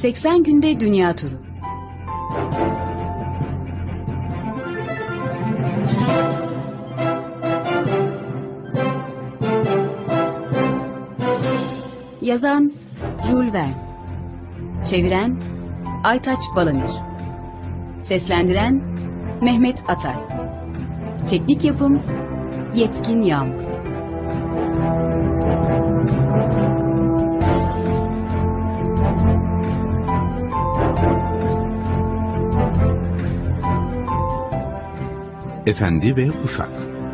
80 günde dünya turu. Yazan Jules Verne, çeviren Aytaç Balamir, seslendiren Mehmet Atay, teknik yapım Yetkin Yağmur. Efendi ve Uşak.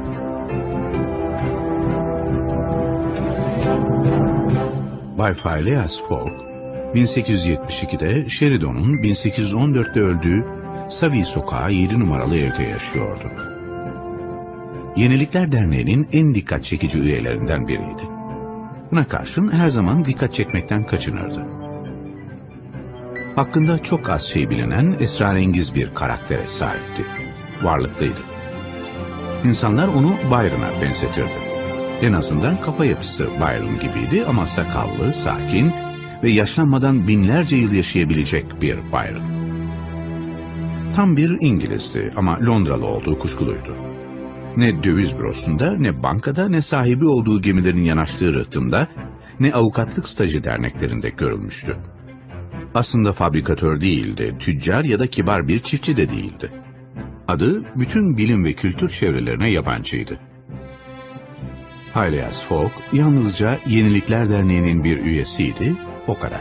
Bay Phileas Fogg, 1872'de Sheridan'ın 1814'te öldüğü Savy Sokağı 7 numaralı evde yaşıyordu. Yenilikler Derneği'nin en dikkat çekici üyelerinden biriydi. Buna karşın her zaman dikkat çekmekten kaçınırdı. Hakkında çok az şey bilinen esrarengiz bir karaktere sahipti. Varlıklıydı. İnsanlar onu Byron'a benzetirdi. En azından kafa yapısı Byron gibiydi ama sakallı, sakin ve yaşlanmadan binlerce yıl yaşayabilecek bir Byron. Tam bir İngilizdi ama Londralı olduğu kuşkuluydu. Ne döviz bürosunda, ne bankada, ne sahibi olduğu gemilerin yanaştığı rıhtımda, ne avukatlık stajı derneklerinde görülmüştü. Aslında fabrikatör değildi, tüccar ya da kibar bir çiftçi de değildi. Adı bütün bilim ve kültür çevrelerine yabancıydı. Phileas Fogg yalnızca Yenilikler Derneği'nin bir üyesiydi, o kadar.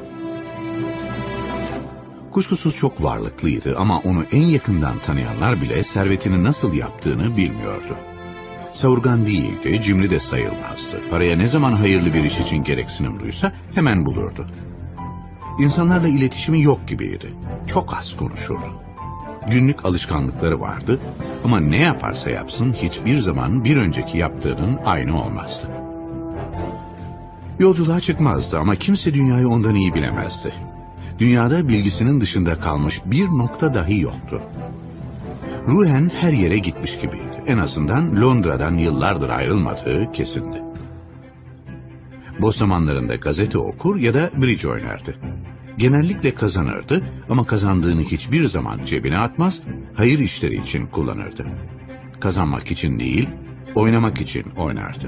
Kuşkusuz çok varlıklıydı ama onu en yakından tanıyanlar bile servetini nasıl yaptığını bilmiyordu. Savurgan değildi, cimri de sayılmazdı. Paraya ne zaman hayırlı bir iş için gereksinim duysa hemen bulurdu. İnsanlarla iletişimi yok gibiydi, çok az konuşurdu. Günlük alışkanlıkları vardı ama ne yaparsa yapsın hiçbir zaman bir önceki yaptığının aynı olmazdı. Yolculuğa çıkmazdı ama kimse dünyayı ondan iyi bilemezdi. Dünyada bilgisinin dışında kalmış bir nokta dahi yoktu. Ruhen her yere gitmiş gibiydi. En azından Londra'dan yıllardır ayrılmadığı kesindi. Boş zamanlarında gazete okur ya da bridge oynardı. Genellikle kazanırdı ama kazandığını hiçbir zaman cebine atmaz, hayır işleri için kullanırdı. Kazanmak için değil, oynamak için oynardı.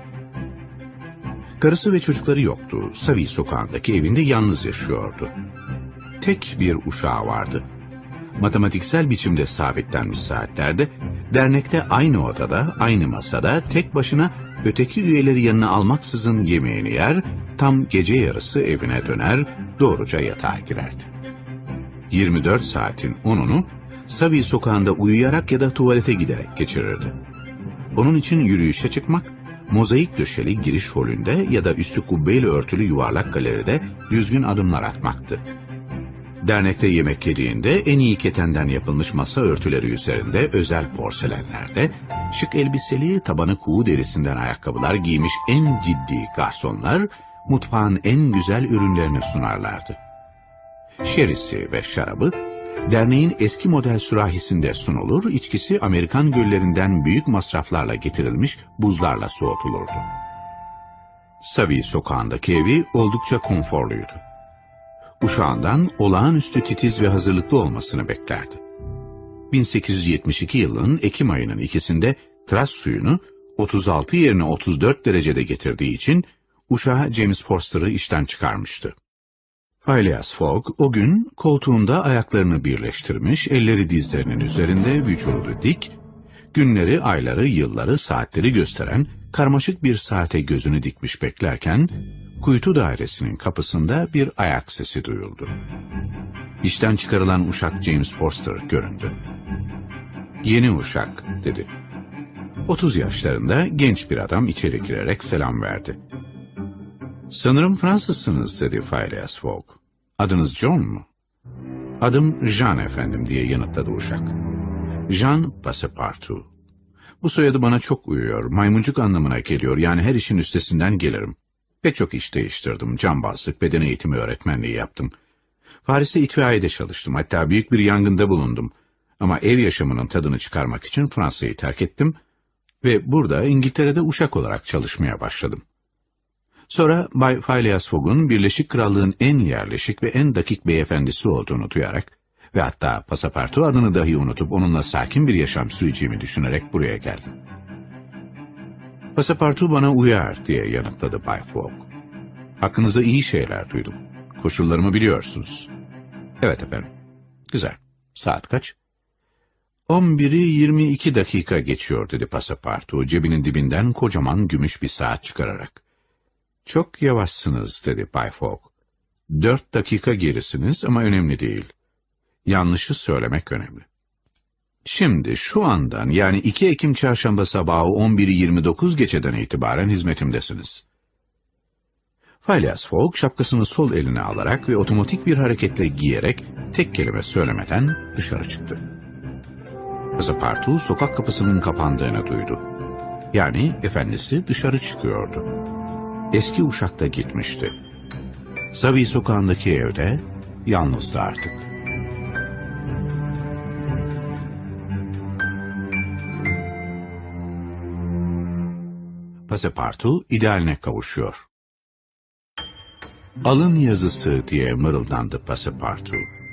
Karısı ve çocukları yoktu. Savy Sokağı'ndaki evinde yalnız yaşıyordu. Tek bir uşağı vardı. Matematiksel biçimde sabitlenmiş saatlerde, dernekte aynı odada, aynı masada, tek başına öteki üyeleri yanına almaksızın yemeğini yer, tam gece yarısı evine döner, doğruca yatağa girerdi. 24 saatin 10'unu Savy Sokağı'nda uyuyarak ya da tuvalete giderek geçirirdi. Onun için yürüyüşe çıkmak, mozaik döşeli giriş holünde ya da üstü kubbeyle örtülü yuvarlak galeride düzgün adımlar atmaktı. Dernekte yemek yediğinde en iyi ketenden yapılmış masa örtüleri üzerinde özel porselenlerde, şık elbiseli tabanı kuğu derisinden ayakkabılar giymiş en ciddi garsonlar, mutfağın en güzel ürünlerini sunarlardı. Şerisi ve şarabı, derneğin eski model sürahisinde sunulur, içkisi Amerikan göllerinden büyük masraflarla getirilmiş buzlarla soğutulurdu. Savy Sokağı'ndaki evi oldukça konforluydu. Uşağından olağanüstü titiz ve hazırlıklı olmasını beklerdi. 1872 yılının Ekim ayının ikisinde tıraş suyunu 36 yerine 34 derecede getirdiği için uşağı James Forster'ı işten çıkarmıştı. Phileas Fogg o gün koltuğunda ayaklarını birleştirmiş, elleri dizlerinin üzerinde, vücudu dik, günleri, ayları, yılları, saatleri gösteren karmaşık bir saate gözünü dikmiş beklerken, kuytu dairesinin kapısında bir ayak sesi duyuldu. İşten çıkarılan uşak James Forster göründü. "Yeni uşak," dedi. 30 yaşlarında genç bir adam içeri girerek selam verdi. "Sanırım Fransızsınız," dedi Phileas Fogg. "Adınız John mu?" "Adım Jean efendim," diye yanıtladı uşak. "Jean Passepartout. Bu soyadı bana çok uyuyor, maymuncuk anlamına geliyor, yani her işin üstesinden gelirim. Pek çok iş değiştirdim, cambazlık, beden eğitimi öğretmenliği yaptım. Paris'te itfaiyede çalıştım, hatta büyük bir yangında bulundum. Ama ev yaşamının tadını çıkarmak için Fransa'yı terk ettim ve burada İngiltere'de uşak olarak çalışmaya başladım. Sonra Bay Phileas Fogg'un Birleşik Krallığın en yerleşik ve en dakik beyefendisi olduğunu duyarak ve hatta Pasapartu adını dahi unutup onunla sakin bir yaşam süreceğimi düşünerek buraya geldim. Pasapartu bana uyar diye yanıtladı Bay Fogg. Hakkınızda iyi şeyler duydum. Koşullarımı biliyorsunuz. Evet efendim. Güzel. Saat kaç? 11'i 22 dakika geçiyor dedi Pasapartu cebinin dibinden kocaman gümüş bir saat çıkararak. Çok yavaşsınız dedi Bay Fogg. 4 dakika gerisiniz ama önemli değil. Yanlışı söylemek önemli. Şimdi şu andan yani 2 Ekim çarşamba sabahı 11'i 29 geçeden itibaren hizmetimdesiniz. Phileas Fogg şapkasını sol eline alarak ve otomatik bir hareketle giyerek tek kelime söylemeden dışarı çıktı. Pasapartu sokak kapısının kapandığını duydu. Yani efendisi dışarı çıkıyordu. Eski uşakta gitmişti. Savy sokağındaki evde yalnızdı artık. Pasapartu idealine kavuşuyor. Alın yazısı diye mırıldandı Pasapartu.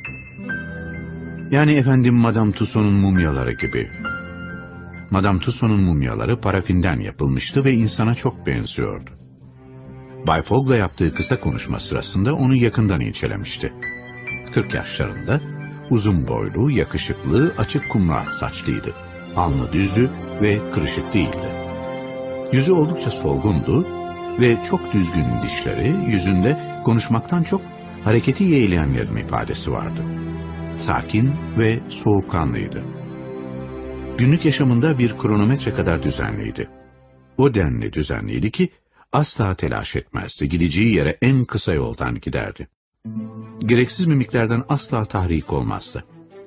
Yani efendim Madame Tussauds'un mumyaları gibi. Madame Tussauds'un mumyaları parafinden yapılmıştı ve insana çok benziyordu. Bay Fogg'la yaptığı kısa konuşma sırasında onu yakından incelemişti. 40 yaşlarında, uzun boylu, yakışıklı, açık kumral saçlıydı. Alnı düzdü ve kırışık değildi. Yüzü oldukça solgundu ve çok düzgün dişleri, yüzünde konuşmaktan çok hareketi yeğleyenlerin ifadesi vardı. Sakin ve soğukkanlıydı. Günlük yaşamında bir kronometre kadar düzenliydi. O denli düzenliydi ki asla telaş etmezdi, gideceği yere en kısa yoldan giderdi. Gereksiz mimiklerden asla tahrik olmazdı.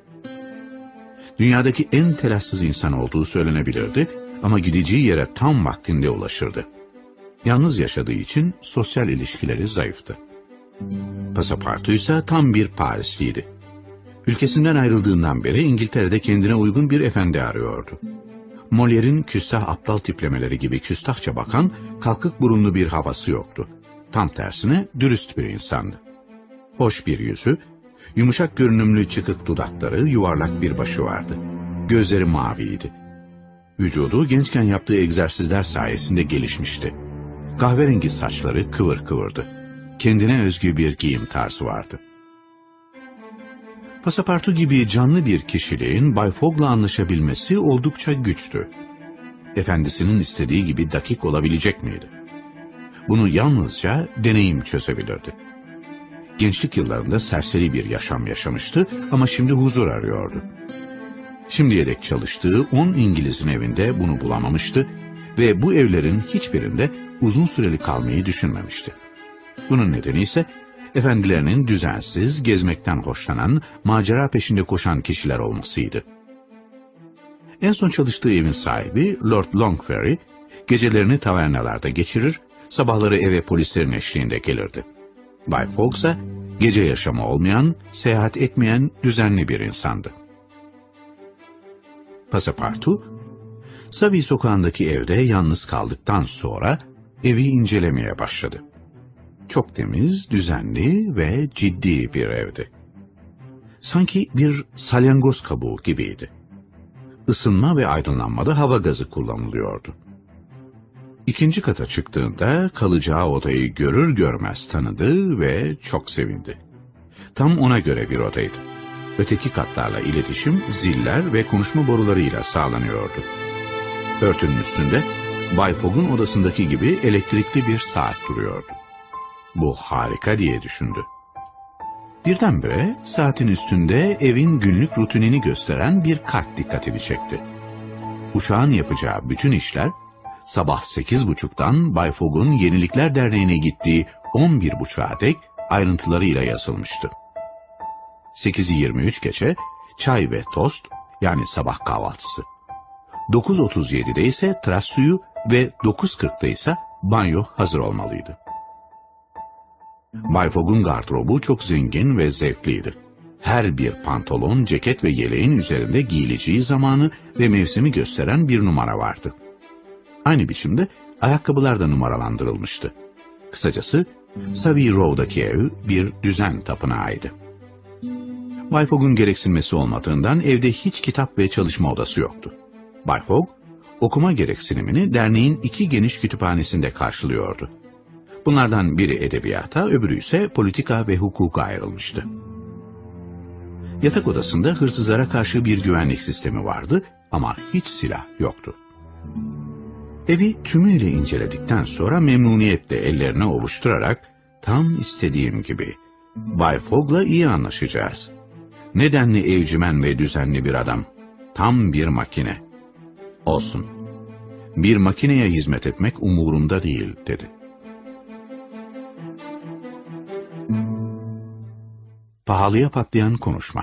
Dünyadaki en telaşsız insan olduğu söylenebilirdi ama gideceği yere tam vaktinde ulaşırdı. Yalnız yaşadığı için sosyal ilişkileri zayıftı. Pasapartu ise tam bir Parisliydi. Ülkesinden ayrıldığından beri İngiltere'de kendine uygun bir efendi arıyordu. Molière'in küstah aptal tiplemeleri gibi küstahça bakan, kalkık burunlu bir havası yoktu. Tam tersine dürüst bir insandı. Hoş bir yüzü, yumuşak görünümlü çıkık dudakları, yuvarlak bir başı vardı. Gözleri maviydi. Vücudu gençken yaptığı egzersizler sayesinde gelişmişti. Kahverengi saçları kıvır kıvırdı. Kendine özgü bir giyim tarzı vardı. Pasapartu gibi canlı bir kişiliğin Bay Fogg'la anlaşabilmesi oldukça güçtü. Efendisinin istediği gibi dakik olabilecek miydi? Bunu yalnızca deneyim çözebilirdi. Gençlik yıllarında serseri bir yaşam yaşamıştı ama şimdi huzur arıyordu. Şimdiye dek çalıştığı 10 İngiliz'in evinde bunu bulamamıştı ve bu evlerin hiçbirinde uzun süreli kalmayı düşünmemişti. Bunun nedeni ise efendilerinin düzensiz, gezmekten hoşlanan, macera peşinde koşan kişiler olmasıydı. En son çalıştığı evin sahibi Lord Longferry, gecelerini tavernalarda geçirir, sabahları eve polislerin eşliğinde gelirdi. Bay Fogg ise gece yaşamı olmayan, seyahat etmeyen düzenli bir insandı. Pasapartu, Savy sokağındaki evde yalnız kaldıktan sonra evi incelemeye başladı. Çok temiz, düzenli ve ciddi bir evdi. Sanki bir salyangoz kabuğu gibiydi. Isınma ve aydınlanmada hava gazı kullanılıyordu. İkinci kata çıktığında kalacağı odayı görür görmez tanıdı ve çok sevindi. Tam ona göre bir odaydı. Öteki katlarla iletişim ziller ve konuşma borularıyla sağlanıyordu. Örtünün üstünde Bay Fogg'un odasındaki gibi elektrikli bir saat duruyordu. Bu harika diye düşündü. Birdenbire saatin üstünde evin günlük rutinini gösteren bir kart dikkatini çekti. Uşağın yapacağı bütün işler sabah 8.30'dan Bay Fogg'un Yenilikler Derneği'ne gittiği 11.30'a dek ayrıntılarıyla yazılmıştı. 8'i 23 geçe çay ve tost yani sabah kahvaltısı. 9.37'de ise tıraş suyu ve 9.40'da ise banyo hazır olmalıydı. Bay Fogg'un gardırobu çok zengin ve zevkliydi. Her bir pantolon, ceket ve yeleğin üzerinde giyileceği zamanı ve mevsimi gösteren bir numara vardı. Aynı biçimde ayakkabılar da numaralandırılmıştı. Kısacası Savile Row'daki ev bir düzen tapınağıydı. Bay Fogg'un gereksinmesi olmadığından evde hiç kitap ve çalışma odası yoktu. Bay Fogg, okuma gereksinimini derneğin 2 geniş kütüphanesinde karşılıyordu. Bunlardan biri edebiyata, öbürü ise politika ve hukuka ayrılmıştı. Yatak odasında hırsızlara karşı bir güvenlik sistemi vardı ama hiç silah yoktu. Evi tümüyle inceledikten sonra memnuniyetle ellerine ovuşturarak tam istediğim gibi Bay Fogg'la iyi anlaşacağız. Nedenli evcimen ve düzenli bir adam. Tam bir makine. Olsun. Bir makineye hizmet etmek umurumda değil dedi. Pahalıya patlayan konuşma.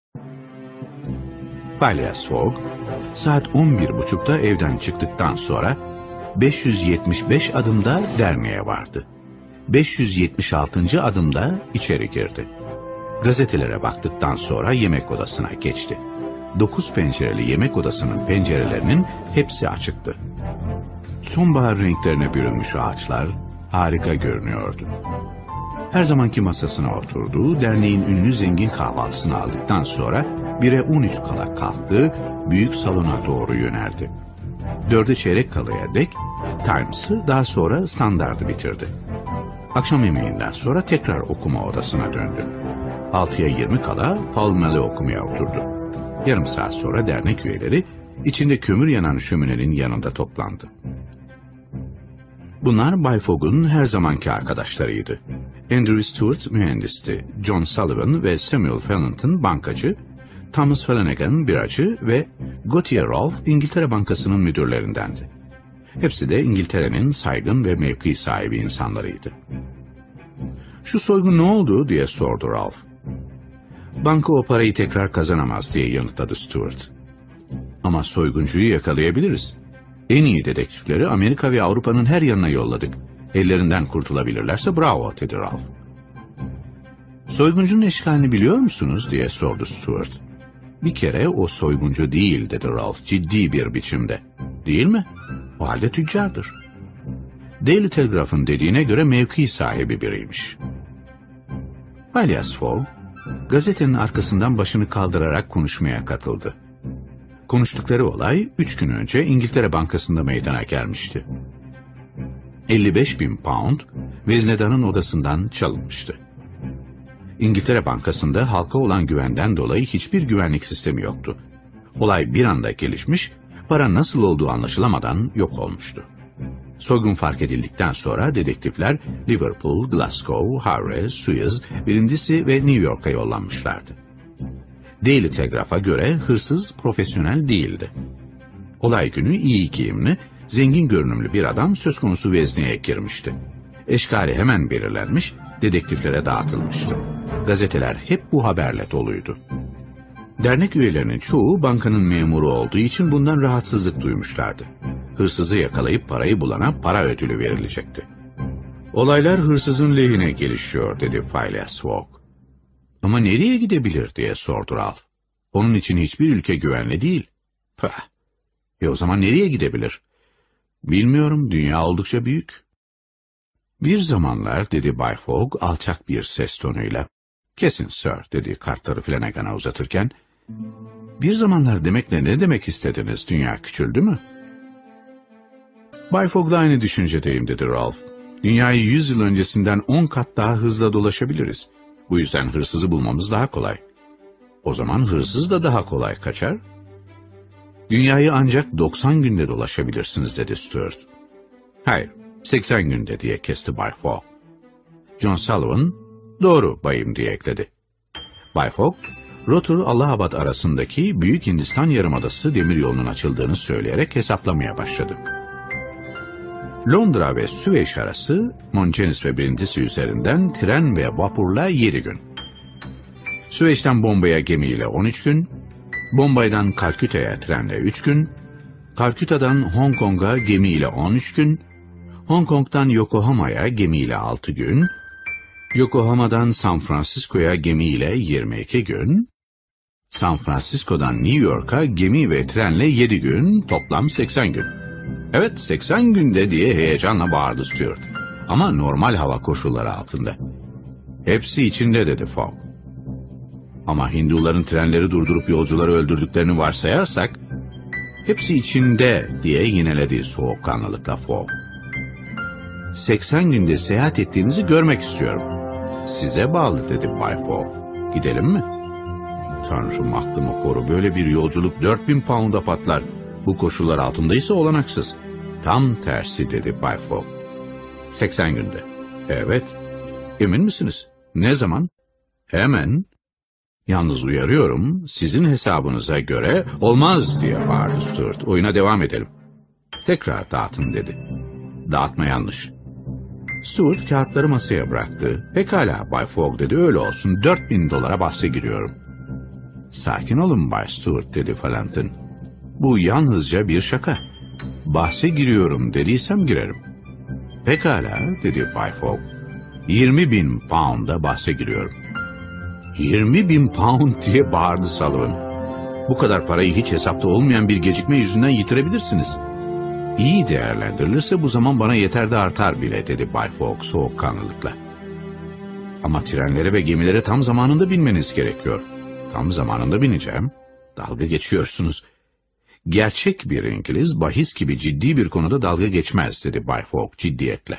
Phileas Fogg, saat 11.30'da evden çıktıktan sonra 575 adımda derneğe vardı. 576. adımda içeri girdi. Gazetelere baktıktan sonra yemek odasına geçti. 9 pencereli yemek odasının pencerelerinin hepsi açıktı. Sonbahar renklerine bürünmüş ağaçlar harika görünüyordu. Her zamanki masasına oturdu, derneğin ünlü zengin kahvaltısını aldıktan sonra 1'e 13 kala kalktı, büyük salona doğru yöneldi. 4'e çeyrek kalaya dek Times'ı, daha sonra Standard'ı bitirdi. Akşam yemeğinden sonra tekrar okuma odasına döndü. 6'ya 20 kala Pall Mall'i okumaya oturdu. Yarım saat sonra dernek üyeleri içinde kömür yanan şöminenin yanında toplandı. Bunlar Bay Fogg'un her zamanki arkadaşlarıydı. Andrew Stuart mühendisti, John Sullivan ve Samuel Fallentin bankacı, Thomas Flanagan biracı ve Gauthier Rolfe İngiltere Bankası'nın müdürlerindendi. Hepsi de İngiltere'nin saygın ve mevki sahibi insanlarıydı. "Şu soygun ne oldu?" diye sordu Rolfe. "Banka o parayı tekrar kazanamaz," diye yanıtladı Stuart. "Ama soyguncuyu yakalayabiliriz. En iyi dedektifleri Amerika ve Avrupa'nın her yanına yolladık. Ellerinden kurtulabilirlerse bravo," dedi Rolfe. "Soyguncunun eşkalini biliyor musunuz?" diye sordu Stuart. "Bir kere o soyguncu değil," dedi Rolfe ciddi bir biçimde. "Değil mi? O halde tüccardır." Daily Telegraph'ın dediğine göre mevki sahibi biriymiş. Phileas Fogg, gazetenin arkasından başını kaldırarak konuşmaya katıldı. Konuştukları olay 3 gün önce İngiltere Bankası'nda meydana gelmişti. 55.000 pound veznedarın odasından çalınmıştı. İngiltere Bankası'nda halka olan güvenden dolayı hiçbir güvenlik sistemi yoktu. Olay bir anda gelişmiş, para nasıl olduğu anlaşılamadan yok olmuştu. Soygun fark edildikten sonra dedektifler Liverpool, Glasgow, Havre, Suez, Brindisi ve New York'a yollanmışlardı. Daily Telegraph'a göre hırsız profesyonel değildi. Olay günü iyi giyimli, zengin görünümlü bir adam söz konusu vezneye girmişti. Eşkali hemen belirlenmiş, dedektiflere dağıtılmıştı. Gazeteler hep bu haberle doluydu. Dernek üyelerinin çoğu bankanın memuru olduğu için bundan rahatsızlık duymuşlardı. Hırsızı yakalayıp parayı bulana para ödülü verilecekti. "Olaylar hırsızın lehine gelişiyor," dedi Phileas Fogg. "Ama nereye gidebilir?" diye sordu Rolfe. "Onun için hiçbir ülke güvenli değil." "Pah! O zaman nereye gidebilir?" "Bilmiyorum, dünya oldukça büyük." "Bir zamanlar," dedi Bay Fogg alçak bir ses tonuyla. "Kesin sir," dedi kartları Flanagan'a uzatırken. "Bir zamanlar demekle ne demek istediniz? Dünya küçüldü mü?" "Bay Fogg'la aynı düşüncedeyim," dedi Rolfe. "Dünyayı 100 yıl öncesinden 10 kat daha hızla dolaşabiliriz. Bu yüzden hırsızı bulmamız daha kolay." "O zaman hırsız da daha kolay kaçar." "Dünyayı ancak 90 günde dolaşabilirsiniz," dedi Stuart. "Hayır, 80 günde," diye kesti Bay Fogg. John Sullivan, "Doğru bayım," diye ekledi. Bay Fogg, Rotor-Allahabad arasındaki Büyük Hindistan Yarımadası demiryolunun açıldığını söyleyerek hesaplamaya başladı. Londra ve Süveyş arası Montgenis ve Brindisi üzerinden tren ve vapurla 7 gün. Süveyş'ten Bombay'a gemiyle 13 gün, Bombay'dan Kalküta'ya trenle 3 gün, Kalküta'dan Hong Kong'a gemiyle 13 gün, Hong Kong'dan Yokohama'ya gemiyle 6 gün, Yokohama'dan San Francisco'ya gemiyle 22 gün, San Francisco'dan New York'a gemi ve trenle 7 gün, toplam 80 gün. "Evet, 80 günde," diye heyecanla bağırdı Stuart. Ama normal hava koşulları altında. Hepsi içinde dedi Fogg. Ama Hinduların trenleri durdurup yolcuları öldürdüklerini varsayarsak, hepsi içinde diye yineledi soğukkanlılıkla Fogg. 80 günde seyahat ettiğimizi görmek istiyorum. Size bağlı dedi Bay Fogg. Gidelim mi? Tanrım aklımı koru, böyle bir yolculuk 4000 pound'a patlar. Bu koşullar altındaysa olanaksız. Tam tersi dedi Bay Fogg. 80 günde. Evet. Emin misiniz? Ne zaman? Hemen. Yalnız uyarıyorum, sizin hesabınıza göre olmaz diye bağırdı Stuart. Oyuna devam edelim. Tekrar dağıtın dedi. Dağıtma yanlış. Stuart kağıtları masaya bıraktı. Pekala Bay Fogg dedi, öyle olsun. 4000 dolara bahse giriyorum. Sakin olun Bay Stuart dedi Fallentin. Bu yalnızca bir şaka. Bahse giriyorum dediysem girerim. Pekala dedi Bay Fogg. 20.000 pound'a bahse giriyorum. 20.000 pound diye bağırdı Sullivan. Bu kadar parayı hiç hesapta olmayan bir gecikme yüzünden yitirebilirsiniz. İyi değerlendirilirse bu zaman bana yeter de artar bile dedi Bay Fogg soğukkanlılıkla. Ama trenlere ve gemilere tam zamanında binmeniz gerekiyor. Tam zamanında bineceğim. Dalga geçiyorsunuz. Gerçek bir İngiliz bahis gibi ciddi bir konuda dalga geçmez dedi Bay Fogg ciddiyetle.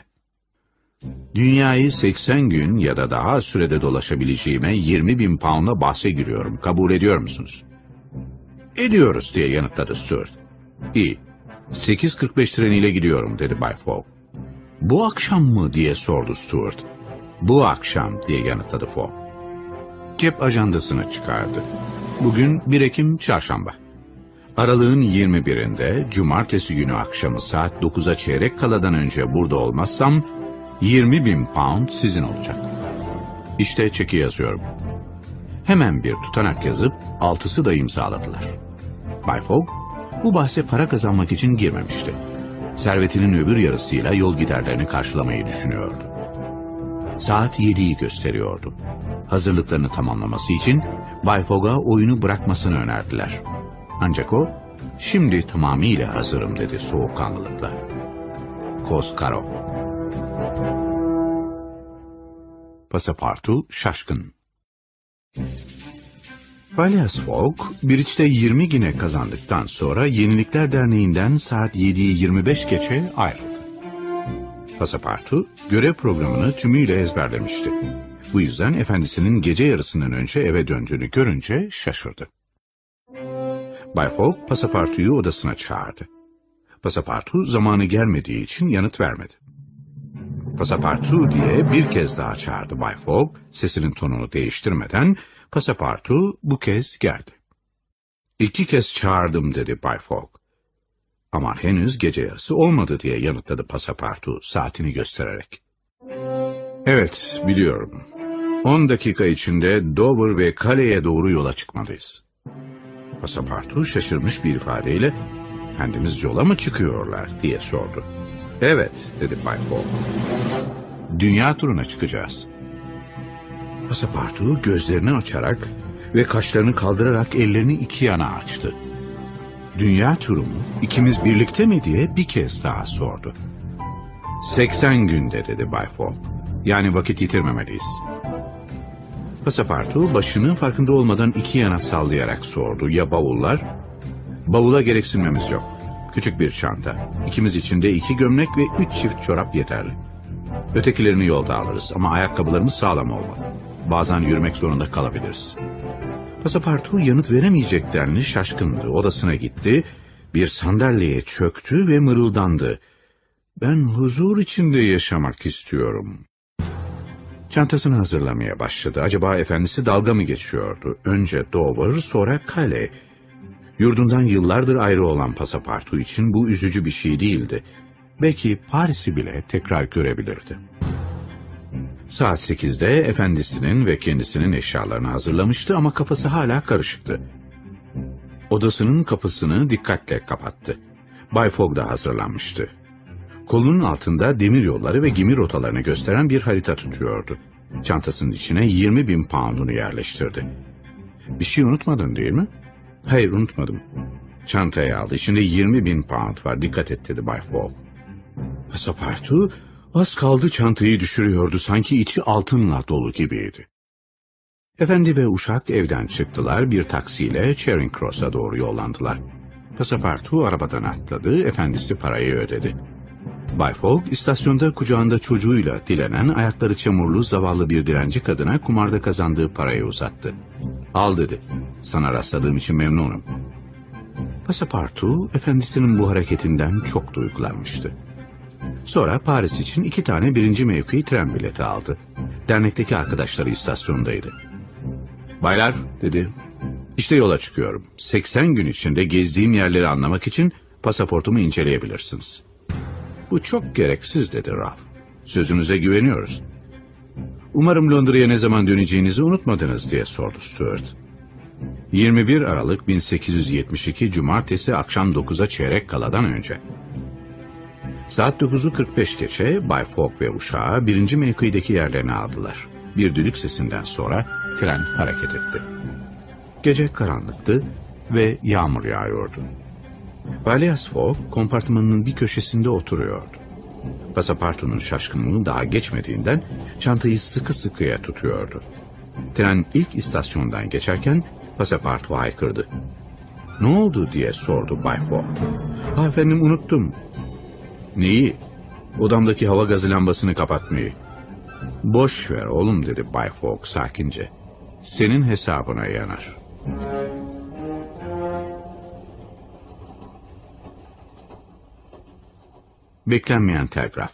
Dünyayı 80 gün ya da daha az sürede dolaşabileceğime 20.000 pound'a bahse giriyorum. Kabul ediyor musunuz? Ediyoruz diye yanıtladı Stuart. İyi. 8.45 treniyle gidiyorum dedi Bay Fogg. Bu akşam mı diye sordu Stuart. Bu akşam diye yanıtladı Fogg. Cep ajandasını çıkardı. Bugün 1 Ekim Çarşamba. Aralığın 21'inde Cumartesi günü akşamı saat 9'a çeyrek kaladan önce burada olmazsam 20.000 pound sizin olacak. İşte çeki yazıyorum. Hemen bir tutanak yazıp 6'sı da imzaladılar. Bay Fogg bu bahse para kazanmak için girmemişti. Servetinin öbür yarısıyla yol giderlerini karşılamayı düşünüyordu. Saat 7'yi gösteriyordu. Hazırlıklarını tamamlaması için Bay Fogg'a oyunu bırakmasını önerdiler. Ancak o, şimdi tamamıyla hazırım dedi soğukkanlılıkla. Koskaro. Pasapartu şaşkın. Phileas Fogg, Bridge'de 20 gine kazandıktan sonra Yenilikler Derneği'nden saat 7'yi 25 geçe ayrıldı. Pasapartu, görev programını tümüyle ezberlemişti. Bu yüzden efendisinin gece yarısından önce eve döndüğünü görünce şaşırdı. Bay Fogg, Pasapartu'yu odasına çağırdı. Pasapartu, zamanı gelmediği için yanıt vermedi. Pasapartu diye bir kez daha çağırdı Bay Fogg, sesinin tonunu değiştirmeden. Pasapartu bu kez geldi. 2 kez çağırdım dedi Bay Fogg. Ama henüz gece yarısı olmadı diye yanıtladı Pasapartu saatini göstererek. Evet, biliyorum. 10 dakika içinde Dover ve Calaise'e doğru yola çıkmalıyız. Pasapartu şaşırmış bir ifadeyle, "Efendimiz yola mı çıkıyorlar?" diye sordu. "Evet," dedi Bay Fogg. "Dünya turuna çıkacağız." Pasapartu gözlerini açarak ve kaşlarını kaldırarak ellerini iki yana açtı. "Dünya turu mu? İkimiz birlikte mi?" diye bir kez daha sordu. 80 günde dedi Bay Fogg. "Yani vakit yitirmemeliyiz." Pasapartu başını farkında olmadan iki yana sallayarak sordu. "Ya bavullar?" "Bavula gereksinmemiz yok. Küçük bir çanta. İkimiz için de 2 gömlek ve 3 çift çorap yeterli. Ötekilerini yolda alırız ama ayakkabılarımız sağlam olmalı. Bazen yürümek zorunda kalabiliriz." Pasapartu yanıt veremeyeceklerini şaşkındı. Odasına gitti, bir sandalyeye çöktü ve mırıldandı. "Ben huzur içinde yaşamak istiyorum." Çantasını hazırlamaya başladı. Acaba efendisi dalga mı geçiyordu? Önce Dover, sonra Calais. Yurdundan yıllardır ayrı olan Pasapartu için bu üzücü bir şey değildi. Belki Paris'i bile tekrar görebilirdi. Saat 8'de efendisinin ve kendisinin eşyalarını hazırlamıştı ama kafası hala karışıktı. Odasının kapısını dikkatle kapattı. Bay Fogg da hazırlanmıştı. Kolunun altında demir yolları ve gemi rotalarını gösteren bir harita tutuyordu. Çantasının içine 20.000 pound'unu yerleştirdi. "Bir şey unutmadın değil mi?" "Hayır, unutmadım." Çantayı aldı. "İçinde 20.000 pound var. Dikkat et," dedi Bay Fogg. Pasapartu Az kaldı çantayı düşürüyordu, sanki içi altınla dolu gibiydi. Efendi ve uşak evden çıktılar, bir taksiyle Charing Cross'a doğru yollandılar. Pasapartu arabadan atladı, efendisi parayı ödedi. Bay Fogg istasyonda kucağında çocuğuyla dilenen, ayakları çamurlu zavallı bir dilenci kadına kumarda kazandığı parayı uzattı. Al dedi, sana rastladığım için memnunum. Pasapartu efendisinin bu hareketinden çok duygulanmıştı. Sonra Paris için 2 tane 1. mevki tren bileti aldı. Dernekteki arkadaşları istasyondaydı. Baylar dedi, işte yola çıkıyorum. 80 gün içinde gezdiğim yerleri anlamak için pasaportumu inceleyebilirsiniz. Bu çok gereksiz dedi Ralph. Sözünüze güveniyoruz. Umarım Londra'ya ne zaman döneceğinizi unutmadınız diye sordu Stuart. 21 Aralık 1872 Cumartesi akşam 9'a çeyrek kaladan önce. Saat 9'u 45 geçe Bay Fogg ve uşağı 1. mevkideki yerlerini aldılar. Bir düdük sesinden sonra tren hareket etti. Gece karanlıktı ve yağmur yağıyordu. Phileas Fogg kompartmanının bir köşesinde oturuyordu. Pasapartu'nun şaşkınlığı daha geçmediğinden çantayı sıkı sıkıya tutuyordu. Tren ilk istasyondan geçerken Pasapartu haykırdı. Ne oldu diye sordu Bay Fogg. Ha efendim, unuttum. Neyi? Odamdaki hava gazı lambasını kapatmayı. Boş ver oğlum dedi Bay Fogg sakince. Senin hesabına yanar. Beklenmeyen telgraf.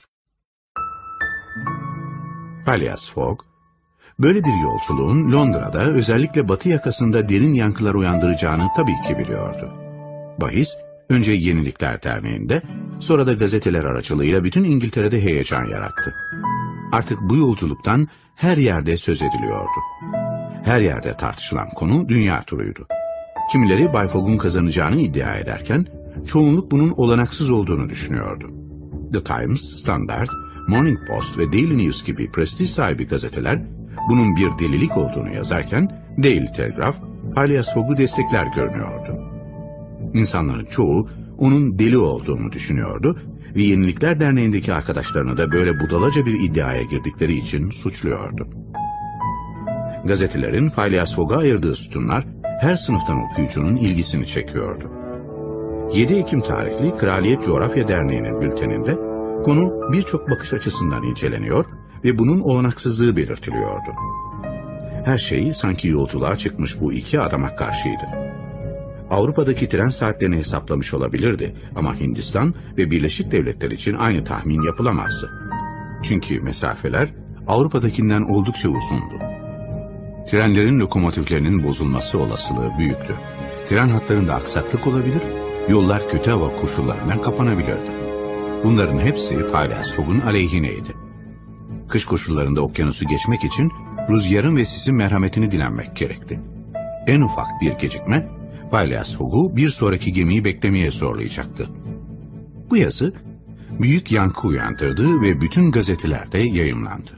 Phileas Fogg, böyle bir yolculuğun Londra'da özellikle batı yakasında derin yankılar uyandıracağını tabii ki biliyordu. Bahis, önce Yenilikler Derneği'nde, sonra da gazeteler aracılığıyla bütün İngiltere'de heyecan yarattı. Artık bu yolculuktan her yerde söz ediliyordu. Her yerde tartışılan konu dünya turuydu. Kimileri Bay Fogg'un kazanacağını iddia ederken, çoğunluk bunun olanaksız olduğunu düşünüyordu. The Times, Standard, Morning Post ve Daily News gibi prestij sahibi gazeteler bunun bir delilik olduğunu yazarken Daily Telegraph, Phileas Fogg'u destekler görünüyordu. İnsanların çoğu onun deli olduğunu düşünüyordu ve Yenilikler Derneği'ndeki arkadaşlarını da böyle budalaca bir iddiaya girdikleri için suçluyordu. Gazetelerin Phileas Fogg'a ayırdığı sütunlar her sınıftan okuyucunun ilgisini çekiyordu. 7 Ekim tarihli Kraliyet Coğrafya Derneği'nin bülteninde konu birçok bakış açısından inceleniyor ve bunun olanaksızlığı belirtiliyordu. Her şey sanki yolculuğa çıkmış bu iki adama karşıydı. Avrupa'daki tren saatlerini hesaplamış olabilirdi ama Hindistan ve Birleşik Devletler için aynı tahmin yapılamazdı. Çünkü mesafeler Avrupa'dakinden oldukça uzundu. Trenlerin lokomotiflerinin bozulması olasılığı büyüktü. Tren hatlarında aksaklık olabilir, yollar kötü hava koşullarından kapanabilirdi. Bunların hepsi Phileas Fogg'un aleyhineydi. Kış koşullarında okyanusu geçmek için rüzgarın ve sisin merhametini dilenmek gerekti. En ufak bir gecikme Phileas Fogg'u bir sonraki gemiyi beklemeye zorlayacaktı. Bu yazı büyük yankı uyandırdı ve bütün gazetelerde yayımlandı.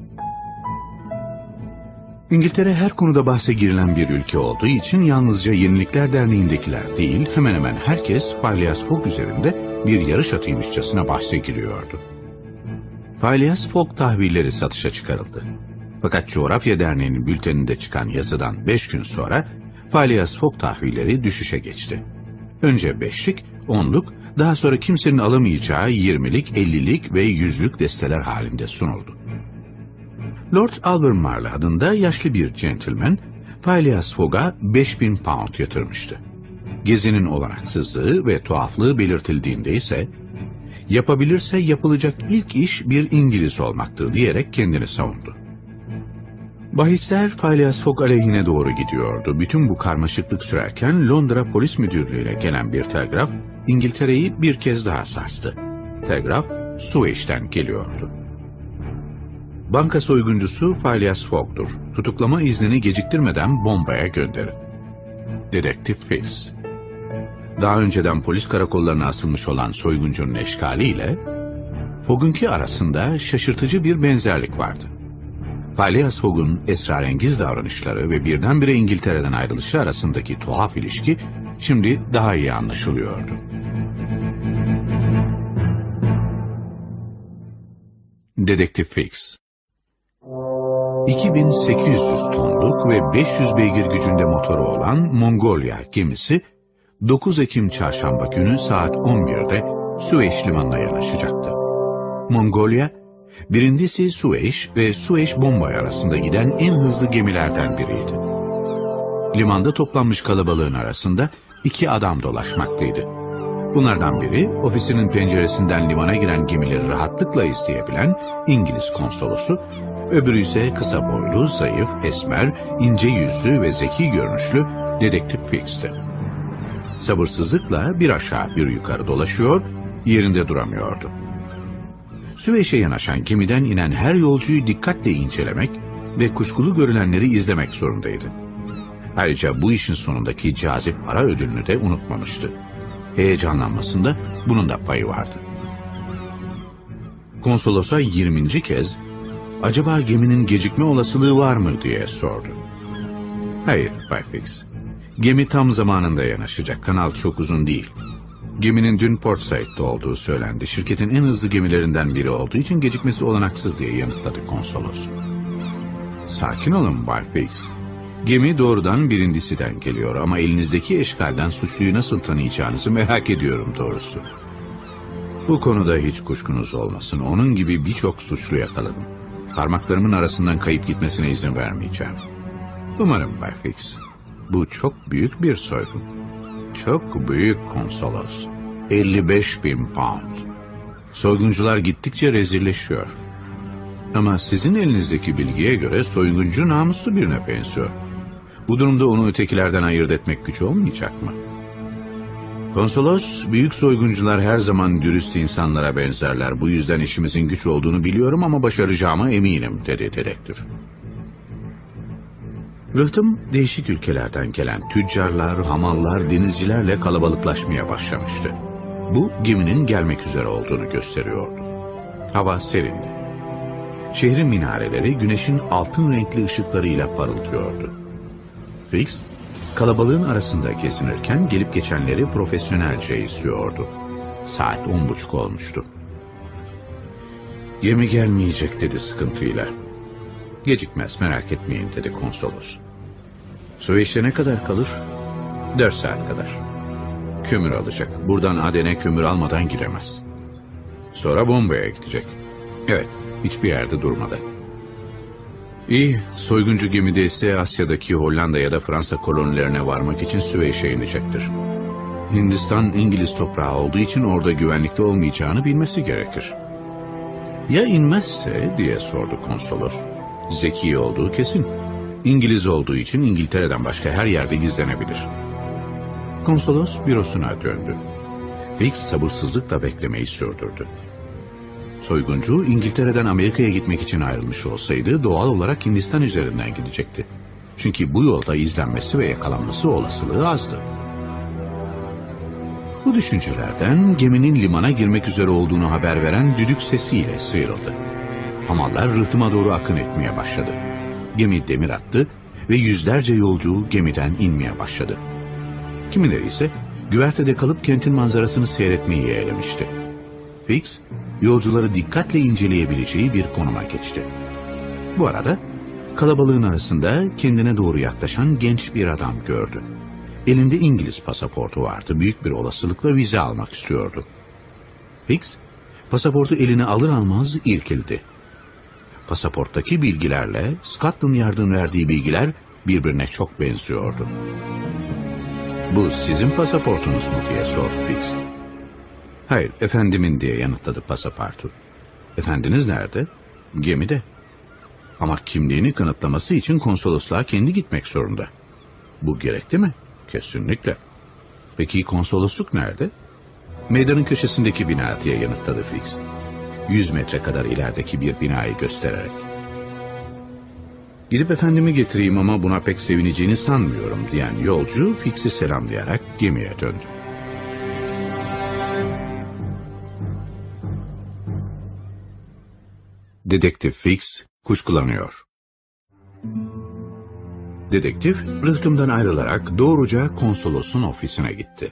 İngiltere her konuda bahse girilen bir ülke olduğu için yalnızca Yenilikler Derneği'ndekiler değil, hemen hemen herkes Phileas Fogg üzerinde bir yarış atıymışçasına bahse giriyordu. Phileas Fogg tahvilleri satışa çıkarıldı. Fakat Coğrafya Derneği'nin bülteninde çıkan yazıdan 5 gün sonra Phileas Fogg tahvilleri düşüşe geçti. Önce 5'lik, 10'luk, daha sonra kimsenin alamayacağı 20'lik, 50'lik ve 100'lük desteler halinde sunuldu. Lord Albemarle adında yaşlı bir gentleman, Phileas Fogg'a 5000 pound yatırmıştı. Gezinin olanaksızlığı ve tuhaflığı belirtildiğinde ise, yapabilirse yapılacak ilk iş bir İngiliz olmaktır diyerek kendini savundu. Bahisler Phileas Fogg aleyhine doğru gidiyordu. Bütün bu karmaşıklık sürerken Londra Polis Müdürlüğü'ne gelen bir telgraf İngiltere'yi bir kez daha sarstı. Telgraf Süveyş'ten geliyordu. Banka soyguncusu Phileas Fogg'dur. Tutuklama iznini geciktirmeden bombaya gönderin. Dedektif Fitz. Daha önceden polis karakollarına asılmış olan soyguncunun eşkaliyle Fogg'unki arasında şaşırtıcı bir benzerlik vardı. Phileas Fogg'un esrarengiz davranışları ve birdenbire İngiltere'den ayrılışı arasındaki tuhaf ilişki şimdi daha iyi anlaşılıyordu. Dedektif Fix. 2800 tonluk ve 500 beygir gücünde motoru olan Mongolia gemisi 9 Ekim çarşamba günü saat 11'de Süveyş limanına yanaşacaktı. Mongolia, birincisi Süveyş ve Süveyş-Bombay arasında giden en hızlı gemilerden biriydi. Limanda toplanmış kalabalığın arasında 2 adam dolaşmaktaydı. Bunlardan biri, ofisinin penceresinden limana giren gemileri rahatlıkla izleyebilen İngiliz konsolosu, öbürü ise kısa boylu, zayıf, esmer, ince yüzlü ve zeki görünüşlü Dedektif Fix'ti. Sabırsızlıkla bir aşağı bir yukarı dolaşıyor, yerinde duramıyordu. Süveyş'e yanaşan gemiden inen her yolcuyu dikkatle incelemek ve kuşkulu görünenleri izlemek zorundaydı. Ayrıca bu işin sonundaki cazip para ödülünü de unutmamıştı. Heyecanlanmasında bunun da payı vardı. Konsolosa 20. kez, acaba geminin gecikme olasılığı var mı diye sordu. Hayır Bay Fix, gemi tam zamanında yanaşacak, kanal çok uzun değil. Geminin dün Port Said'de olduğu söylendi. Şirketin en hızlı gemilerinden biri olduğu için gecikmesi olanaksız diye yanıtladı konsolos. Sakin olun Bay Fix. Gemi doğrudan birincisinden geliyor ama elinizdeki eşkalden suçluyu nasıl tanıyacağınızı merak ediyorum doğrusu. Bu konuda hiç kuşkunuz olmasın. Onun gibi birçok suçlu yakaladım. Parmaklarımın arasından kayıp gitmesine izin vermeyeceğim. Umarım Bay Fix. Bu çok büyük bir soygun. Çok büyük konsolos. 55.000 pound. Soyguncular gittikçe rezilleşiyor. Ama sizin elinizdeki bilgiye göre soyguncu namuslu birine benziyor. Bu durumda onu ötekilerden ayırt etmek güç olmayacak mı? Konsolos, büyük soyguncular her zaman dürüst insanlara benzerler. Bu yüzden işimizin güç olduğunu biliyorum ama başaracağıma eminim, dedi dedektif. Rıhtım değişik ülkelerden gelen tüccarlar, hamallar, denizcilerle kalabalıklaşmaya başlamıştı. Bu geminin gelmek üzere olduğunu gösteriyordu. Hava serindi. Şehrin minareleri güneşin altın renkli ışıklarıyla parıldıyordu. Fix, kalabalığın arasında gezinirken gelip geçenleri profesyonelce izliyordu. Saat 10.30 olmuştu. Gemi gelmeyecek dedi sıkıntıyla. Gecikmez merak etmeyin dedi konsolos. Süveyş'e ne kadar kalır? 4 saat kadar. Kömür alacak. Buradan Aden'e kömür almadan gidemez. Sonra Bombay'a gidecek. Evet, hiçbir yerde durmadı. İyi, soyguncu gemide ise Asya'daki Hollanda ya da Fransa kolonilerine varmak için Süveyş'e inecektir. Hindistan İngiliz toprağı olduğu için orada güvenlikte olmayacağını bilmesi gerekir. Ya inmezse diye sordu konsolos. Zeki olduğu kesin. İngiliz olduğu için İngiltere'den başka her yerde gizlenebilir. Konsolos bürosuna döndü. Fix sabırsızlıkla beklemeyi sürdürdü. Soyguncu İngiltere'den Amerika'ya gitmek için ayrılmış olsaydı doğal olarak Hindistan üzerinden gidecekti. Çünkü bu yolda izlenmesi ve yakalanması olasılığı azdı. Bu düşüncelerden geminin limana girmek üzere olduğunu haber veren düdük sesiyle sıyrıldı. Hamallar rıhtıma doğru akın etmeye başladı. Gemi demir attı ve yüzlerce yolcu gemiden inmeye başladı. Kimileri ise güvertede kalıp kentin manzarasını seyretmeyi yeğlemişti. Fix, yolcuları dikkatle inceleyebileceği bir konuma geçti. Bu arada kalabalığın arasında kendine doğru yaklaşan genç bir adam gördü. Elinde İngiliz pasaportu vardı. Büyük bir olasılıkla vize almak istiyordu. Fix, pasaportu eline alır almaz irkildi. Pasaporttaki bilgilerle Scotland Yard'ın verdiği bilgiler birbirine çok benziyordu. "Bu sizin pasaportunuz mu?" diye sordu Fix. "Hayır, efendimin" diye yanıtladı pasaportu. "Efendiniz nerede?" "Gemide." "Ama kimliğini kanıtlaması için konsolosluğa kendi gitmek zorunda." "Bu gerekli mi?" "Kesinlikle." "Peki konsolosluk nerede?" "Meydanın köşesindeki bina" diye yanıtladı Fix. 100 metre kadar ilerideki bir binayı göstererek. "Gidip efendimi getireyim ama buna pek sevineceğini sanmıyorum" diyen yolcu Fix'i selamlayarak gemiye döndü. Dedektif Fix kuşkulanıyor. Dedektif rıhtımdan ayrılarak doğruca konsolosun ofisine gitti.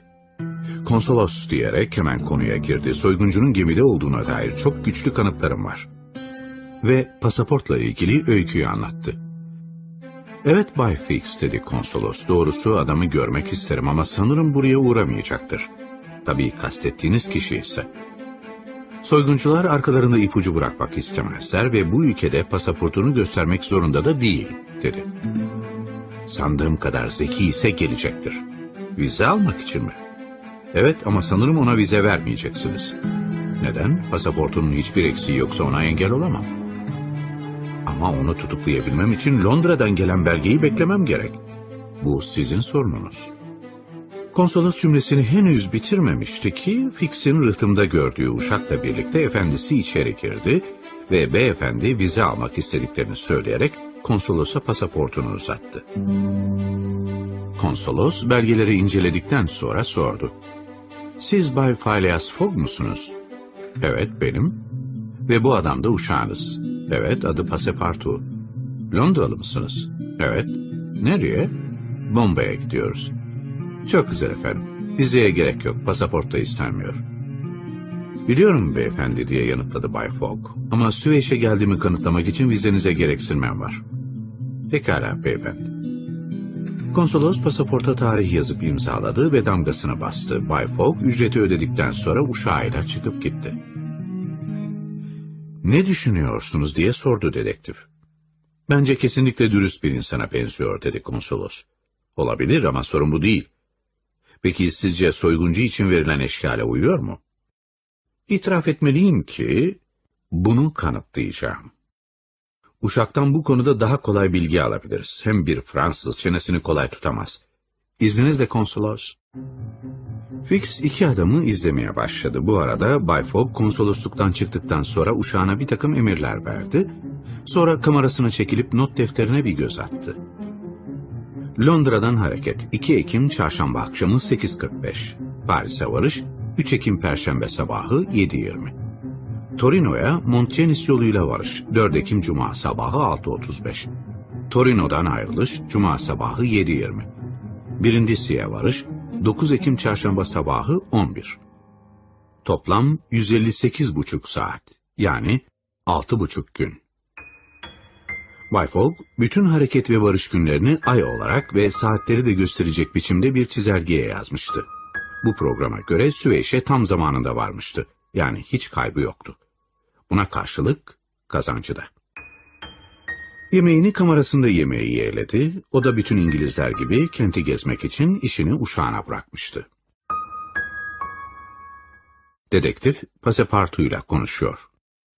"Konsolos" diyerek hemen konuya girdi. "Soyguncunun gemide olduğuna dair çok güçlü kanıtlarım var. ve pasaportla ilgili öyküyü anlattı. Evet Bay Fix dedi konsolos, doğrusu adamı görmek isterim ama sanırım buraya uğramayacaktır. Tabii kastettiğiniz kişi ise. Soyguncular arkalarında ipucu bırakmak istemezler ve bu ülkede pasaportunu göstermek zorunda da değil dedi. Sandığım kadar zeki ise gelecektir. Vize almak için mi? Evet ama sanırım ona vize vermeyeceksiniz. Neden? Pasaportunun hiçbir eksiği yoksa ona engel olamam. Ama onu tutuklayabilmem için Londra'dan gelen belgeyi beklemem gerek. Bu sizin sorununuz. Konsolos cümlesini henüz bitirmemişti ki Fix'in rıhtımda gördüğü uşakla birlikte efendisi içeri girdi ve beyefendi vize almak istediklerini söyleyerek konsolosa pasaportunu uzattı. Konsolos belgeleri inceledikten sonra sordu. Siz Bay Phileas Fogg musunuz? Evet benim. Ve bu adam da uşağınız. Evet, adı Passepartout. Londralı mısınız? Evet. Nereye? Bombay'a gidiyoruz. Çok güzel efendim. Vizeye gerek yok, pasaport da istenmiyor. Biliyorum beyefendi diye yanıtladı Bay Fogg. Ama Süveyş'e geldiğimi kanıtlamak için vizenize gereksinmem var. Pekala beyefendi. Konsolos pasaporta tarih yazıp imzaladı ve damgasını bastı. Bay Fogg ücreti ödedikten sonra uşağıyla çıkıp gitti. Ne düşünüyorsunuz diye sordu dedektif. Bence kesinlikle dürüst bir insana benziyor dedi konsolos. Olabilir ama sorun bu değil. Peki sizce soyguncu için verilen eşkale uyuyor mu? İtiraf etmeliyim ki bunu kanıtlayacağım. Uşaktan bu konuda daha kolay bilgi alabiliriz. Hem bir Fransız çenesini kolay tutamaz. İzninizle konsolos. Fix iki adamı izlemeye başladı. Bu arada Bay Fogg konsolosluktan çıktıktan sonra uşağına bir takım emirler verdi. Sonra kamerasına çekilip not defterine bir göz attı. Londra'dan hareket 2 Ekim çarşamba akşamı 8:45. Paris'e varış 3 Ekim perşembe sabahı 7:20. Torino'ya Montcenis yoluyla varış 4 Ekim cuma sabahı 6:35. Torino'dan ayrılış cuma sabahı 7:20. Brindisi'ye varış 9 Ekim çarşamba sabahı 11. Toplam 158,5 saat, yani 6,5 gün. Bay Fogg, bütün hareket ve varış günlerini ay olarak ve saatleri de gösterecek biçimde bir çizelgeye yazmıştı. Bu programa göre Süveyş'e tam zamanında varmıştı, yani hiç kaybı yoktu. Buna karşılık kazancı da. Yemeğini kamerasında yemeği yeğledi, o da bütün İngilizler gibi kenti gezmek için işini uşağına bırakmıştı. Dedektif Passepartout'yla konuşuyor.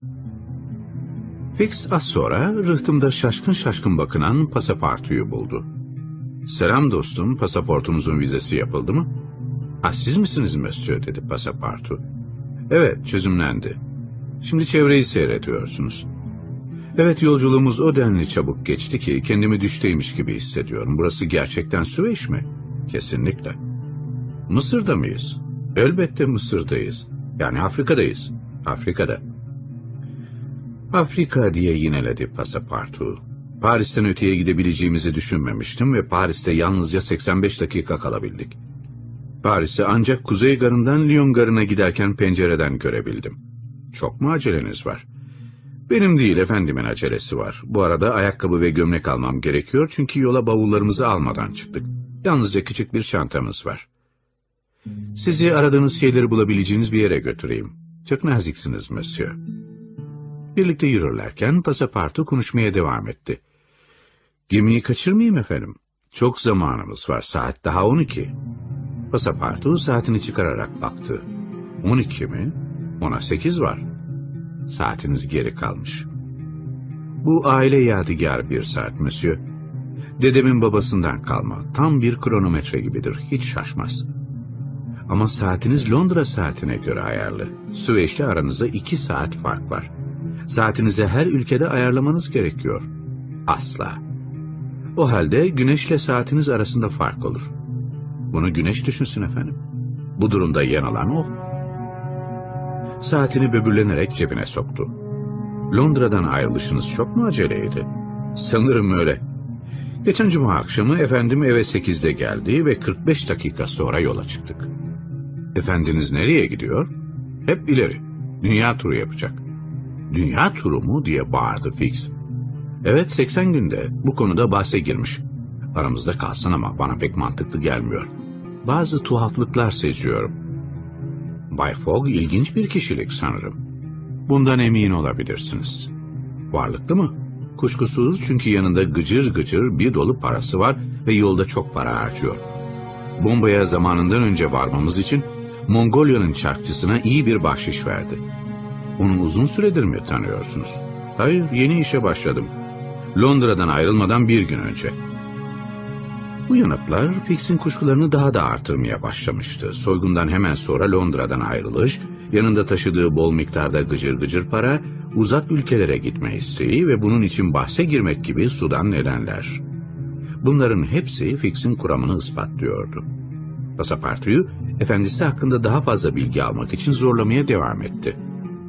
Fix az sonra rıhtımda şaşkın şaşkın bakınan Passepartout'u buldu. Selam dostum, pasaportumuzun vizesi yapıldı mı? Ah, siz misiniz Monsieur dedi Passepartout. Evet, çözümlendi. Şimdi çevreyi seyrediyorsunuz. Evet, yolculuğumuz o denli çabuk geçti ki kendimi düşteymiş gibi hissediyorum. Burası gerçekten Süveyş mi? Kesinlikle. Mısır'da mıyız? Elbette Mısır'dayız. Yani Afrika'dayız. Afrika'da. Afrika diye yineledi Passepartout. Paris'ten öteye gidebileceğimizi düşünmemiştim ve Paris'te yalnızca 85 dakika kalabildik. Paris'i ancak Kuzey Garı'ndan Lyon Garı'na giderken pencereden görebildim. Çok mu aceleniz var? Benim değil, efendimin acelesi var. Bu arada ayakkabı ve gömlek almam gerekiyor çünkü yola bavullarımızı almadan çıktık. Yalnızca küçük bir çantamız var. Sizi aradığınız şeyleri bulabileceğiniz bir yere götüreyim. Çok naziksiniz Monsieur. Birlikte yürürlerken Passepartout konuşmaya devam etti. Gemiyi kaçırmayayım efendim. Çok zamanımız var, saat daha 12. Passepartout saatini çıkararak baktı. 12 mi? Ona 8 var. Saatiniz geri kalmış. Bu aile yadigarı bir saat Monsieur. Dedemin babasından kalma. Tam bir kronometre gibidir. Hiç şaşmaz. Ama saatiniz Londra saatine göre ayarlı. Süveyş'le aranızda 2 saat fark var. Saatinize her ülkede ayarlamanız gerekiyor. Asla. O halde güneşle saatiniz arasında fark olur. Bunu güneş düşünsün efendim. Bu durumda yanılan o. Saatini böbürlenerek cebine soktu. Londra'dan ayrılışınız çok mu aceleydi? Sanırım öyle. Geçen cuma akşamı efendim eve 8'de geldi ve 45 dakika sonra yola çıktık. Efendiniz nereye gidiyor? Hep ileri. Dünya turu yapacak. Dünya turu mu diye bağırdı Fix. Evet, 80 günde bu konuda bahse girmiş. Aramızda kalsın ama bana pek mantıklı gelmiyor. Bazı tuhaflıklar seziyorum. Bay Fogg ilginç bir kişilik sanırım. Bundan emin olabilirsiniz. Varlıklı mı? Kuşkusuz, çünkü yanında gıcır gıcır bir dolu parası var ve yolda çok para harcıyor. Bombaya zamanından önce varmamız için Mongolya'nın çarkçısına iyi bir bahşiş verdi. Onu uzun süredir mi tanıyorsunuz? Hayır, yeni işe başladım. Londra'dan ayrılmadan bir gün önce. Bu yanıtlar Fix'in kuşkularını daha da artırmaya başlamıştı. Soygundan hemen sonra Londra'dan ayrılış, yanında taşıdığı bol miktarda gıcır gıcır para, uzak ülkelere gitme isteği ve bunun için bahse girmek gibi sudan nedenler. Bunların hepsi Fix'in kuramını ispatlıyordu. Pasapartu'yu efendisi hakkında daha fazla bilgi almak için zorlamaya devam etti.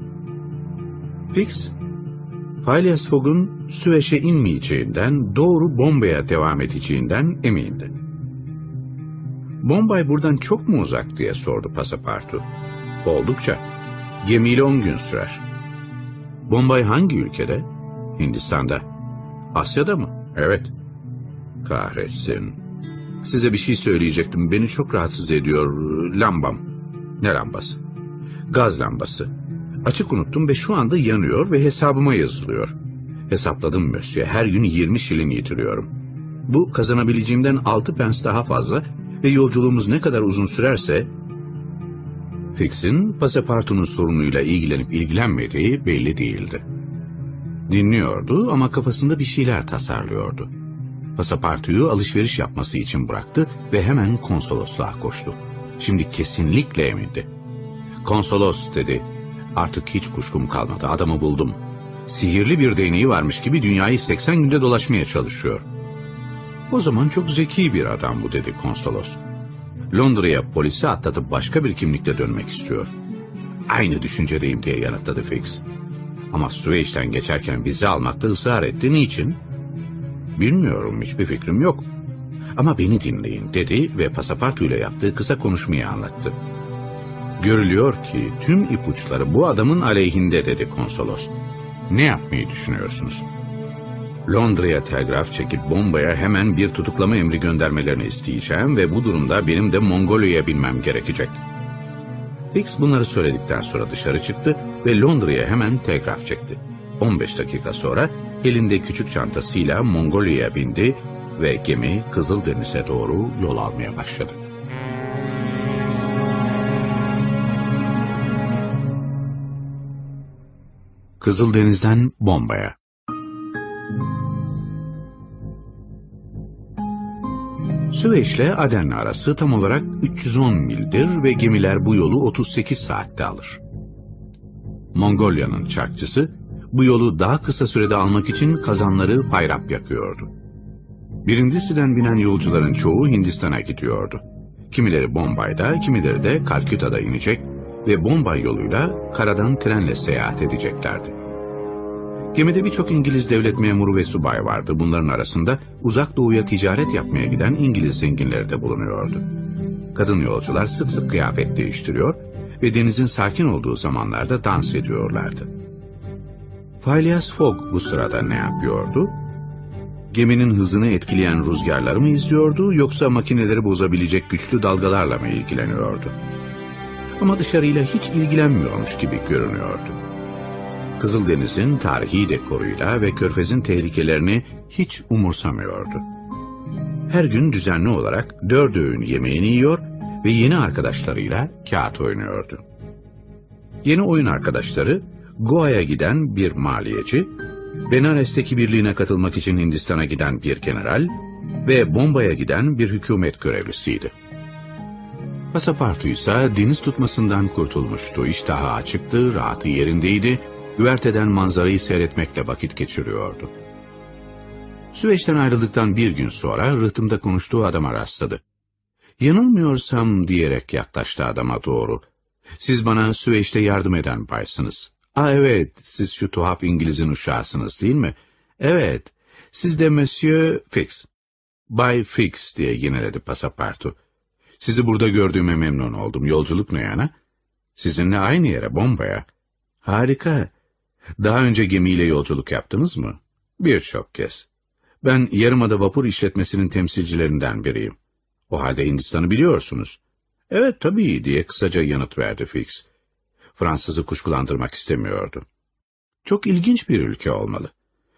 Fix, Phileas Fogg'un Süveyş'e inmeyeceğinden, doğru Bombay'a devam edeceğinden emindi. Bombay buradan çok mu uzak diye sordu Pasapartu. Oldukça. Gemiyle 10 gün sürer. Bombay hangi ülkede? Hindistan'da. Asya'da mı? Evet. Kahretsin. Size bir şey söyleyecektim. Beni çok rahatsız ediyor. Lambam. Ne lambası? Gaz lambası. Açık unuttum ve şu anda yanıyor ve hesabıma yazılıyor. Hesapladım Monsieur. Her gün 20 şilin yitiriyorum. Bu kazanabileceğimden 6 pence daha fazla ve yolculuğumuz ne kadar uzun sürerse... Fix'in Pasapartu'nun sorunuyla ilgilenip ilgilenmediği belli değildi. Dinliyordu ama kafasında bir şeyler tasarlıyordu. Pasapartu'yu alışveriş yapması için bıraktı ve hemen konsolosluğa koştu. Şimdi kesinlikle emindi. "Konsolos," dedi. "Artık hiç kuşkum kalmadı. Adamı buldum. Sihirli bir değneği varmış gibi dünyayı 80 günde dolaşmaya çalışıyor." "O zaman çok zeki bir adam bu," dedi konsolos. "Londra'ya polisi atlatıp başka bir kimlikle dönmek istiyor." "Aynı düşüncedeyim," diye yanıtladı Fix. "Ama Süveyş'ten geçerken vize almakta ısrar etti. Niçin?" "Bilmiyorum, hiçbir fikrim yok. Ama beni dinleyin," dedi ve Pasapartu ile yaptığı kısa konuşmayı anlattı. "Görülüyor ki tüm ipuçları bu adamın aleyhinde," dedi konsolos. "Ne yapmayı düşünüyorsunuz?" "Londra'ya telgraf çekip Bombay'a hemen bir tutuklama emri göndermelerini isteyeceğim ve bu durumda benim de Mongolya'ya binmem gerekecek." Fix bunları söyledikten sonra dışarı çıktı ve Londra'ya hemen telgraf çekti. 15 dakika sonra elinde küçük çantasıyla Mongolya'ya bindi ve gemi Kızıldeniz'e doğru yol almaya başladı. Kızıldeniz'den Bombay'a. Süveyş'le Aden arası tam olarak 310 mildir ve gemiler bu yolu 38 saatte alır. Mongolya'nın çarkçısı bu yolu daha kısa sürede almak için kazanları fayrap yakıyordu. Birincisinden binen yolcuların çoğu Hindistan'a gidiyordu. Kimileri Bombay'da, kimileri de Kalküta'da inecek ve Bombay yoluyla karadan trenle seyahat edeceklerdi. Gemide birçok İngiliz devlet memuru ve subay vardı. Bunların arasında uzak doğuya ticaret yapmaya giden İngiliz zenginleri de bulunuyordu. Kadın yolcular sık sık kıyafet değiştiriyor ve denizin sakin olduğu zamanlarda dans ediyorlardı. Phileas Fogg bu sırada ne yapıyordu? Geminin hızını etkileyen rüzgarları mı izliyordu, yoksa makineleri bozabilecek güçlü dalgalarla mı ilgileniyordu? Ama dışarıyla hiç ilgilenmiyormuş gibi görünüyordu. Kızıldeniz'in tarihi dekoruyla ve körfezin tehlikelerini hiç umursamıyordu. Her gün düzenli olarak 4 öğün yemeğini yiyor ve yeni arkadaşlarıyla kağıt oynuyordu. Yeni oyun arkadaşları, Goa'ya giden bir maliyeci, Benares'teki birliğine katılmak için Hindistan'a giden bir general ve Bombay'a giden bir hükümet görevlisiydi. Pasapartu ise deniz tutmasından kurtulmuştu. İştahı açıktı, rahatı yerindeydi, güverteden manzarayı seyretmekle vakit geçiriyordu. Süveyş'ten ayrıldıktan bir gün sonra rıhtımda konuştuğu adama rastladı. "Yanılmıyorsam," diyerek yaklaştı adama doğru. "Siz bana Süveyş'te yardım eden baysınız." "Aa, evet, siz şu tuhaf İngiliz'in uşağısınız değil mi?" "Evet, siz de Monsieur Fix." "Bay Fix," diye yineledi Pasapartu. "Sizi burada gördüğüme memnun oldum. Yolculuk ne yana?" "Sizinle aynı yere, Bombay'a." "Harika. Daha önce gemiyle yolculuk yaptınız mı? Birçok kez. Ben Yarımada Vapur İşletmesi'nin temsilcilerinden biriyim. O halde Hindistan'ı biliyorsunuz. Evet tabii diye kısaca yanıt verdi Fix. Fransız'ı kuşkulandırmak istemiyordu. Çok ilginç bir ülke olmalı.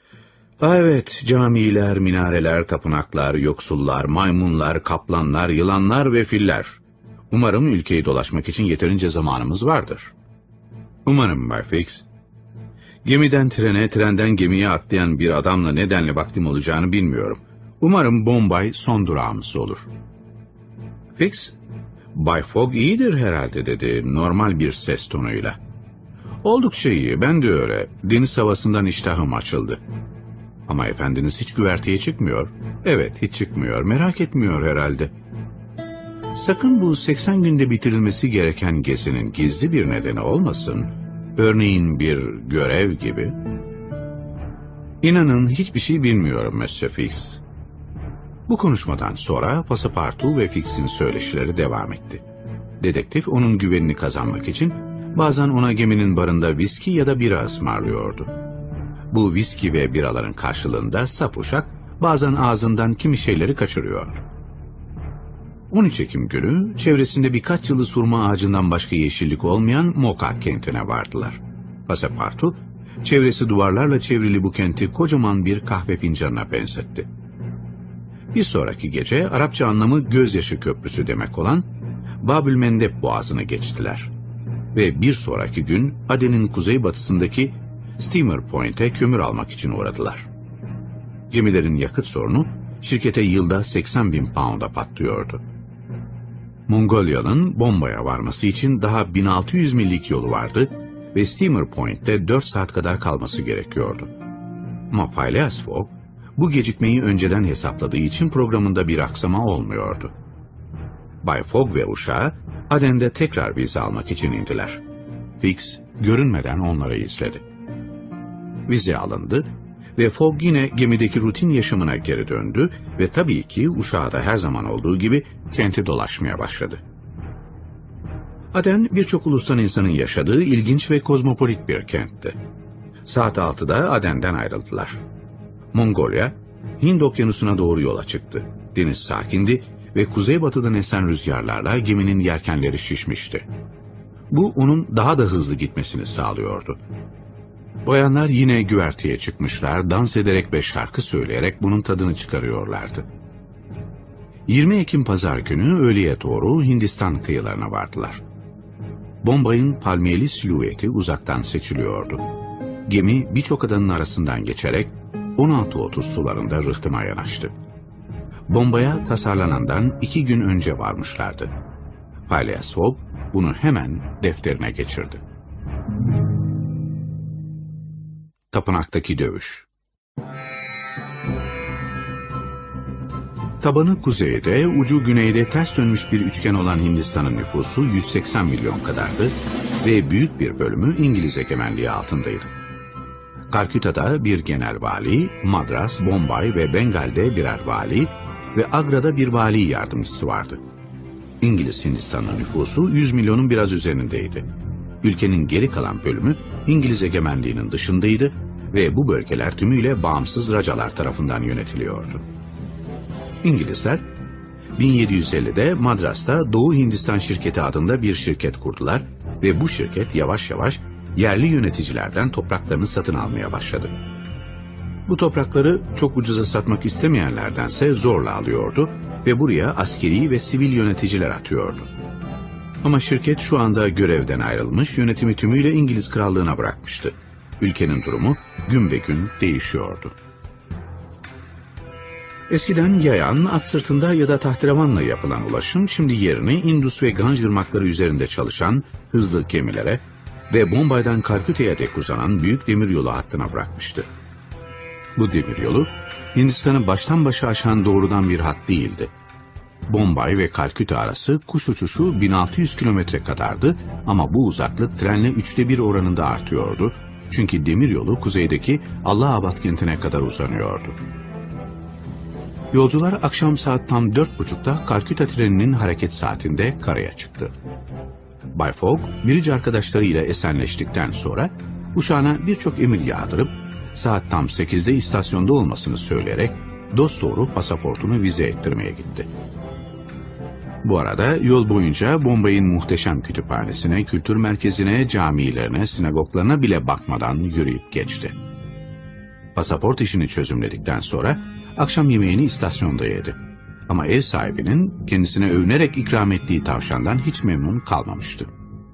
Evet, camiler, minareler, tapınaklar, yoksullar, maymunlar, kaplanlar, yılanlar ve filler. Umarım ülkeyi dolaşmak için yeterince zamanımız vardır. Umarım Bay Fix. Gemiden trene, trenden gemiye atlayan bir adamla nedenle vaktim olacağını bilmiyorum. Umarım Bombay son durağımız olur. Fix, Bay Fogg iyidir herhalde dedi normal bir ses tonuyla. Oldukça iyi, ben de öyle. Deniz havasından iştahım açıldı. Ama efendiniz hiç güverteye çıkmıyor. Evet, hiç çıkmıyor, merak etmiyor herhalde. Sakın bu 80 günde bitirilmesi gereken gezinin gizli bir nedeni olmasın. Örneğin bir görev gibi. İnanın hiçbir şey bilmiyorum Monsieur Fix. Bu konuşmadan sonra Passepartout ve Fix'in söyleşileri devam etti. Dedektif onun güvenini kazanmak için bazen ona geminin barında viski ya da bira ısmarlıyordu. Bu viski ve biraların karşılığında sap uşak bazen ağzından kimi şeyleri kaçırıyordu. 13 Ekim günü çevresinde birkaç yılı surma ağacından başka yeşillik olmayan Moka kentine vardılar. Passepartout, çevresi duvarlarla çevrili bu kenti kocaman bir kahve fincanına benzetti. Bir sonraki gece Arapça anlamı gözyaşı köprüsü demek olan Babülmendeb boğazını geçtiler. Ve bir sonraki gün Aden'in kuzeybatısındaki Steamer Point'e kömür almak için uğradılar. Gemilerin yakıt sorunu şirkete yılda 80.000 pound'a patlıyordu. Mongolya'nın Bombay'a varması için daha 1600 millik yolu vardı ve Steamer Point'te 4 saat kadar kalması gerekiyordu. Ama Phileas Fogg bu gecikmeyi önceden hesapladığı için programında bir aksama olmuyordu. Bay Fogg ve uşağı Aden'de tekrar vize almak için indiler. Fix görünmeden onları izledi. Vize alındı ve Fogg yine gemideki rutin yaşamına geri döndü ve tabii ki uşağı da her zaman olduğu gibi kenti dolaşmaya başladı. Aden birçok ulustan insanın yaşadığı ilginç ve kozmopolit bir kentti. Saat 6'da Aden'den ayrıldılar. Mongolia, Hind Okyanusu'na doğru yola çıktı. Deniz sakindi ve kuzeybatıdan esen rüzgarlarla geminin yelkenleri şişmişti. Bu onun daha da hızlı gitmesini sağlıyordu. Bayanlar yine güverteye çıkmışlar, dans ederek ve şarkı söyleyerek bunun tadını çıkarıyorlardı. 20 Ekim Pazar günü öğleye doğru Hindistan kıyılarına vardılar. Bombay'ın palmiyeli silüeti uzaktan seçiliyordu. Gemi birçok adanın arasından geçerek 16:30 sularında rıhtıma yanaştı. Bombay'a tasarlanandan 2 gün önce varmışlardı. Phileas Fogg bunu hemen defterine geçirdi. Tapınaktaki dövüş. Tabanı kuzeyde, ucu güneyde ters dönmüş bir üçgen olan Hindistan'ın nüfusu 180 milyon kadardı ve büyük bir bölümü İngiliz egemenliği altındaydı. Kalküta'da bir genel vali, Madras, Bombay ve Bengal'de birer vali ve Agra'da bir vali yardımcısı vardı. İngiliz Hindistan'ın nüfusu 100 milyonun biraz üzerindeydi. Ülkenin geri kalan bölümü İngiliz egemenliğinin dışındaydı ve bu bölgeler tümüyle bağımsız racalar tarafından yönetiliyordu. İngilizler 1750'de Madras'ta Doğu Hindistan Şirketi adında bir şirket kurdular ve bu şirket yavaş yavaş yerli yöneticilerden topraklarını satın almaya başladı. Bu toprakları çok ucuza satmak istemeyenlerdense zorla alıyordu ve buraya askeri ve sivil yöneticiler atıyordu. Ama şirket şu anda görevden ayrılmış, yönetimi tümüyle İngiliz Krallığı'na bırakmıştı. Ülkenin durumu gün be gün değişiyordu. Eskiden yayan, at sırtında ya da tahterevanla yapılan ulaşım şimdi yerini Indus ve Ganj ırmakları üzerinde çalışan hızlı gemilere ve Bombay'dan Kalküta'ya dek uzanan büyük demiryolu hattına bırakmıştı. Bu demiryolu Hindistan'ı baştan başa aşan doğrudan bir hat değildi. Bombay ve Kalküta arası kuş uçuşu 1600 kilometre kadardı ama bu uzaklık trenle 1/3 oranında artıyordu. Çünkü demiryolu kuzeydeki Allahabad kentine kadar uzanıyordu. Yolcular akşam saat tam 4:30'da Kalküta treninin hareket saatinde karaya çıktı. Bay Fogg, birici arkadaşlarıyla esenleştikten sonra uşağına birçok emir yağdırıp saat tam 8'de istasyonda olmasını söyleyerek dosdoğru pasaportunu vize ettirmeye gitti. Bu arada yol boyunca Bombay'ın muhteşem kütüphanesine, kültür merkezine, camilerine, sinagoglarına bile bakmadan yürüyüp geçti. Pasaport işini çözümledikten sonra akşam yemeğini istasyonda yedi. Ama ev sahibinin kendisine övünerek ikram ettiği tavşandan hiç memnun kalmamıştı.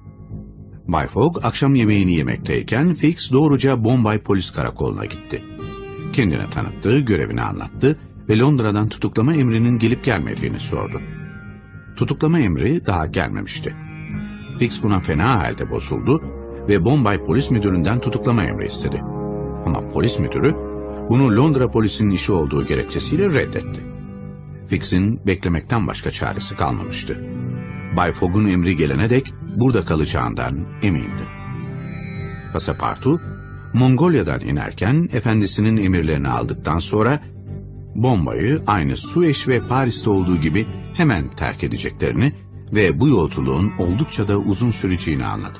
Bay Fogg akşam yemeğini yemekteyken Fix doğruca Bombay Polis Karakolu'na gitti. Kendine tanıttı, görevini anlattı ve Londra'dan tutuklama emrinin gelip gelmediğini sordu. Tutuklama emri daha gelmemişti. Fix buna fena halde bozuldu ve Bombay Polis Müdürü'nden tutuklama emri istedi. Ama polis müdürü bunu Londra polisinin işi olduğu gerekçesiyle reddetti. Fix'in beklemekten başka çaresi kalmamıştı. Bay Fogg'un emri gelene dek burada kalacağından emindi. Pasapartu, Mongolya'dan inerken efendisinin emirlerini aldıktan sonra Bombay'ı aynı Süveyş ve Paris'te olduğu gibi hemen terk edeceklerini ve bu yolculuğun oldukça da uzun süreceğini anladı.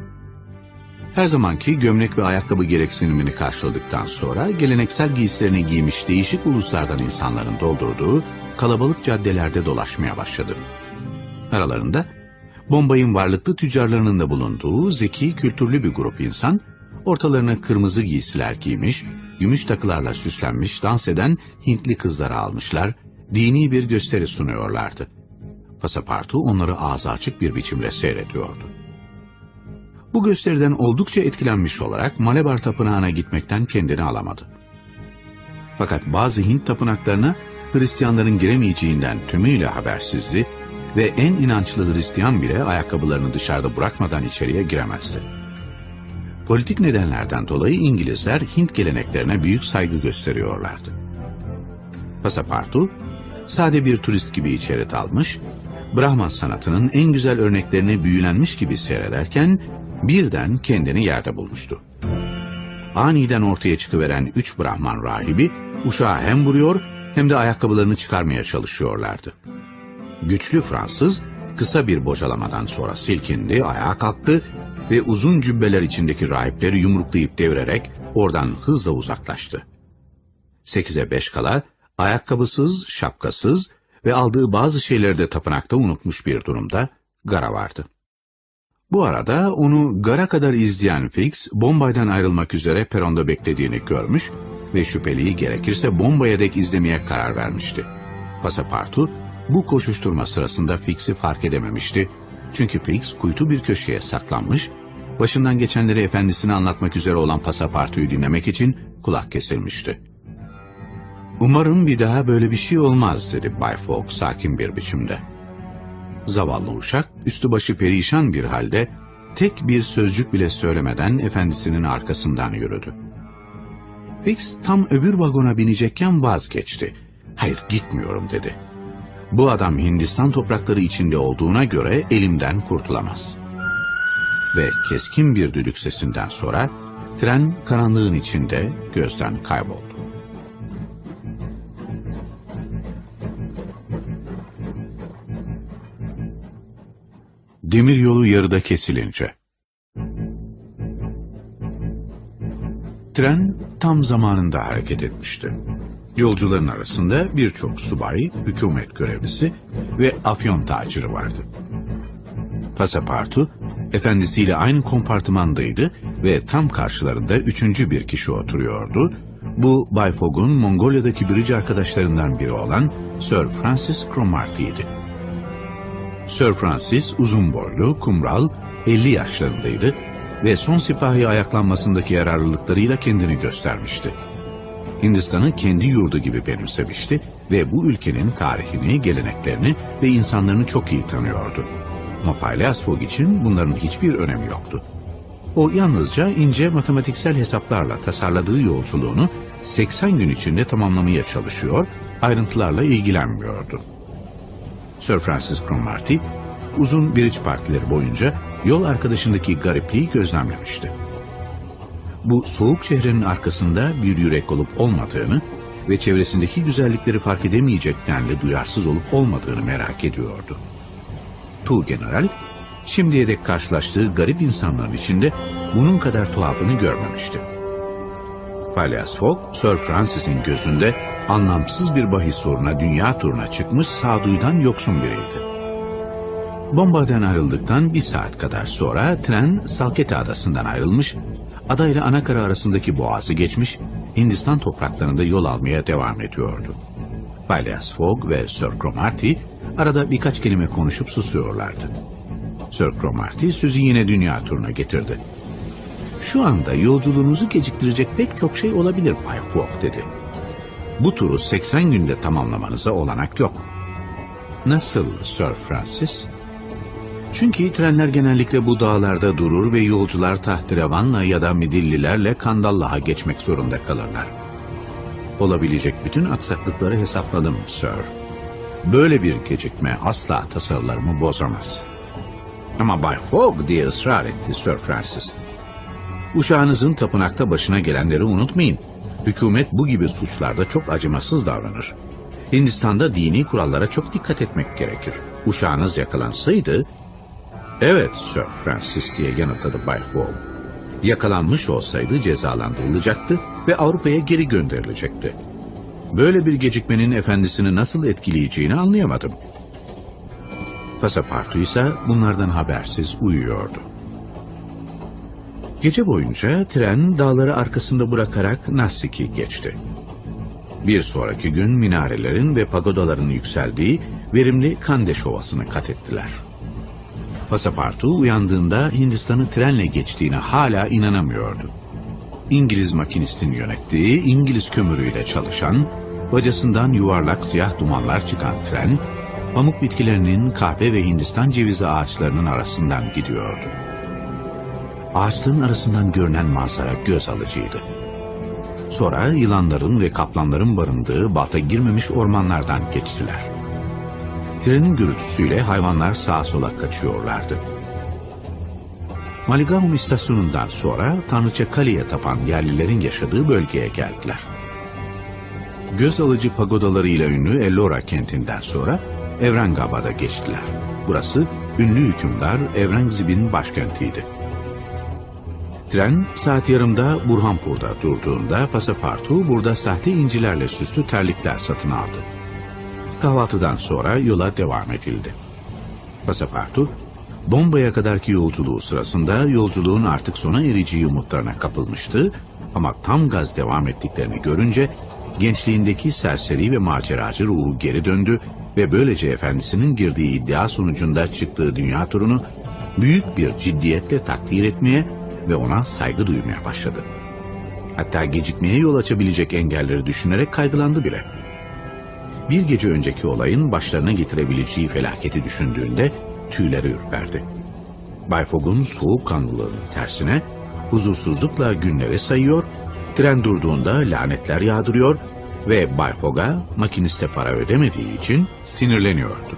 Her zamanki gömlek ve ayakkabı gereksinimini karşıladıktan sonra geleneksel giysilerini giymiş değişik uluslardan insanların doldurduğu kalabalık caddelerde dolaşmaya başladı. Aralarında Bombay'ın varlıklı tüccarlarının da bulunduğu zeki, kültürlü bir grup insan, ortalarına kırmızı giysiler giymiş, gümüş takılarla süslenmiş dans eden Hintli kızları almışlar, dini bir gösteri sunuyorlardı. Pasapartu onları ağzı açık bir biçimde seyrediyordu. Bu gösteriden oldukça etkilenmiş olarak Malebar Tapınağı'na gitmekten kendini alamadı. Fakat bazı Hint tapınaklarına Hristiyanların giremeyeceğinden tümüyle habersizdi ve en inançlı Hristiyan bile ayakkabılarını dışarıda bırakmadan içeriye giremezdi. Politik nedenlerden dolayı İngilizler Hint geleneklerine büyük saygı gösteriyorlardı. Pasapartu, sade bir turist gibi içeri dalmış, Brahman sanatının en güzel örneklerini büyülenmiş gibi seyrederken birden kendini yerde bulmuştu. Aniden ortaya çıkıveren 3 Brahman rahibi uşağı hem vuruyor hem de ayakkabılarını çıkarmaya çalışıyorlardı. Güçlü Fransız kısa bir bocalamadan sonra silkindi, ayağa kalktı ve uzun cübbeler içindeki rahipleri yumruklayıp devirerek oradan hızla uzaklaştı. 8'e 5 kala ayakkabısız, şapkasız ve aldığı bazı şeyleri de tapınakta unutmuş bir durumda gara vardı. Bu arada onu gara kadar izleyen Fix, Bombay'dan ayrılmak üzere peronda beklediğini görmüş ve şüpheliyi gerekirse Bombay'a dek izlemeye karar vermişti. Pasapartu bu koşuşturma sırasında Fix'i fark edememişti. Çünkü Fix kuytu bir köşeye saklanmış, başından geçenleri efendisine anlatmak üzere olan Pasapartu'yu dinlemek için kulak kesilmişti. "Umarım bir daha böyle bir şey olmaz," dedi Bay Fogg sakin bir biçimde. Zavallı uşak üstü başı perişan bir halde tek bir sözcük bile söylemeden efendisinin arkasından yürüdü. Fix tam öbür vagona binecekken vazgeçti. "Hayır, gitmiyorum," dedi. "Bu adam Hindistan toprakları içinde olduğuna göre elimden kurtulamaz." Ve keskin bir düdük sesinden sonra tren karanlığın içinde gözden kayboldu. Demiryolu yarıda kesilince. Tren tam zamanında hareket etmişti. Yolcuların arasında birçok subay, hükümet görevlisi ve afyon taciri vardı. Pasapartu, efendisiyle aynı kompartımandaydı ve tam karşılarında 3. bir kişi oturuyordu. Bu Bay Fogg'un Mongolya'daki birici arkadaşlarından biri olan Sir Francis Cromarty'ydi. Sir Francis uzun boylu, kumral, 50 yaşlarındaydı ve son sipahi ayaklanmasındaki yararlılıklarıyla kendini göstermişti. Hindistan'ı kendi yurdu gibi benimsemişti ve bu ülkenin tarihini, geleneklerini ve insanlarını çok iyi tanıyordu. Ama Phileas Fogg için bunların hiçbir önemi yoktu. O yalnızca ince matematiksel hesaplarla tasarladığı yolculuğunu 80 gün içinde tamamlamaya çalışıyor, ayrıntılarla ilgilenmiyordu. Sir Francis Cromarty, uzun bridge partileri boyunca yol arkadaşındaki garipliği gözlemlemişti. Bu soğuk şehrin arkasında bir yürek olup olmadığını ve çevresindeki güzellikleri fark edemeyecek denli duyarsız olup olmadığını merak ediyordu. Tuğgeneral, şimdiye dek karşılaştığı garip insanların içinde bunun kadar tuhafını görmemişti. Phileas Fogg, Sir Francis'in gözünde anlamsız bir bahis uğruna dünya turuna çıkmış sağduyudan yoksun biriydi. Bombay'dan ayrıldıktan bir saat kadar sonra tren Salkete Adası'ndan ayrılmış, ada ile Anakara arasındaki boğazı geçmiş, Hindistan topraklarında yol almaya devam ediyordu. Phileas Fogg ve Sir Cromarty arada birkaç kelime konuşup susuyorlardı. Sir Cromarty sözü yine dünya turuna getirdi. "Şu anda yolculuğunuzu geciktirecek pek çok şey olabilir Bay Fogg," dedi. "Bu turu 80 günde tamamlamanıza olanak yok." "Nasıl Sir Francis?" "Çünkü trenler genellikle bu dağlarda durur ve yolcular tahterevanla ya da midillilerle Kandallah'a geçmek zorunda kalırlar. Olabilecek bütün aksaklıkları hesapladım Sir. Böyle bir gecikme asla tasarılarımı bozamaz." "Ama Bay Fogg," diye ısrar etti Sir Francis. "Uşağınızın tapınakta başına gelenleri unutmayın. Hükümet bu gibi suçlarda çok acımasız davranır. Hindistan'da dini kurallara çok dikkat etmek gerekir. Uşağınız yakalansaydı..." "Evet Sir Francis," diye yanıtladı Bay Fogg. "Yakalanmış olsaydı cezalandırılacaktı ve Avrupa'ya geri gönderilecekti. Böyle bir gecikmenin efendisini nasıl etkileyeceğini anlayamadım." Passepartout ise bunlardan habersiz uyuyordu. Gece boyunca tren dağları arkasında bırakarak Nassik'i geçti. Bir sonraki gün minarelerin ve pagodaların yükseldiği verimli Kandeş Ovası'nı kat ettiler. Passepartout uyandığında Hindistan'ı trenle geçtiğine hala inanamıyordu. İngiliz makinistin yönettiği, İngiliz kömürüyle çalışan, bacasından yuvarlak siyah dumanlar çıkan tren, pamuk bitkilerinin, kahve ve Hindistan cevizi ağaçlarının arasından gidiyordu. Ağaçların arasından görünen manzara göz alıcıydı. Sonra yılanların ve kaplanların barındığı balta girmemiş ormanlardan geçtiler. Trenin gürültüsüyle hayvanlar sağa sola kaçıyorlardı. Maligaum istasyonundan sonra Tanrıça Kali'ye tapan yerlilerin yaşadığı bölgeye geldiler. Göz alıcı pagodalarıyla ünlü Ellora kentinden sonra Evrangabad'a geçtiler. Burası ünlü hükümdar Evrengzib'in başkentiydi. Tren saat yarımda Burhanpur'da durduğunda Passepartout burada sahte incilerle süslü terlikler satın aldı. Kahvaltıdan sonra yola devam edildi. Passepartout, Bombay'a kadarki yolculuğu sırasında yolculuğun artık sona ereceği umutlarına kapılmıştı ama tam gaz devam ettiklerini görünce gençliğindeki serseri ve maceracı ruhu geri döndü ve böylece efendisinin girdiği iddia sonucunda çıktığı dünya turunu büyük bir ciddiyetle takdir etmeye ve ona saygı duymaya başladı. Hatta gecikmeye yol açabilecek engelleri düşünerek kaygılandı bile. Bir gece önceki olayın başlarına getirebileceği felaketi düşündüğünde tüyleri ürperdi. Bay Fogg'un soğukkanlılığının tersine huzursuzlukla günleri sayıyor, tren durduğunda lanetler yağdırıyor ve Bay Fogg'a makiniste para ödemediği için sinirleniyordu.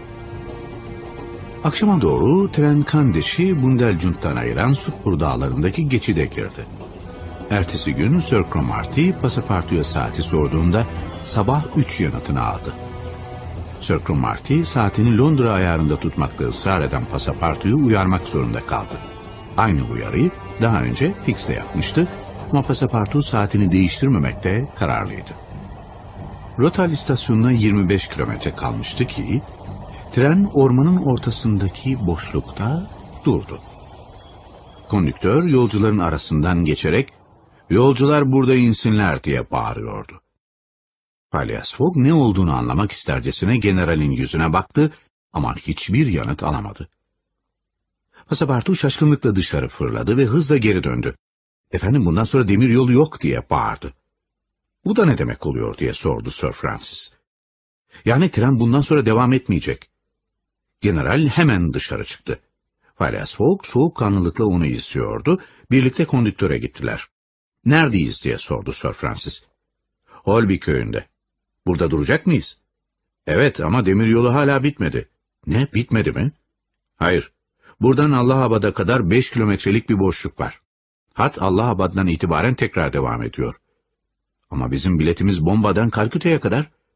Akşama doğru tren Kandeş'i Bundelcund'dan ayıran Sutpur dağlarındaki geçide girdi. Ertesi gün Sir Cromarty Passepartout'a saati sorduğunda sabah 3 yanıtını aldı. Sir Cromarty saatini Londra ayarında tutmakta ısrar eden Passepartout'u uyarmak zorunda kaldı. Aynı uyarıyı daha önce Fix'te yapmıştı ama Passepartout saatini değiştirmemekte kararlıydı. Rotal istasyonuna 25 kilometre kalmıştı ki tren ormanın ortasındaki boşlukta durdu. Kondüktör yolcuların arasından geçerek "Yolcular burada insinler," diye bağırıyordu. Phileas Fogg ne olduğunu anlamak istercesine generalin yüzüne baktı ama hiçbir yanıt alamadı. Passepartout şaşkınlıkla dışarı fırladı ve hızla geri döndü. "Efendim, bundan sonra demir yolu yok," diye bağırdı. "Bu da ne demek oluyor?" diye sordu Sir Francis. "Yani tren bundan sonra devam etmeyecek." General hemen dışarı çıktı. Phileas Fogg soğukkanlılıkla onu izliyordu. Birlikte kondüktöre gittiler. "Neredeyiz?" diye sordu Sir Francis. "Holby köyünde." "Burada duracak mıyız?" "Evet, ama demiryolu hala bitmedi." "Ne, bitmedi mi?" "Hayır. Buradan Allahabad'a kadar 5 kilometrelik bir boşluk var. Hat Allahabad'dan itibaren tekrar devam ediyor." "Ama bizim biletimiz Bombay'dan Kalküta'ya kadar."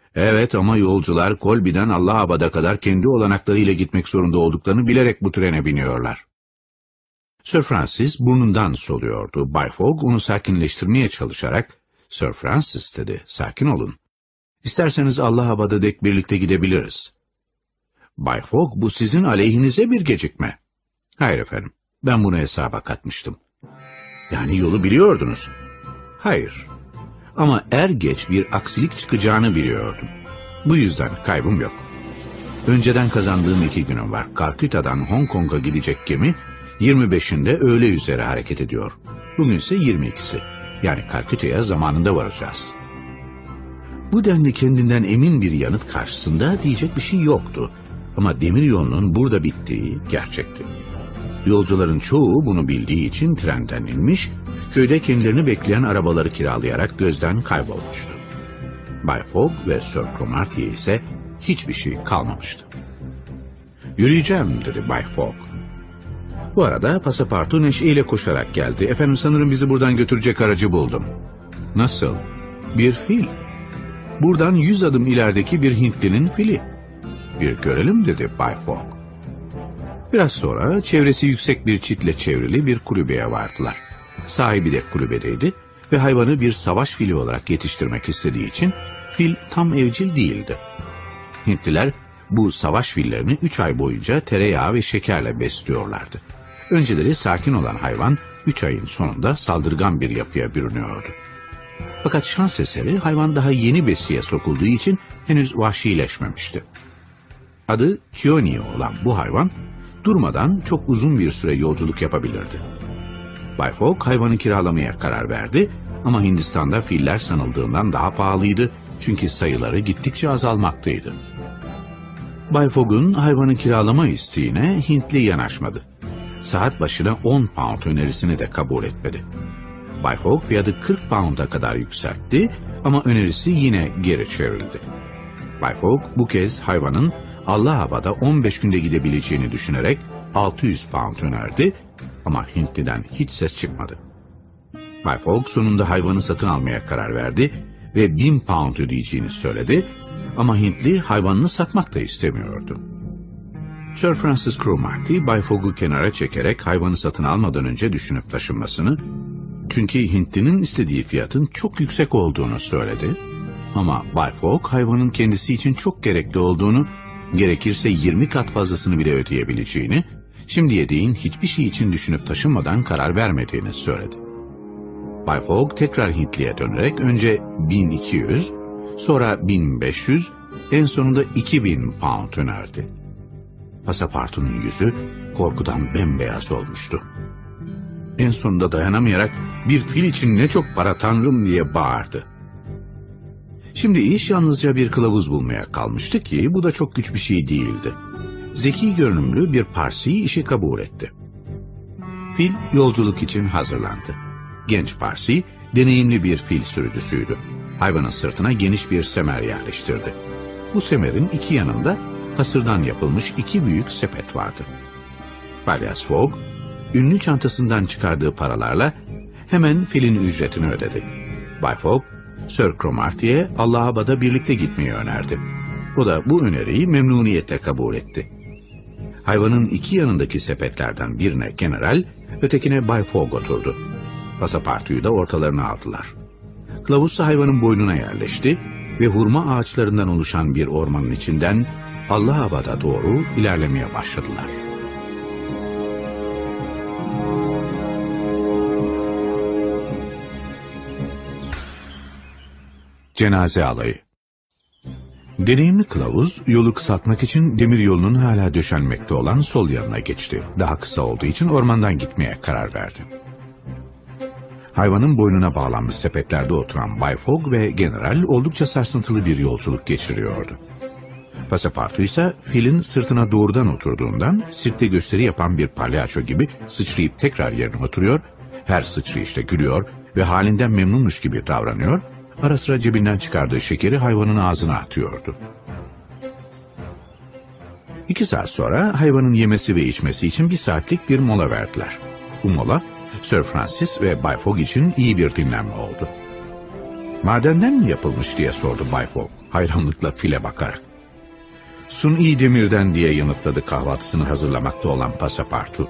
Evet ama yolcular Colby'den Allahabad'a kadar kendi olanaklarıyla gitmek zorunda olduklarını bilerek bu trene biniyorlar. Sir Francis burnundan soluyordu. Bay Fogg onu sakinleştirmeye çalışarak, "Sir Francis," dedi, "sakin olun. İsterseniz Allahabad'a dek birlikte gidebiliriz." "Bay Fogg, bu sizin aleyhinize bir gecikme." "Hayır efendim, ben bunu hesaba katmıştım." "Yani yolu biliyordunuz." "Hayır. Ama er geç bir aksilik çıkacağını biliyordum. Bu yüzden kaybım yok. Önceden kazandığım 2 günüm var. Kalküta'dan Hong Kong'a gidecek gemi 25'inde öğle üzere hareket ediyor. Bugün ise 22'si. Yani Kalküta'ya zamanında varacağız." Bu denli kendinden emin bir yanıt karşısında diyecek bir şey yoktu. Ama demiryolunun burada bittiği gerçekti. Yolcuların çoğu bunu bildiği için trenden inmiş, köyde kendilerini bekleyen arabaları kiralayarak gözden kaybolmuştu. Bay Fogg ve Sir Cromartie ise hiçbir şey kalmamıştı. "Yürüyeceğim," dedi Bay Fogg. Bu arada Passepartout neşeyle koşarak geldi. "Efendim, sanırım bizi buradan götürecek aracı buldum." "Nasıl?" "Bir fil. Buradan 100 adım ilerideki bir Hintlinin fili." "Bir görelim," dedi Bay Fogg. Biraz sonra çevresi yüksek bir çitle çevrili bir kulübeye vardılar. Sahibi de kulübedeydi ve hayvanı bir savaş fili olarak yetiştirmek istediği için fil tam evcil değildi. Hintliler bu savaş fillerini 3 ay boyunca tereyağı ve şekerle besliyorlardı. Önceleri sakin olan hayvan 3 ayın sonunda saldırgan bir yapıya bürünüyordu. Fakat şans eseri hayvan daha yeni besiye sokulduğu için henüz vahşileşmemişti. Adı Chioni olan bu hayvan durmadan çok uzun bir süre yolculuk yapabilirdi. Bay Fogg hayvanı kiralamaya karar verdi ama Hindistan'da filler sanıldığından daha pahalıydı çünkü sayıları gittikçe azalmaktaydı. Bay Fogg'un hayvanı kiralama isteğine Hintli yanaşmadı. Saat başına 10 pound önerisini de kabul etmedi. Bay Fogg fiyatı 40 pound'a kadar yükseltti ama önerisi yine geri çevrildi. Bay Fogg bu kez hayvanın Allahabad'a 15 günde gidebileceğini düşünerek 600 pound önerdi ama Hintli'den hiç ses çıkmadı. Bay Fogg sonunda hayvanı satın almaya karar verdi ve 1000 pound ödeyeceğini söyledi ama Hintli hayvanını satmak da istemiyordu. Sir Francis Cromartie, Bay Fogg'u kenara çekerek hayvanı satın almadan önce düşünüp taşınmasını, çünkü Hintlinin istediği fiyatın çok yüksek olduğunu söyledi ama Bay Fogg hayvanın kendisi için çok gerekli olduğunu, gerekirse 20 kat fazlasını bile ödeyebileceğini, şimdiye değin hiçbir şey için düşünüp taşınmadan karar vermediğini söyledi. Bay Fogg tekrar Hintli'ye dönerek önce 1200, sonra 1500, en sonunda 2000 pound önerdi. Passepartout'un yüzü korkudan bembeyaz olmuştu. En sonunda dayanamayarak "Bir fil için ne çok para tanrım!" diye bağırdı. Şimdi iş yalnızca bir kılavuz bulmaya kalmıştı ki bu da çok güç bir şey değildi. Zeki görünümlü bir Parsi işi kabul etti. Fil yolculuk için hazırlandı. Genç Parsi deneyimli bir fil sürücüsüydü. Hayvanın sırtına geniş bir semer yerleştirdi. Bu semerin iki yanında hasırdan yapılmış 2 büyük sepet vardı. Phileas Fogg, ünlü çantasından çıkardığı paralarla hemen filin ücretini ödedi. Bay Fogg, Sir Cromartie'ye Allahabad'a birlikte gitmeyi önerdi. O da bu öneriyi memnuniyetle kabul etti. Hayvanın 2 yanındaki sepetlerden birine general, ötekine Bay Fogg oturdu. Passepartout'u da ortalarına aldılar. Kılavuz hayvanın boynuna yerleşti ve hurma ağaçlarından oluşan bir ormanın içinden Allahabad'a doğru ilerlemeye başladılar. Cenaze alayı. Deneyimli kılavuz yolu kısaltmak için demiryolunun hala döşenmekte olan sol yanına geçti. Daha kısa olduğu için ormandan gitmeye karar verdi. Hayvanın boynuna bağlanmış sepetlerde oturan Bay Fogg ve general oldukça sarsıntılı bir yolculuk geçiriyordu. Passepartout ise filin sırtına doğrudan oturduğundan sirkte gösteri yapan bir palyaço gibi sıçrayıp tekrar yerine oturuyor, her sıçrayışta gülüyor ve halinden memnunmuş gibi davranıyor, ara sıra cebinden çıkardığı şekeri hayvanın ağzına atıyordu. 2 saat sonra hayvanın yemesi ve içmesi için 1 saatlik bir mola verdiler. Bu mola Sir Francis ve Bay Fogg için iyi bir dinlenme oldu. "Madenden mi yapılmış?" diye sordu Bay Fogg. hayranlıkla file bakarak. Suni demirden diye yanıtladı kahvaltısını hazırlamakta olan Pasapartu.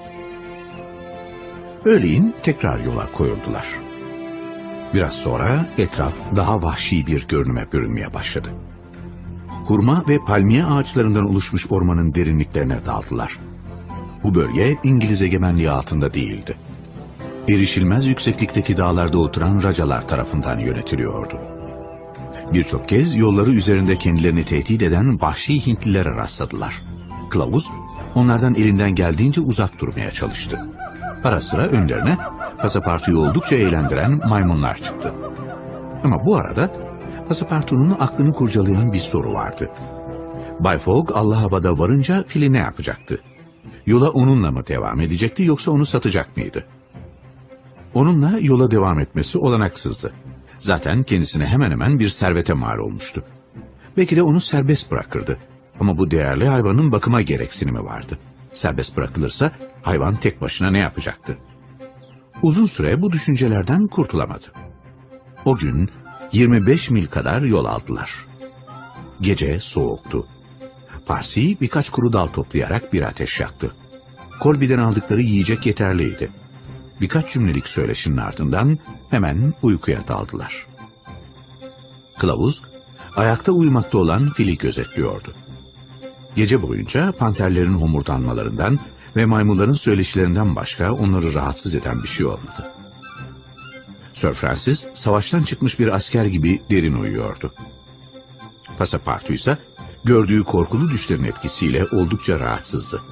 Öğleyin tekrar yola koyuldular. Biraz sonra etraf daha vahşi bir görünüme bürünmeye başladı. Hurma ve palmiye ağaçlarından oluşmuş ormanın derinliklerine daldılar. Bu bölge İngiliz egemenliği altında değildi. Erişilmez yükseklikteki dağlarda oturan racalar tarafından yönetiliyordu. Birçok kez yolları üzerinde kendilerini tehdit eden vahşi Hintlilere rastladılar. Kılavuz onlardan elinden geldiğince uzak durmaya çalıştı. Ara sıra önlerine Pasapartu'yu oldukça eğlendiren maymunlar çıktı. Ama bu arada Pasapartu'nun aklını kurcalayan bir soru vardı. Bay Fogg Allahabad'a varınca fili ne yapacaktı? Yola onunla mı devam edecekti yoksa onu satacak mıydı? Onunla yola devam etmesi olanaksızdı. Zaten kendisine hemen hemen bir servete mal olmuştu. Belki de onu serbest bırakırdı. Ama bu değerli hayvanın bakıma gereksinimi vardı. Serbest bırakılırsa hayvan tek başına ne yapacaktı? Uzun süre bu düşüncelerden kurtulamadı. O gün 25 mil kadar yol aldılar. Gece soğuktu. Parsi birkaç kuru dal toplayarak bir ateş yaktı. Colby'den aldıkları yiyecek yeterliydi. Birkaç cümlelik söyleşinin ardından hemen uykuya daldılar. Kılavuz, ayakta uyumakta olan fili gözetliyordu. Gece boyunca panterlerin homurdanmalarından ve maymunların söyleşilerinden başka onları rahatsız eden bir şey olmadı. Sir Francis, savaştan çıkmış bir asker gibi derin uyuyordu. Pasapartu ise gördüğü korkulu düşlerin etkisiyle oldukça rahatsızdı.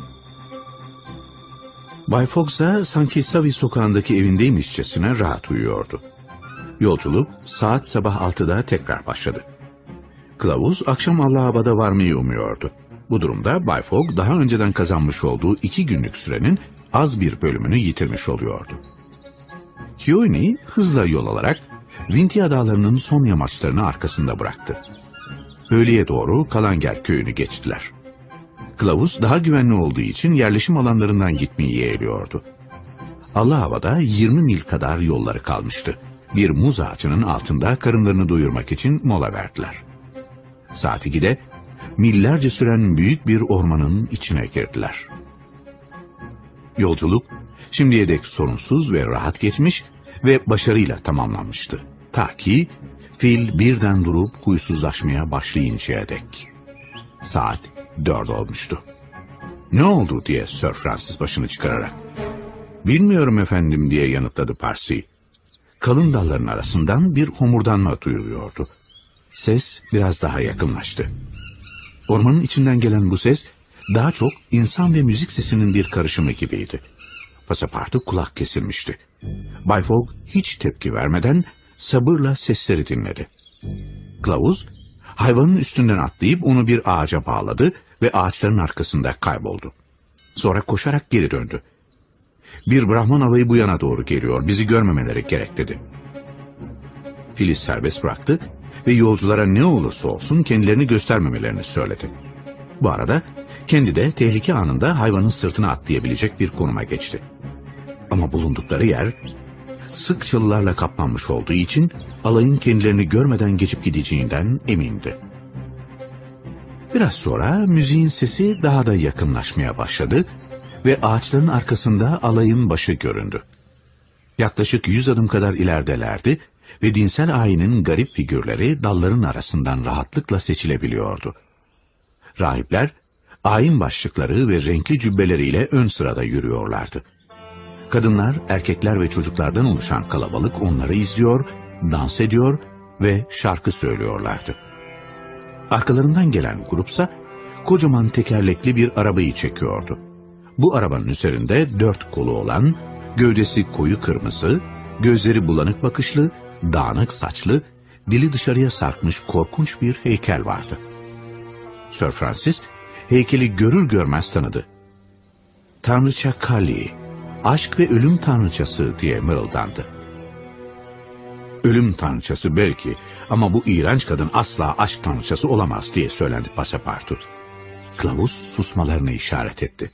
Bay Fogg ise sanki Savy sokağındaki evindeymişçesine rahat uyuyordu. Yolculuk saat sabah 6'da tekrar başladı. Kılavuz akşam Allahabad'a varmayı umuyordu. Bu durumda Bay Fogg daha önceden kazanmış olduğu 2 günlük sürenin az bir bölümünü yitirmiş oluyordu. Chioini hızla yol alarak Vintia Dağları'nın son yamaçlarını arkasında bıraktı. Öğleye doğru Kalanger köyünü geçtiler. Kılavuz daha güvenli olduğu için yerleşim alanlarından gitmeyi yeğliyordu. Allahabad'a 20 mil kadar yolları kalmıştı. Bir muz ağacının altında karınlarını doyurmak için mola verdiler. Saat 2'de millerce süren büyük bir ormanın içine girdiler. Yolculuk şimdiye dek sorunsuz ve rahat geçmiş ve başarıyla tamamlanmıştı. Ta ki fil birden durup huysuzlaşmaya başlayıncaya dek. Saat 4 olmuştu. "Ne oldu?" diye Sir Francis başını çıkararak. "Bilmiyorum efendim," diye yanıtladı Parsi. Kalın dalların arasından bir homurdanma duyuluyordu. Ses biraz daha yakınlaştı. Ormanın içinden gelen bu ses daha çok insan ve müzik sesinin bir karışımı gibiydi. Pasapartu kulak kesilmişti. Bay Fogg hiç tepki vermeden sabırla sesleri dinledi. Kılavuz hayvanın üstünden atlayıp onu bir ağaca bağladı ve ağaçların arkasında kayboldu. Sonra koşarak geri döndü. "Bir Brahman alayı bu yana doğru geliyor, bizi görmemeleri gerek," dedi. Fili serbest bıraktı ve yolculara ne olursa olsun kendilerini göstermemelerini söyledi. Bu arada kendi de tehlike anında hayvanın sırtına atlayabilecek bir konuma geçti. Ama bulundukları yer sık çalılarla kaplanmış olduğu için alayın kendilerini görmeden geçip gideceğinden emindi. Biraz sonra müziğin sesi daha da yakınlaşmaya başladı ve ağaçların arkasında alayın başı göründü. Yaklaşık 100 adım kadar ileridelerdi ve dinsel ayinin garip figürleri dalların arasından rahatlıkla seçilebiliyordu. Rahipler, ayin başlıkları ve renkli cübbeleriyle ön sırada yürüyorlardı. Kadınlar, erkekler ve çocuklardan oluşan kalabalık onları izliyor, dans ediyor ve şarkı söylüyorlardı. Arkalarından gelen grupsa kocaman tekerlekli bir arabayı çekiyordu. Bu arabanın üzerinde 4 kolu olan, gövdesi koyu kırmızı, gözleri bulanık bakışlı, dağınık saçlı, dili dışarıya sarkmış korkunç bir heykel vardı. Sir Francis heykeli görür görmez tanıdı. "Tanrıça Kali, aşk ve ölüm tanrıçası," diye mırıldandı. "Ölüm tanrıçası belki ama bu iğrenç kadın asla aşk tanrıçası olamaz," diye söylendi Pasapartu. Kılavuz susmalarını işaret etti.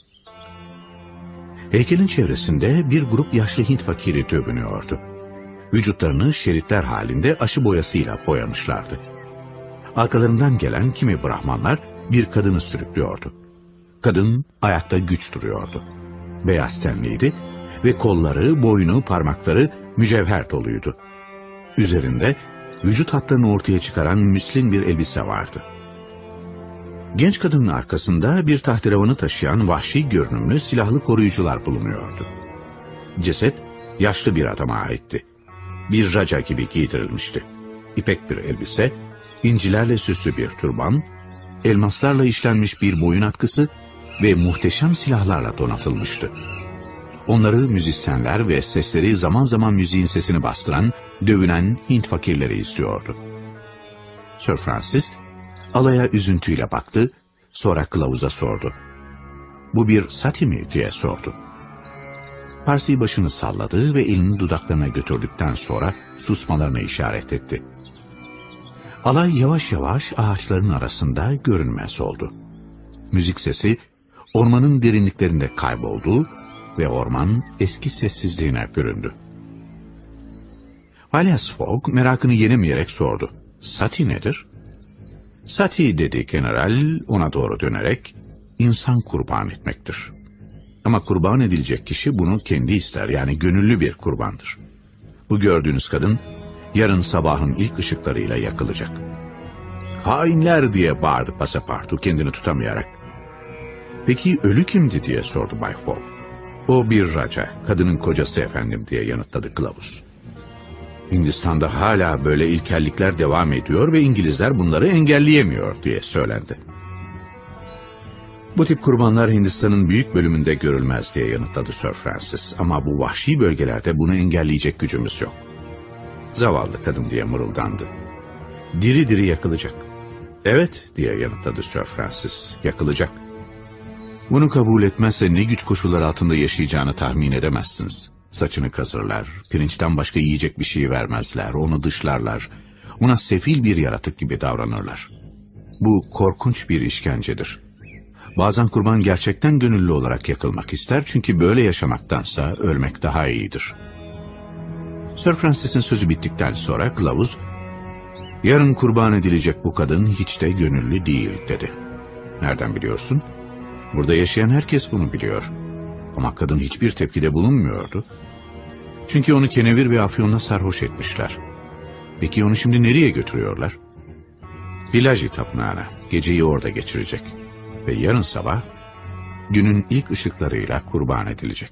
Heykelin çevresinde bir grup yaşlı Hint fakiri dövünüyordu. Vücutlarını şeritler halinde aşı boyasıyla boyamışlardı. Arkalarından gelen kimi Brahmanlar bir kadını sürüklüyordu. Kadın ayakta güç duruyordu. Beyaz tenliydi ve kolları, boynu, parmakları mücevher doluydu. Üzerinde vücut hatlarını ortaya çıkaran müslin bir elbise vardı. Genç kadının arkasında bir tahterevanı taşıyan vahşi görünümlü silahlı koruyucular bulunuyordu. Ceset yaşlı bir adama aitti. Bir raca gibi giydirilmişti. İpek bir elbise, incilerle süslü bir turban, elmaslarla işlenmiş bir boyun atkısı ve muhteşem silahlarla donatılmıştı. Onları müzisyenler ve sesleri zaman zaman müziğin sesini bastıran, dövünen Hint fakirleri izliyordu. Sir Francis alaya üzüntüyle baktı, sonra kılavuza sordu. "Bu bir sati mi?" diye sordu. Parsi başını salladı ve elini dudaklarına götürdükten sonra susmalarını işaret etti. Alay yavaş yavaş ağaçların arasında görünmez oldu. Müzik sesi ormanın derinliklerinde kayboldu ve orman eski sessizliğine büründü. Phileas Fogg merakını yenemeyerek sordu. "Sati nedir?" "Sati," dedi general ona doğru dönerek, "insan kurban etmektir. Ama kurban edilecek kişi bunu kendi ister, yani gönüllü bir kurbandır. Bu gördüğünüz kadın yarın sabahın ilk ışıklarıyla yakılacak." "Hainler!" diye bağırdı Passepartout kendini tutamayarak. "Peki ölü kimdi?" diye sordu Bay Fogg. "O bir raca, kadının kocası efendim," diye yanıtladı kılavuz. "Hindistan'da hala böyle ilkellikler devam ediyor ve İngilizler bunları engelleyemiyor," diye söylendi. "Bu tip kurbanlar Hindistan'ın büyük bölümünde görülmez," diye yanıtladı Sir Francis. "Ama bu vahşi bölgelerde bunu engelleyecek gücümüz yok." "Zavallı kadın," diye mırıldandı. "Diri diri yakılacak." "Evet," diye yanıtladı Sir Francis, "yakılacak. Bunu kabul etmezse ne güç koşullar altında yaşayacağını tahmin edemezsiniz. Saçını kazırlar, pirinçten başka yiyecek bir şey vermezler, onu dışlarlar, ona sefil bir yaratık gibi davranırlar. Bu korkunç bir işkencedir. Bazen kurban gerçekten gönüllü olarak yakılmak ister, çünkü böyle yaşamaktansa ölmek daha iyidir." Sir Francis'in sözü bittikten sonra kılavuz, "Yarın kurban edilecek bu kadın hiç de gönüllü değil," dedi. "Nereden biliyorsun?" "Burada yaşayan herkes bunu biliyor. Ama kadın hiçbir tepkide bulunmuyordu. Çünkü onu kenevir ve afyonla sarhoş etmişler." "Peki onu şimdi nereye götürüyorlar?" "Pillaji tapınağına. Geceyi orada geçirecek. Ve yarın sabah günün ilk ışıklarıyla kurban edilecek."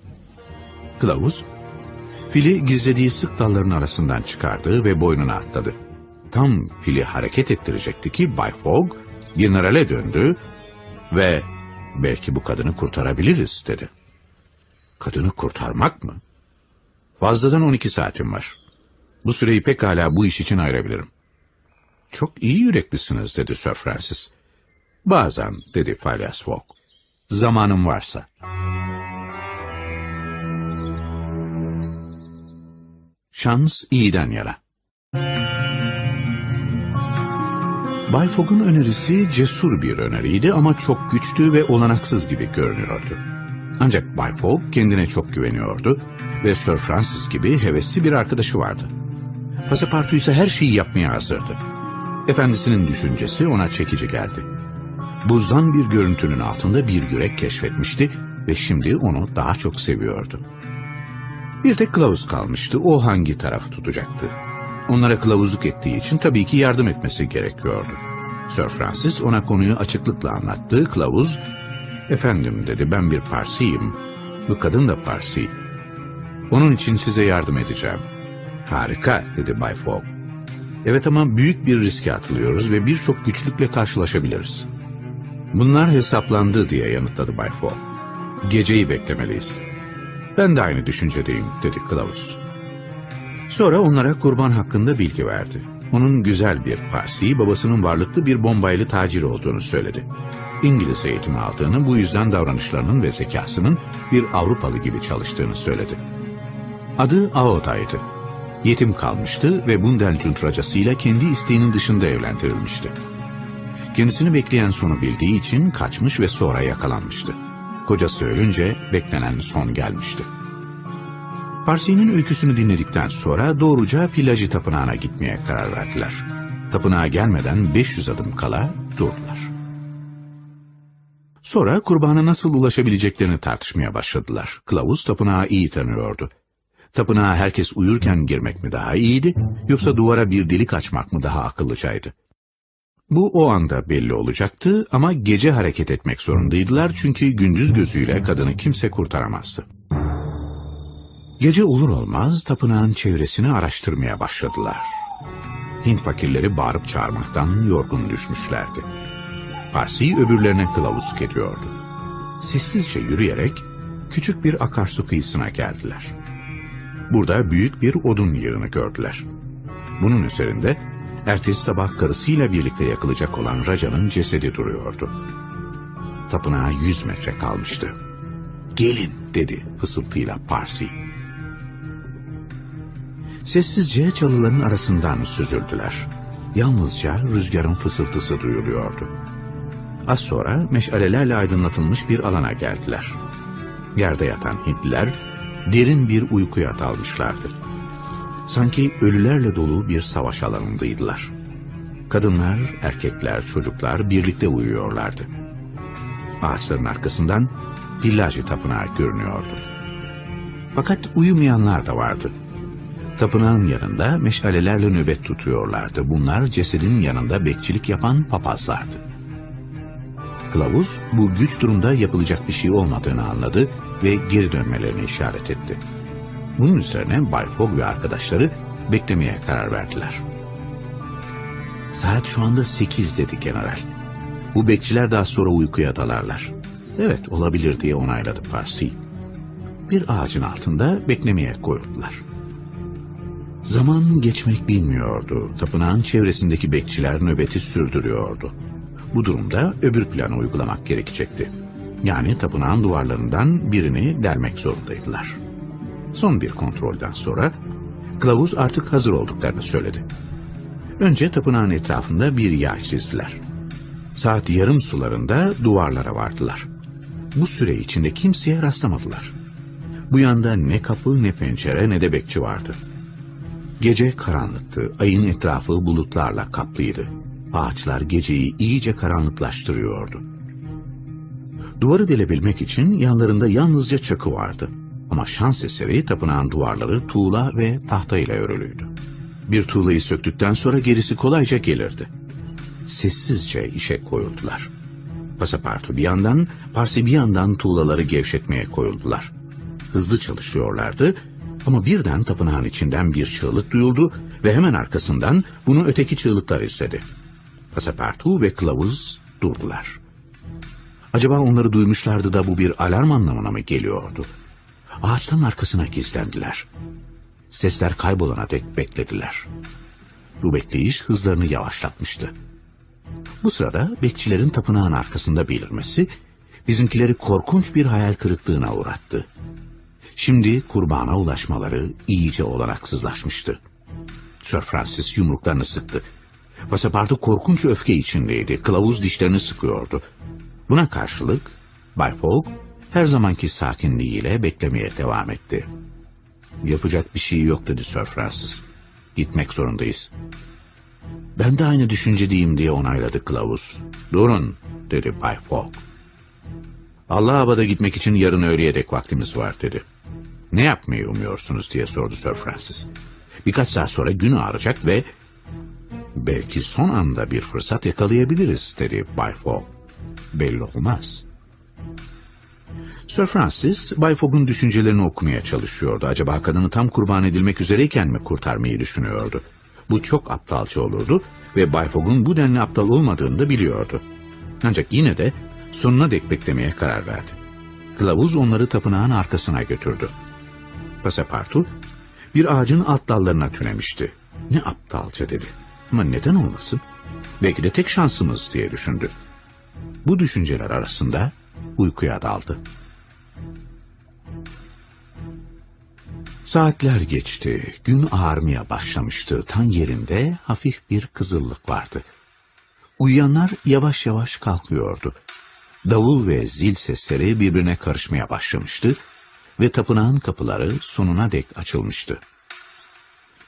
Kılavuz fili gizlediği sık dalların arasından çıkardı ve boynuna atladı. Tam fili hareket ettirecekti ki Bay Fogg generale döndü ve "Belki bu kadını kurtarabiliriz," dedi. "Kadını kurtarmak mı? Fazladan 12 saatim var. Bu süreyi pekala bu iş için ayırabilirim." "Çok iyi yüreklisiniz," dedi Sir Francis. "Bazen," dedi Phileas Fogg. "Zamanım varsa." Şans iyiden yana. Bay Fogg'un önerisi cesur bir öneriydi ama çok güçlü ve olanaksız gibi görünüyordu. Ancak Bay Fogg kendine çok güveniyordu ve Sir Francis gibi hevesli bir arkadaşı vardı. Passepartout ise her şeyi yapmaya hazırdı. Efendisinin düşüncesi ona çekici geldi. Buzdan bir görüntünün altında bir yürek keşfetmişti ve şimdi onu daha çok seviyordu. Bir tek kılavuz kalmıştı, o hangi tarafı tutacaktı? Onlara kılavuzluk ettiği için tabii ki yardım etmesi gerekiyordu. Sir Francis ona konuyu açıklıkla anlattı. Kılavuz, "Efendim," dedi, "ben bir Parsiyim. Bu kadın da Parsi. Onun için size yardım edeceğim." "Harika," dedi Bay Fogg. "Evet ama büyük bir riske atılıyoruz ve birçok güçlükle karşılaşabiliriz." "Bunlar hesaplandı," diye yanıtladı Bay Fogg. "Geceyi beklemeliyiz." "Ben de aynı düşüncedeyim," dedi kılavuz. Sonra onlara kurban hakkında bilgi verdi. Onun güzel bir Parsi, babasının varlıklı bir Bombaylı tacir olduğunu söyledi. İngiliz eğitimi aldığını, bu yüzden davranışlarının ve zekasının bir Avrupalı gibi çalıştığını söyledi. Adı Aoda'ydı. Yetim kalmıştı ve Bundelcund racasıyla kendi isteğinin dışında evlendirilmişti. Kendisini bekleyen sonu bildiği için kaçmış ve sonra yakalanmıştı. Kocası ölünce beklenen son gelmişti. Parsi'nin öyküsünü dinledikten sonra doğruca Pillaji tapınağına gitmeye karar verdiler. Tapınağa gelmeden 500 adım kala durdular. Sonra kurbana nasıl ulaşabileceklerini tartışmaya başladılar. Kılavuz tapınağı iyi tanıyordu. Tapınağa herkes uyurken girmek mi daha iyiydi, yoksa duvara bir delik açmak mı daha akıllıcaydı? Bu o anda belli olacaktı ama gece hareket etmek zorundaydılar çünkü gündüz gözüyle kadını kimse kurtaramazdı. Gece olur olmaz tapınağın çevresini araştırmaya başladılar. Hint fakirleri bağırıp çağırmaktan yorgun düşmüşlerdi. Parsi öbürlerine kılavuzluk ediyordu. Sessizce yürüyerek küçük bir akarsu kıyısına geldiler. Burada büyük bir odun yığını gördüler. Bunun üzerinde ertesi sabah karısıyla birlikte yakılacak olan Raca'nın cesedi duruyordu. Tapınağa 100 metre kalmıştı. "Gelin," dedi fısıltıyla Parsi. Sessizce çalıların arasından süzüldüler. Yalnızca rüzgarın fısıltısı duyuluyordu. Az sonra meşalelerle aydınlatılmış bir alana geldiler. Yerde yatan Hintliler derin bir uykuya dalmışlardı. Sanki ölülerle dolu bir savaş alanındaydılar. Kadınlar, erkekler, çocuklar birlikte uyuyorlardı. Ağaçların arkasından Pillaji tapınağı görünüyordu. Fakat uyumayanlar da vardı. Tapınağın yanında meşalelerle nöbet tutuyorlardı. Bunlar cesedin yanında bekçilik yapan papazlardı. Kılavuz bu güç durumda yapılacak bir şey olmadığını anladı ve geri dönmelerini işaret etti. Bunun üzerine Bay Fogg ve arkadaşları beklemeye karar verdiler. "Saat şu anda 8," dedi general. "Bu bekçiler daha sonra uykuya dalarlar." "Evet, olabilir," diye onayladı Parsi. Bir ağacın altında beklemeye koyuldular. Zaman geçmek bilmiyordu. Tapınağın çevresindeki bekçiler nöbeti sürdürüyordu. Bu durumda öbür planı uygulamak gerekecekti. Yani tapınağın duvarlarından birini delmek zorundaydılar. Son bir kontrolden sonra kılavuz artık hazır olduklarını söyledi. Önce tapınağın etrafında bir yay çizdiler. Saat yarım sularında duvarlara vardılar. Bu süre içinde kimseye rastlamadılar. Bu yanda ne kapı ne pencere ne de bekçi vardı. Gece karanlıktı, ayın etrafı bulutlarla kaplıydı. Ağaçlar geceyi iyice karanlıklaştırıyordu. Duvarı delebilmek için yanlarında yalnızca çakı vardı. Ama şans eseri tapınağın duvarları tuğla ve tahta ile örülüydü. Bir tuğlayı söktükten sonra gerisi kolayca gelirdi. Sessizce işe koyuldular. Pasapartu bir yandan, Parsi bir yandan tuğlaları gevşetmeye koyuldular. Hızlı çalışıyorlardı ama birden tapınağın içinden bir çığlık duyuldu ve hemen arkasından bunu öteki çığlıklar izledi. Pasapartu ve kılavuz durdular. Acaba onları duymuşlardı da bu bir alarm anlamına mı geliyordu? Ağaçların arkasına gizlendiler. Sesler kaybolana dek beklediler. Bu bekleyiş hızlarını yavaşlatmıştı. Bu sırada bekçilerin tapınağın arkasında belirmesi bizimkileri korkunç bir hayal kırıklığına uğrattı. Şimdi kurbana ulaşmaları iyice olanaksızlaşmıştı. Sir Francis yumruklarını sıktı. Pasapartu korkunç öfke içindeydi. Kılavuz dişlerini sıkıyordu. Buna karşılık Bay Fogg her zamanki sakinliğiyle beklemeye devam etti. "Yapacak bir şey yok," dedi Sir Francis. "Gitmek zorundayız." "Ben de aynı düşüncedeyim," diye onayladı kılavuz. "Durun," dedi Bay Fogg. "Allahabad'a gitmek için yarın öğleye dek vaktimiz var," dedi. "Ne yapmayı umuyorsunuz?" diye sordu Sir Francis. "Birkaç saat sonra gün ağaracak ve belki son anda bir fırsat yakalayabiliriz," dedi Bay Fogg. "Belli olmaz." Sir Francis, Bay Fogg'un düşüncelerini okumaya çalışıyordu. Acaba kadını tam kurban edilmek üzereyken mi kurtarmayı düşünüyordu? Bu çok aptalca olurdu ve Bay Fogg'un bu denli aptal olmadığını da biliyordu. Ancak yine de sonuna dek beklemeye karar verdi. Kılavuz onları tapınağın arkasına götürdü. Pasapartu bir ağacın alt dallarına tünemişti. "Ne aptalca," dedi. "Ama neden olmasın? Belki de tek şansımız," diye düşündü. Bu düşünceler arasında uykuya daldı. Saatler geçti. Gün ağarmaya başlamıştı. Tan yerinde hafif bir kızıllık vardı. Uyuyanlar yavaş yavaş kalkıyordu. Davul ve zil sesleri birbirine karışmaya başlamıştı ve tapınağın kapıları sonuna dek açılmıştı.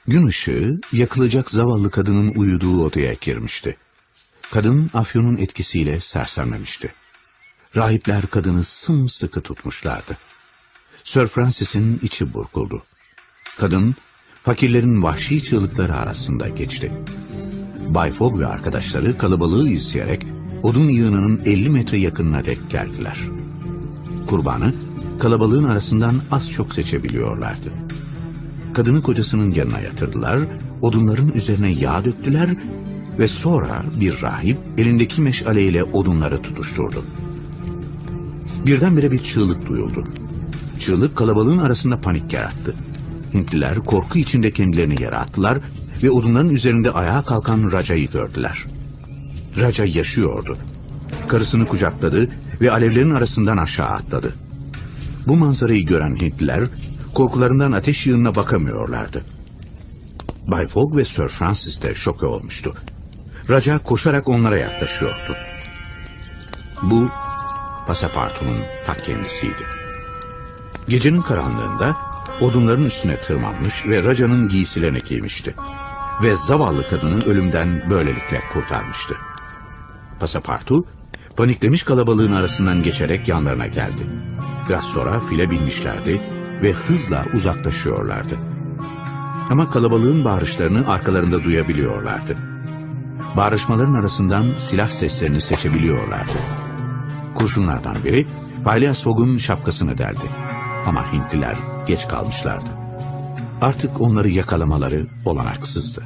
Gün ışığı yakılacak zavallı kadının uyuduğu odaya girmişti. Kadın afyonun etkisiyle sersemlemişti. Rahipler kadını sımsıkı tutmuşlardı. Sir Francis'in içi burkuldu. Kadın, fakirlerin vahşi çığlıkları arasında geçti. Bay Fogg ve arkadaşları kalabalığı izleyerek odun yığınının 50 metre yakınına dek geldiler. Kurbanı kalabalığın arasından az çok seçebiliyorlardı. Kadını kocasının yanına yatırdılar, odunların üzerine yağ döktüler ve sonra bir rahip elindeki meşaleyle odunları tutuşturdu. Birdenbire bir çığlık duyuldu. Çığlık kalabalığın arasında panik yarattı. Hintliler korku içinde kendilerini yere attılar ve odunların üzerinde ayağa kalkan Raja'yı gördüler. Raja yaşıyordu. Karısını kucakladı ve alevlerin arasından aşağı atladı. Bu manzarayı gören Hintliler korkularından ateş yığınına bakamıyorlardı. Bay Fogg ve Sir Francis de şoke olmuştu. Raja koşarak onlara yaklaşıyordu. Bu Passepartout'un ta kendisiydi. Gecenin karanlığında odunların üstüne tırmanmış ve Raja'nın giysilerini giymişti. Ve zavallı kadını ölümden böylelikle kurtarmıştı. Passepartout, paniklemiş kalabalığın arasından geçerek yanlarına geldi. Biraz sonra file binmişlerdi ve hızla uzaklaşıyorlardı. Ama kalabalığın bağırışlarını arkalarında duyabiliyorlardı. Bağırışmaların arasından silah seslerini seçebiliyorlardı. Kurşunlardan biri Phileas Fogg'un şapkasını deldi. Ama Hintliler geç kalmışlardı. Artık onları yakalamaları olanaksızdı.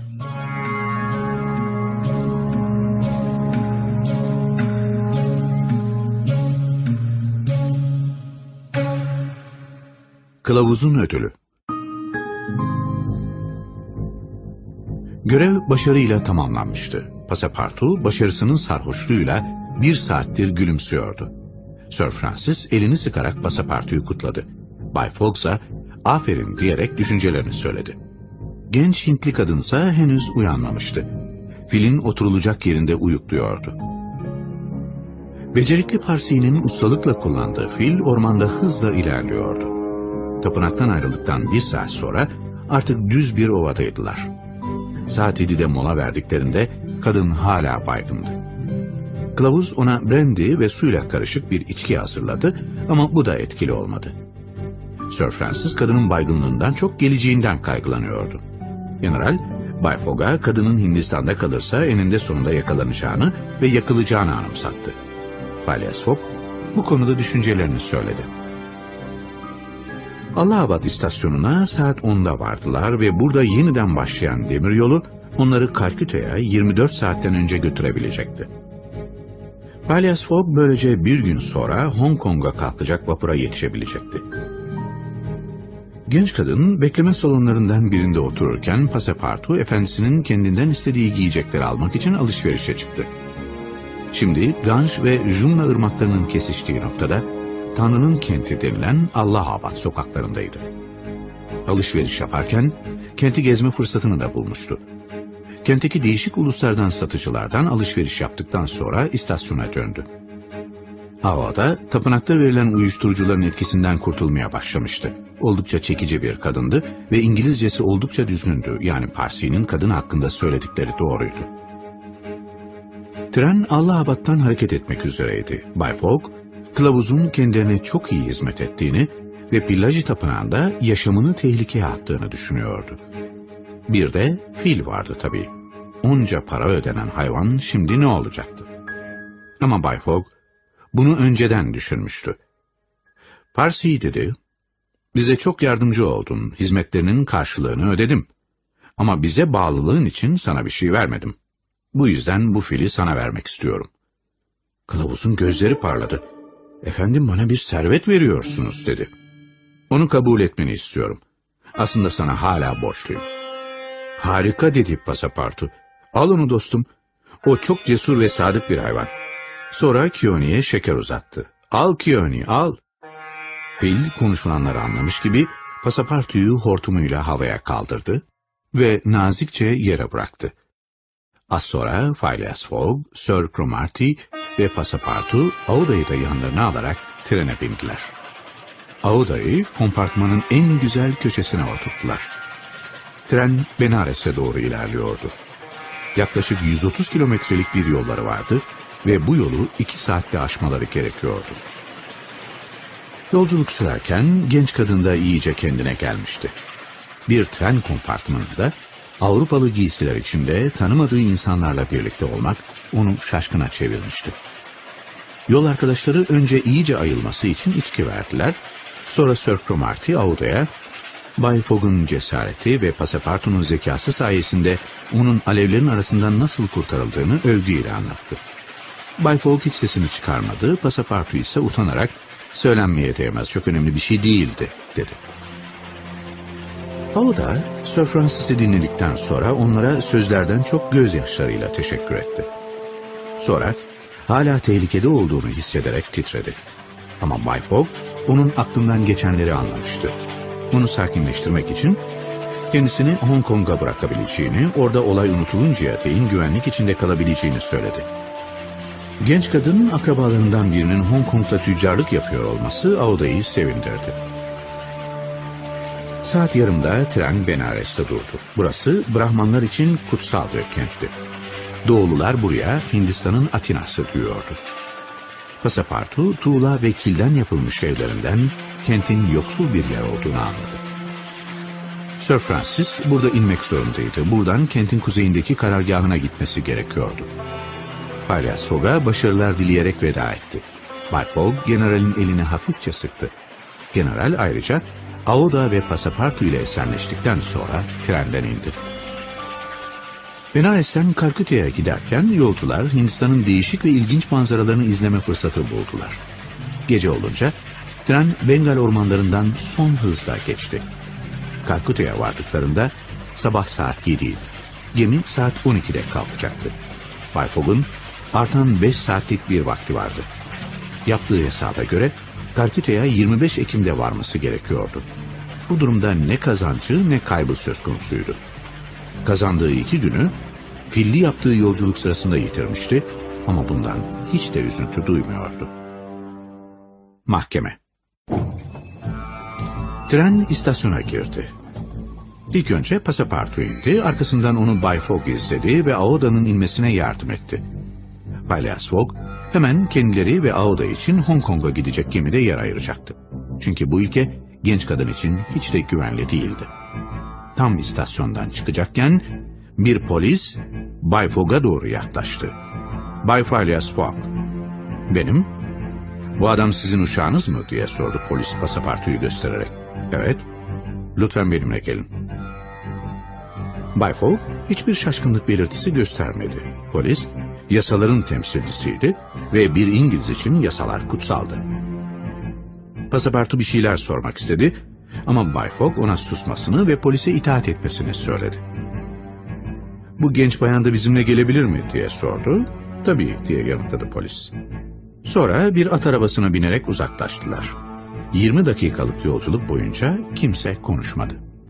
Kılavuzun ödülü. Görev başarıyla tamamlanmıştı. Passepartout başarısının sarhoşluğuyla 1 saattir gülümsüyordu. Sir Francis elini sıkarak Passepartout'u kutladı. Bay Fogg ise aferin diyerek düşüncelerini söyledi. Genç Hintli kadınsa henüz uyanmamıştı. Filin oturulacak yerinde uyukluyordu. Becerikli Parsi'nin ustalıkla kullandığı fil ormanda hızla ilerliyordu. Tapınaktan ayrıldıktan 1 saat sonra artık düz bir ovadaydılar. Saat 7'de mola verdiklerinde kadın hala baygındı. Kılavuz ona brandy ve suyla karışık bir içki hazırladı ama bu da etkili olmadı. Sir Francis kadının baygınlığından çok geleceğinden kaygılanıyordu. General, Bay Fogg'a kadının Hindistan'da kalırsa eninde sonunda yakalanacağını ve yakılacağını anımsattı. Phileas Fogg bu konuda düşüncelerini söyledi. Allahabad istasyonuna saat 10'da vardılar ve burada yeniden başlayan demiryolu onları Kalküta'ya 24 saatten önce götürebilecekti. Phileas Fogg böylece bir gün sonra Hong Kong'a kalkacak vapura yetişebilecekti. Genç kadın bekleme salonlarından birinde otururken Passepartout efendisinin kendinden istediği giyecekleri almak için alışverişe çıktı. Şimdi Ganj ve Jumna ırmaklarının kesiştiği noktada Tanrı'nın kenti denilen Allahabad sokaklarındaydı. Alışveriş yaparken kenti gezme fırsatını da bulmuştu. Kentteki değişik uluslardan satıcılardan alışveriş yaptıktan sonra istasyona döndü. Havada tapınakta verilen uyuşturucuların etkisinden kurtulmaya başlamıştı. Oldukça çekici bir kadındı ve İngilizcesi oldukça düzgündü. Yani Parsi'nin kadın hakkında söyledikleri doğruydu. Tren Allahabad'tan hareket etmek üzereydi. Bay Fogg, kılavuzun kendilerine çok iyi hizmet ettiğini ve Pillaji Tapınağı'nda yaşamını tehlikeye attığını düşünüyordu. Bir de fil vardı tabii. Onca para ödenen hayvan şimdi ne olacaktı? Ama Bay Fogg bunu önceden düşünmüştü. Parsi dedi, bize çok yardımcı oldun, hizmetlerinin karşılığını ödedim. Ama bize bağlılığın için sana bir şey vermedim. Bu yüzden bu fili sana vermek istiyorum. Kılavuzun gözleri parladı. Efendim bana bir servet veriyorsunuz dedi. Onu kabul etmeni istiyorum. Aslında sana hala borçluyum. Harika dedi Passepartout. Al onu dostum. O çok cesur ve sadık bir hayvan. Sonra Kioni'ye şeker uzattı. Al Kioni, al. Fil konuşulanları anlamış gibi Passepartout'u hortumuyla havaya kaldırdı ve nazikçe yere bıraktı. Az sonra Phileas Fogg, Sir Cromarty ve Passepartout Auda'yı da yanlarına alarak trene bindiler. Auda'yı kompartmanın en güzel köşesine oturttular. Tren Benares'e doğru ilerliyordu. Yaklaşık 130 kilometrelik bir yolları vardı ve bu yolu 2 saatte aşmaları gerekiyordu. Yolculuk sürerken genç kadın da iyice kendine gelmişti. Bir tren kompartmanında Avrupalı giysiler içinde tanımadığı insanlarla birlikte olmak onu şaşkına çevirmişti. Yol arkadaşları önce iyice ayılması için içki verdiler. Sonra Sir Cromarty Auda'ya Bay Fogg'un cesareti ve Passepartout'un zekası sayesinde onun alevlerin arasından nasıl kurtarıldığını övgüyle anlattı. Bay Fogg hiç sesini çıkarmadı, Passepartout ise utanarak söylenmeye değmez, çok önemli bir şey değildi dedi. Auda, Sir Francis'i dinledikten sonra onlara sözlerden çok gözyaşlarıyla teşekkür etti. Sonra hala tehlikede olduğunu hissederek titredi. Ama Bay Fogg onun aklından geçenleri anlamıştı. Onu sakinleştirmek için kendisini Hong Kong'a bırakabileceğini, orada olay unutuluncaya değin güvenlik içinde kalabileceğini söyledi. Genç kadının akrabalarından birinin Hong Kong'da tüccarlık yapıyor olması Auda'yı sevindirdi. Saat yarımda tren Benares'te durdu. Burası Brahmanlar için kutsal bir kentti. Doğulular buraya Hindistan'ın Atina'sı diyordu. Passepartout, tuğla ve kilden yapılmış evlerinden kentin yoksul bir yer olduğunu anladı. Sir Francis burada inmek zorundaydı. Buradan kentin kuzeyindeki karargahına gitmesi gerekiyordu. Phileas Fogg'a başarılar dileyerek veda etti. Bay Fogg, generalin elini hafifçe sıktı. General ayrıca Auda ve Passepartout ile esenleştikten sonra trenden indi. Benares'ten Kalküta'ya giderken yolcular Hindistan'ın değişik ve ilginç manzaralarını izleme fırsatı buldular. Gece olunca tren Bengal ormanlarından son hızla geçti. Kalküta'ya vardıklarında sabah saat 7'ydi. Gemi saat 12'de kalkacaktı. Bay Fogg'un artan 5 saatlik bir vakti vardı. Yaptığı hesaba göre Kalküta'ya 25 Ekim'de varması gerekiyordu. Bu durumda ne kazancı ne kaybı söz konusuydu. Kazandığı 2 günü filli yaptığı yolculuk sırasında yitirmişti ama bundan hiç de üzüntü duymuyordu. Mahkeme. Tren istasyona girdi. İlk önce Passepartout indi, arkasından onu Bay Fogg izledi ve Auda'nın inmesine yardım etti. Phileas Fogg hemen kendileri ve Auda için Hong Kong'a gidecek gemide yer ayıracaktı. Çünkü bu ülke genç kadın için hiç de güvenli değildi. Tam istasyondan çıkacakken bir polis Bay Fogg'a doğru yaklaştı. Bay Phileas Fogg, "Benim? Bu adam sizin uşağınız mı?" diye sordu polis Passepartout'u göstererek. "Evet, lütfen benimle gelin." Bay Fogg hiçbir şaşkınlık belirtisi göstermedi. Polis yasaların temsilcisiydi ve bir İngiliz için yasalar kutsaldı. Passepartout bir şeyler sormak istedi ama Bay Fogg ona susmasını ve polise itaat etmesini söyledi. "Bu genç bayan da bizimle gelebilir mi?" diye sordu. "Tabii," diye yanıtladı polis. Sonra bir at arabasına binerek uzaklaştılar. 20 dakikalık yolculuk boyunca kimse konuşmadı.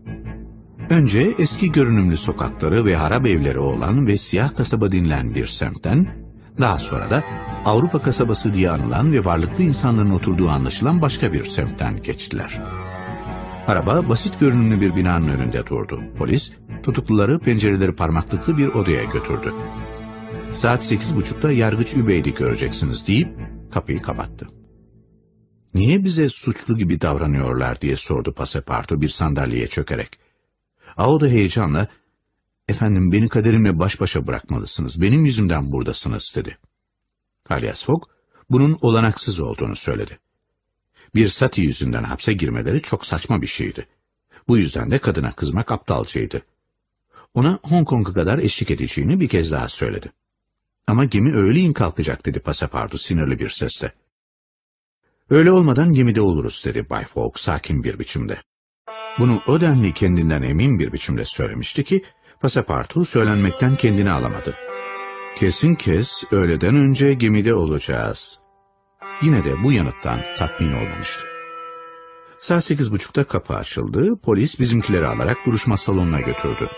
Önce eski görünümlü sokakları ve harap evleri olan ve siyah kasaba denilen bir semtten, daha sonra da Avrupa kasabası diye anılan ve varlıklı insanların oturduğu anlaşılan başka bir semtten geçtiler. Araba basit görünümlü bir binanın önünde durdu. Polis tutukluları pencereleri parmaklıklı bir odaya götürdü. "Saat 8.30'da yargıç Übeydi göreceksiniz," deyip kapıyı kapattı. "Niye bize suçlu gibi davranıyorlar?" diye sordu Passepartout bir sandalyeye çökerek. Auda heyecanla, "Efendim, beni kaderimle baş başa bırakmalısınız, benim yüzümden buradasınız," dedi. Phileas Fogg bunun olanaksız olduğunu söyledi. Bir sati yüzünden hapse girmeleri çok saçma bir şeydi. Bu yüzden de kadına kızmak aptalcaydı. Ona Hong Kong'a kadar eşlik edeceğini bir kez daha söyledi. "Ama gemi öğleyin kalkacak," dedi Passepartout sinirli bir sesle. "Öyle olmadan gemide oluruz," dedi Bay Fogg sakin bir biçimde. Bunu o denli kendinden emin bir biçimde söylemişti ki Passepartout söylenmekten kendini alamadı. "Kesin kes öğleden önce gemide olacağız." Yine de bu yanıttan tatmin olmamıştı. Saat 8.30'da kapı açıldı, polis bizimkileri alarak duruşma salonuna götürdü.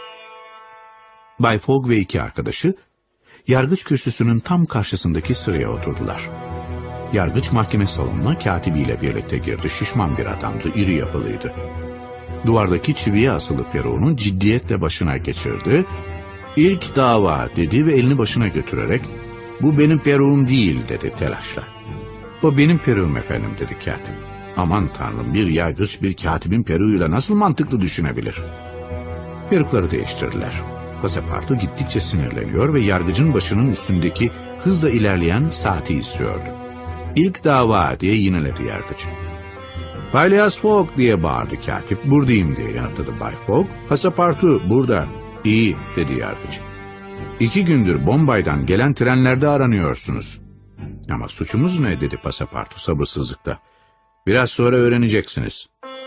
Bay Fogg ve 2 arkadaşı yargıç kürsüsünün tam karşısındaki sıraya oturdular. Yargıç mahkeme salonuna katibiyle birlikte girdi. Şişman bir adamdı, iri yapılıydı. duvardaki çiviye asılı peruğunu ciddiyetle başına geçirdi. "İlk dava" dedi ve elini başına götürerek "Bu benim peruğum değil" dedi telaşla. "O benim peruğum efendim" dedi katip. Aman tanrım, bir yargıç bir katibin peruğuyla nasıl mantıklı düşünebilir? Perukları değiştirdiler. Pasapartu gittikçe sinirleniyor ve yargıcın başının üstündeki hızla ilerleyen saati izliyordu. "İlk dava" diye yineledi yargıç. "Phileas Fogg" diye bağırdı katip. "Buradayım" diye yanıtladı Bay Fogg. "Pasapartu burada." "İyi" dedi yargıç. "2 gündür Bombay'dan gelen trenlerde aranıyorsunuz." "Ama suçumuz ne?" dedi Pasapartu sabırsızlıkla. "Biraz sonra öğreneceksiniz."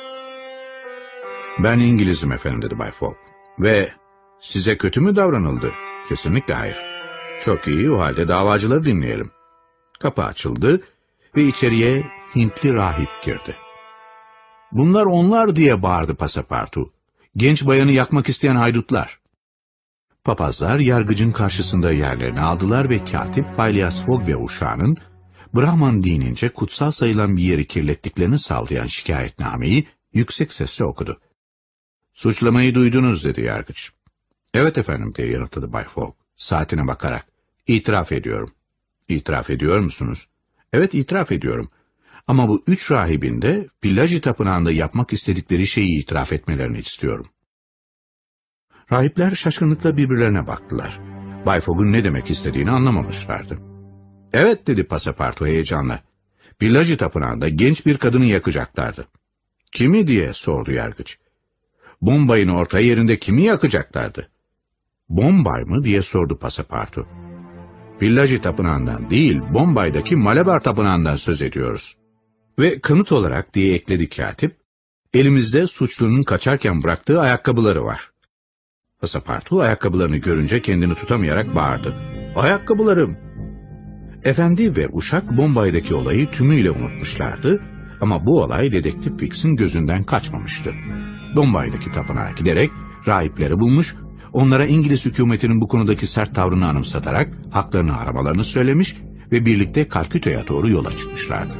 "Ben İngilizim efendim" dedi Bay Fogg. "Ve size kötü mü davranıldı?" "Kesinlikle hayır." "Çok iyi, o halde davacıları dinleyelim." Kapı açıldı ve içeriye Hintli rahip girdi. "Bunlar onlar" diye bağırdı Pasapartu. "Genç bayanı yakmak isteyen haydutlar." Papazlar yargıcın karşısında yerlerini aldılar ve katip Phileas Fogg ve uşağının Brahman dinince kutsal sayılan bir yeri kirlettiklerini sağlayan şikayetnameyi yüksek sesle okudu. "Suçlamayı duydunuz" dedi yargıç. "Evet efendim" diye yanıtladı Bay Fogg saatine bakarak. "İtiraf ediyorum." "İtiraf ediyor musunuz?" "Evet, itiraf ediyorum. Ama bu 3 rahibin de Pillaji Tapınağı'nda yapmak istedikleri şeyi itiraf etmelerini istiyorum." Rahipler şaşkınlıkla birbirlerine baktılar. Bay Fogg'un ne demek istediğini anlamamışlardı. "Evet" dedi Pasapartu heyecanla. "Pillaji Tapınağı'nda genç bir kadını yakacaklardı." "Kimi?" diye sordu yargıç. "Bombay'ın orta yerinde kimi yakacaklardı?" "Bombay mı?" diye sordu Pasapartu. "Pillaji Tapınağı'ndan değil, Bombay'daki Malabar Tapınağı'ndan söz ediyoruz." "Ve kanıt olarak" diye ekledi katip, "elimizde suçlunun kaçarken bıraktığı ayakkabıları var." Pasapartu ayakkabılarını görünce kendini tutamayarak bağırdı. "Ayakkabılarım!" Efendi ve uşak Bombay'daki olayı tümüyle unutmuşlardı ama bu olay Dedektif Fix'in gözünden kaçmamıştı. Bombay'daki tapınağa giderek rahipleri bulmuş, onlara İngiliz hükümetinin bu konudaki sert tavrını anımsatarak haklarını aramalarını söylemiş ve birlikte Kalküta'ya doğru yola çıkmışlardı.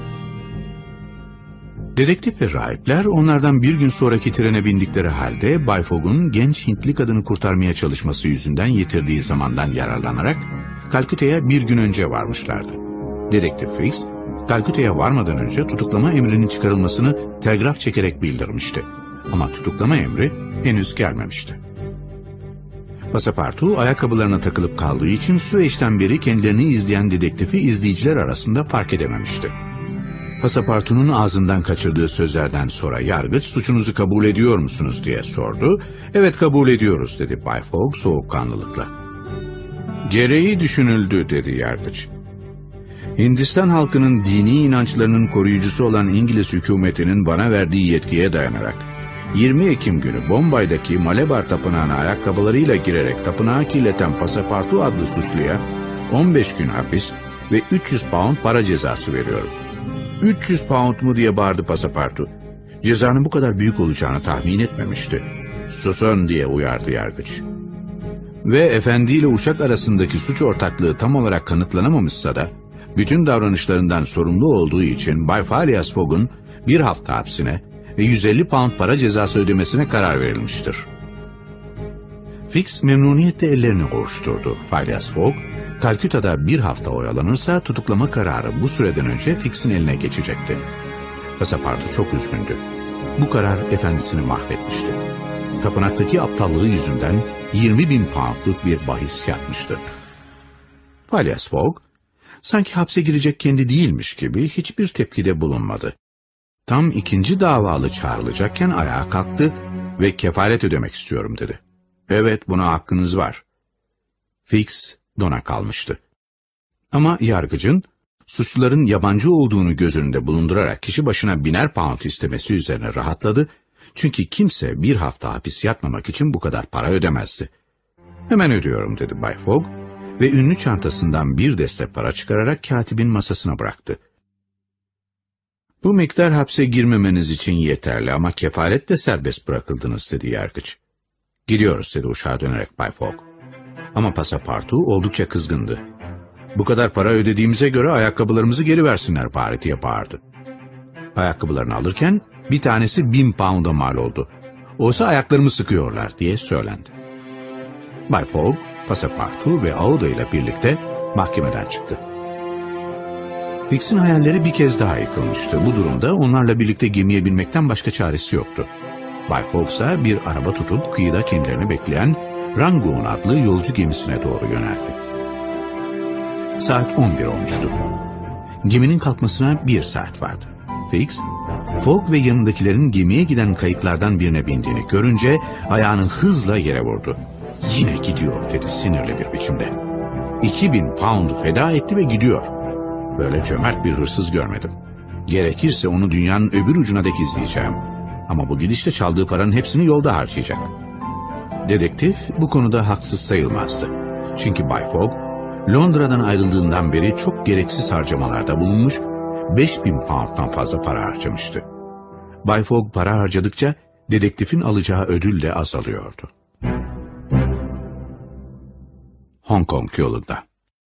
Dedektif ve rahipler onlardan bir gün sonraki trene bindikleri halde Bay Fogg'un genç Hintli kadını kurtarmaya çalışması yüzünden yitirdiği zamandan yararlanarak Kalküta'ya bir gün önce varmışlardı. Dedektif Fix, Kalküta'ya varmadan önce tutuklama emrinin çıkarılmasını telgraf çekerek bildirmişti. Ama tutuklama emri henüz gelmemişti. Pasapartu ayakkabılarına takılıp kaldığı için Süveyş'ten beri kendilerini izleyen dedektifi izleyiciler arasında fark edememişti. Pasapartu'nun ağzından kaçırdığı sözlerden sonra yargıç "Suçunuzu kabul ediyor musunuz?" diye sordu. "Evet, kabul ediyoruz" dedi Bay Fogg soğukkanlılıkla. "Gereği düşünüldü" dedi yargıç. "Hindistan halkının dini inançlarının koruyucusu olan İngiliz hükümetinin bana verdiği yetkiye dayanarak 20 Ekim günü Bombay'daki Malabar Tapınağı'na ayakkabılarıyla girerek tapınağı kirleten Pasapartu adlı suçluya 15 gün hapis ve 300 pound para cezası veriyorum." "300 pound mu?" diye bağırdı Pasapartu. Cezanın bu kadar büyük olacağını tahmin etmemişti. "Susun" diye uyardı yargıç. Ve efendiyle uşak arasındaki suç ortaklığı tam olarak kanıtlanamamışsa da bütün davranışlarından sorumlu olduğu için Bay Phileas Fogg'un 1 hafta hapsine ve 150 pound para cezası ödemesine karar verilmiştir. Fix memnuniyetle ellerini ovuşturdu. Phileas Fogg, Kalküta'da 1 hafta oyalanırsa tutuklama kararı bu süreden önce Fix'in eline geçecekti. Pasapartu çok üzgündü. Bu karar efendisini mahvetmişti. Tapınaktaki aptallığı yüzünden 20.000 poundluk bir bahis yatmıştı. Phileas Fogg, sanki hapse girecek kendi değilmiş gibi hiçbir tepkide bulunmadı. Tam 2. davalı çağrılacakken ayağa kalktı ve "Kefalet ödemek istiyorum" dedi. "Evet, buna hakkınız var." Fix dona kalmıştı. Ama yargıcın suçluların yabancı olduğunu göz önünde bulundurarak kişi başına 1000'er pound istemesi üzerine rahatladı. Çünkü kimse 1 hafta hapis yatmamak için bu kadar para ödemezdi. "Hemen ödüyorum" dedi Bay Fogg ve ünlü çantasından bir deste para çıkararak katibin masasına bıraktı. "Bu miktar hapse girmemeniz için yeterli ama kefaletle serbest bırakıldınız" dedi yargıç. "Gidiyoruz" dedi uşağa dönerek Bay Fogg. Ama Pasapartu oldukça kızgındı. "Bu kadar para ödediğimize göre ayakkabılarımızı geri versinler bari" diye bağırdı. Ayakkabılarını alırken bir tanesi 1000 pound'a mal oldu. Oysa ayaklarımı sıkıyorlar diye söylendi. Bay Fogg, Passepartout ve Aouda ile birlikte mahkemeden çıktı. Fix'in hayalleri bir kez daha yıkılmıştı. Bu durumda onlarla birlikte gemiye binmekten başka çaresi yoktu. Bay Fogg ise bir araba tutup kıyıda kendilerini bekleyen Rangoon adlı yolcu gemisine doğru yöneldi. Saat 11 olmuştu. Geminin kalkmasına 1 saat vardı. Fix, Fogg ve yanındakilerin gemiye giden kayıklardan birine bindiğini görünce ayağını hızla yere vurdu. "Yine gidiyor," dedi sinirli bir biçimde. 2000 pound feda etti ve gidiyor. Böyle cömert bir hırsız görmedim. Gerekirse onu dünyanın öbür ucuna dek izleyeceğim. Ama bu gidişle çaldığı paranın hepsini yolda harcayacak. Dedektif bu konuda haksız sayılmazdı. Çünkü Bay Fogg, Londra'dan ayrıldığından beri çok gereksiz harcamalarda bulunmuş, 5000 pound'dan fazla para harcamıştı. Bay Fogg para harcadıkça dedektifin alacağı ödül de azalıyordu. Hong Kong yolunda.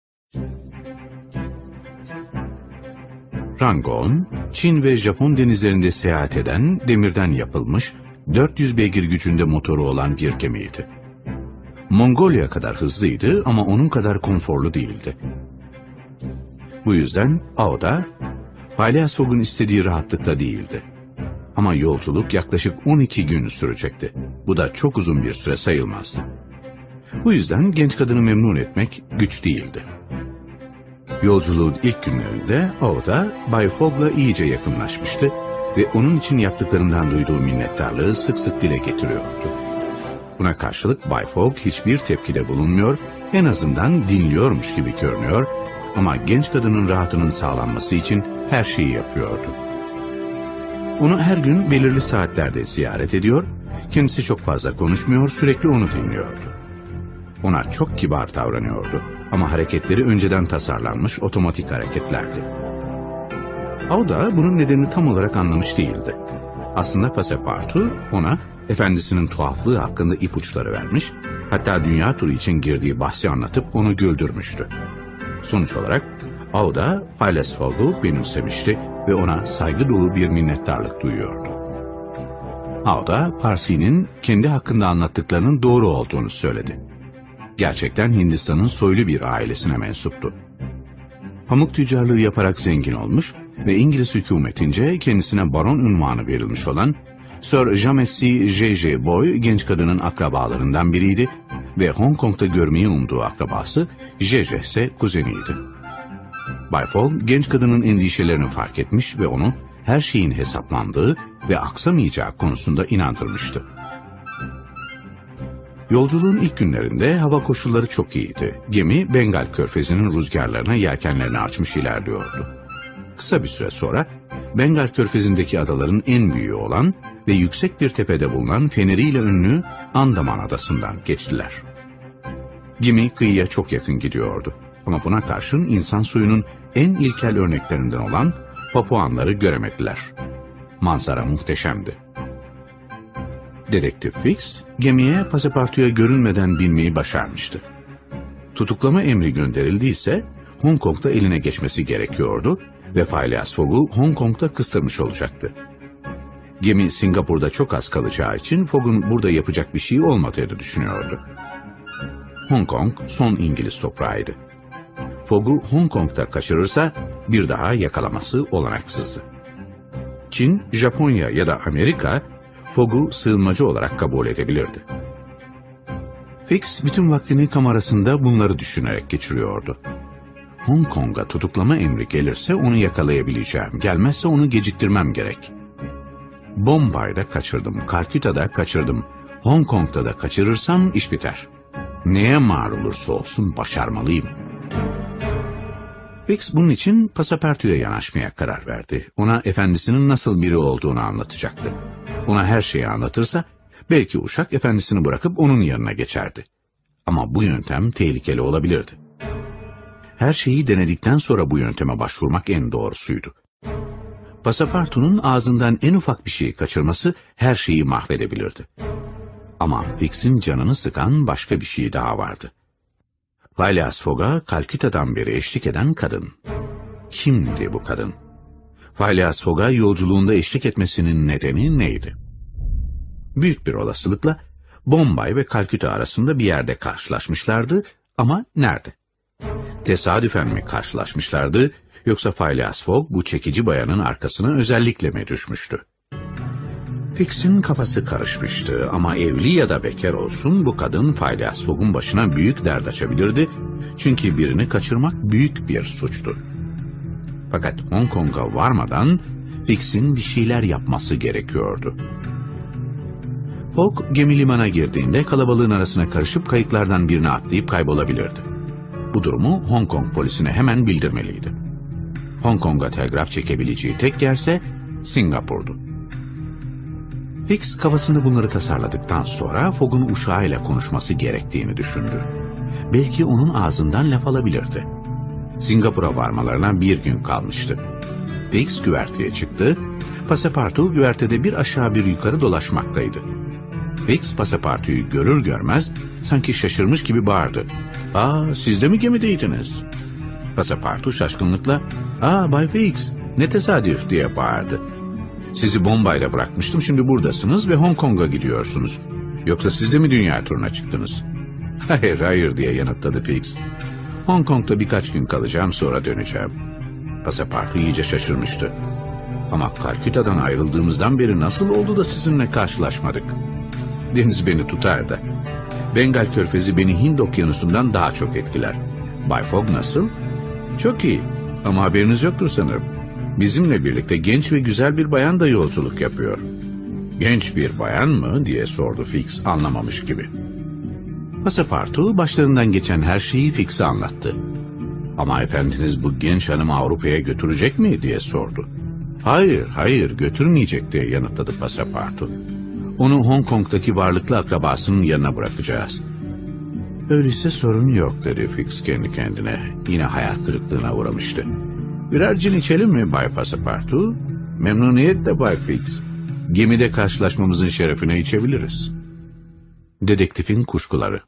Rangoon, Çin ve Japon denizlerinde seyahat eden, demirden yapılmış, 400 beygir gücünde motoru olan bir gemiydi. Mongolia kadar hızlıydı ama onun kadar konforlu değildi. Bu yüzden Aouda, Phileas Fogg'un istediği rahatlıkta değildi. Ama yolculuk yaklaşık 12 gün sürecekti. Bu da çok uzun bir süre sayılmazdı. Bu yüzden genç kadını memnun etmek güç değildi. Yolculuğun ilk günlerinde Aouda, Bay Fogg'la iyice yakınlaşmıştı ve onun için yaptıklarından duyduğu minnettarlığı sık sık dile getiriyordu. Buna karşılık Bay Fogg hiçbir tepkide bulunmuyor, en azından dinliyormuş gibi görünüyor ama genç kadının rahatının sağlanması için her şeyi yapıyordu. Onu her gün belirli saatlerde ziyaret ediyor, kendisi çok fazla konuşmuyor, sürekli onu dinliyordu. Ona çok kibar davranıyordu ama hareketleri önceden tasarlanmış otomatik hareketlerdi. Aouda bunun nedenini tam olarak anlamış değildi. Aslında Passepartout ona efendisinin tuhaflığı hakkında ipuçları vermiş, hatta dünya turu için girdiği bahsi anlatıp onu güldürmüştü. Sonuç olarak Aouda Phileas Fogg'u benimsemişti ve ona saygı dolu bir minnettarlık duyuyordu. Aouda, Parsi'nin kendi hakkında anlattıklarının doğru olduğunu söyledi. Gerçekten Hindistan'ın soylu bir ailesine mensuptu. Pamuk tüccarlığı yaparak zengin olmuş ve İngiliz hükümetince kendisine baron unvanı verilmiş olan Sir Jamessi J.J. Boy genç kadının akrabalarından biriydi ve Hong Kong'da görmeyi umduğu akrabası J.J. ise kuzeniydi. Bay Fogg genç kadının endişelerini fark etmiş ve onu her şeyin hesaplandığı ve aksamayacağı konusunda inandırmıştı. Yolculuğun ilk günlerinde hava koşulları çok iyiydi. Gemi Bengal Körfezi'nin rüzgarlarına yelkenlerini açmış ilerliyordu. Kısa bir süre sonra Bengal Körfezi'ndeki adaların en büyüğü olan ve yüksek bir tepede bulunan feneriyle ünlü Andaman Adası'ndan geçtiler. Gemi kıyıya çok yakın gidiyordu ama buna karşın insan soyunun en ilkel örneklerinden olan Papuanları göremediler. Manzara muhteşemdi. Dedektif Fix, gemiye Passepartout'a görünmeden binmeyi başarmıştı. Tutuklama emri gönderildiyse Hong Kong'da eline geçmesi gerekiyordu ve Phileas Fogg'u Hong Kong'da kıstırmış olacaktı. Gemi Singapur'da çok az kalacağı için Fogg'un burada yapacak bir şey olmadığını düşünüyordu. Hong Kong son İngiliz toprağıydı. Fogg'u Hong Kong'da kaçırırsa bir daha yakalaması olanaksızdı. Çin, Japonya ya da Amerika Fogg'u sığınmacı olarak kabul edebilirdi. Fix bütün vaktini kamerasında bunları düşünerek geçiriyordu. Hong Kong'a tutuklama emri gelirse onu yakalayabileceğim, gelmezse onu geciktirmem gerek. Bombay'da kaçırdım, Kalküta'da kaçırdım, Hong Kong'da da kaçırırsam iş biter. Neye mal olursa olsun başarmalıyım. Fix bunun için Passepartout'a yanaşmaya karar verdi. Ona efendisinin nasıl biri olduğunu anlatacaktı. Ona her şeyi anlatırsa belki uşak efendisini bırakıp onun yanına geçerdi. Ama bu yöntem tehlikeli olabilirdi. Her şeyi denedikten sonra bu yönteme başvurmak en doğrusuydu. Passepartout'un ağzından en ufak bir şeyi kaçırması her şeyi mahvedebilirdi. Ama Fix'in canını sıkan başka bir şey daha vardı. Phileas Fogg'a Kalküta'dan beri eşlik eden kadın. Kimdi bu kadın? Phileas Fogg'a yolculuğunda eşlik etmesinin nedeni neydi? büyük bir olasılıkla Bombay ve Kalküta arasında bir yerde karşılaşmışlardı ama nerede? Tesadüfen mi karşılaşmışlardı yoksa Phileas Fogg bu çekici bayanın arkasına özellikle mi düşmüştü? Fix'in kafası karışmıştı ama evli ya da bekar olsun bu kadın Phileas Fogg'un başına büyük dert açabilirdi çünkü birini kaçırmak büyük bir suçtu. Fakat Hong Kong'a varmadan Fix'in bir şeyler yapması gerekiyordu. Fogg gemi limana girdiğinde kalabalığın arasına karışıp kayıklardan birine atlayıp kaybolabilirdi. Bu durumu Hong Kong polisine hemen bildirmeliydi. Hong Kong'a telgraf çekebileceği tek yerse Singapur'du. Fix kafasında bunları tasarladıktan sonra Fogg'un uşağıyla konuşması gerektiğini düşündü. Belki onun ağzından laf alabilirdi. Singapur'a varmalarına bir gün kalmıştı. Fix güverteye çıktı, Passepartout güvertede bir aşağı bir yukarı dolaşmaktaydı. Fix Passepartout'u görür görmez sanki şaşırmış gibi bağırdı. "Aa, siz de mi gemideydiniz?" Passepartout şaşkınlıkla Bay Fix, ne tesadüf" diye bağırdı. "Sizi Bombay'da bırakmıştım, şimdi buradasınız ve Hong Kong'a gidiyorsunuz. Yoksa siz de mi dünya turuna çıktınız?" Hayır diye yanıtladı Fix. "Hong Kong'da birkaç gün kalacağım, sonra döneceğim." Passepartout iyice şaşırmıştı. "Ama Kalküta'dan ayrıldığımızdan beri nasıl oldu da sizinle karşılaşmadık? Deniz beni tutar da. Bengal Körfezi beni Hind Okyanusu'ndan daha çok etkiler. Bay Fogg nasıl?" "Çok iyi ama haberiniz yoktur sanırım. Bizimle birlikte genç ve güzel bir bayan da yolculuk yapıyor." "Genç bir bayan mı?" diye sordu Fix anlamamış gibi. Passepartout başlarından geçen her şeyi Fix'e anlattı. "Ama efendiniz bu genç hanımı Avrupa'ya götürecek mi?" diye sordu. Hayır götürmeyecek" diye yanıtladı Passepartout. "Onu Hong Kong'daki varlıklı akrabasının yanına bırakacağız." "Öyleyse sorun yok" dedi Fix kendi kendine. Yine hayal kırıklığına uğramıştı. "Birer cin içelim mi Bay Passepartout?" "Memnuniyetle Bay Fix. Gemide karşılaşmamızın şerefine içebiliriz." Dedektifin kuşkuları.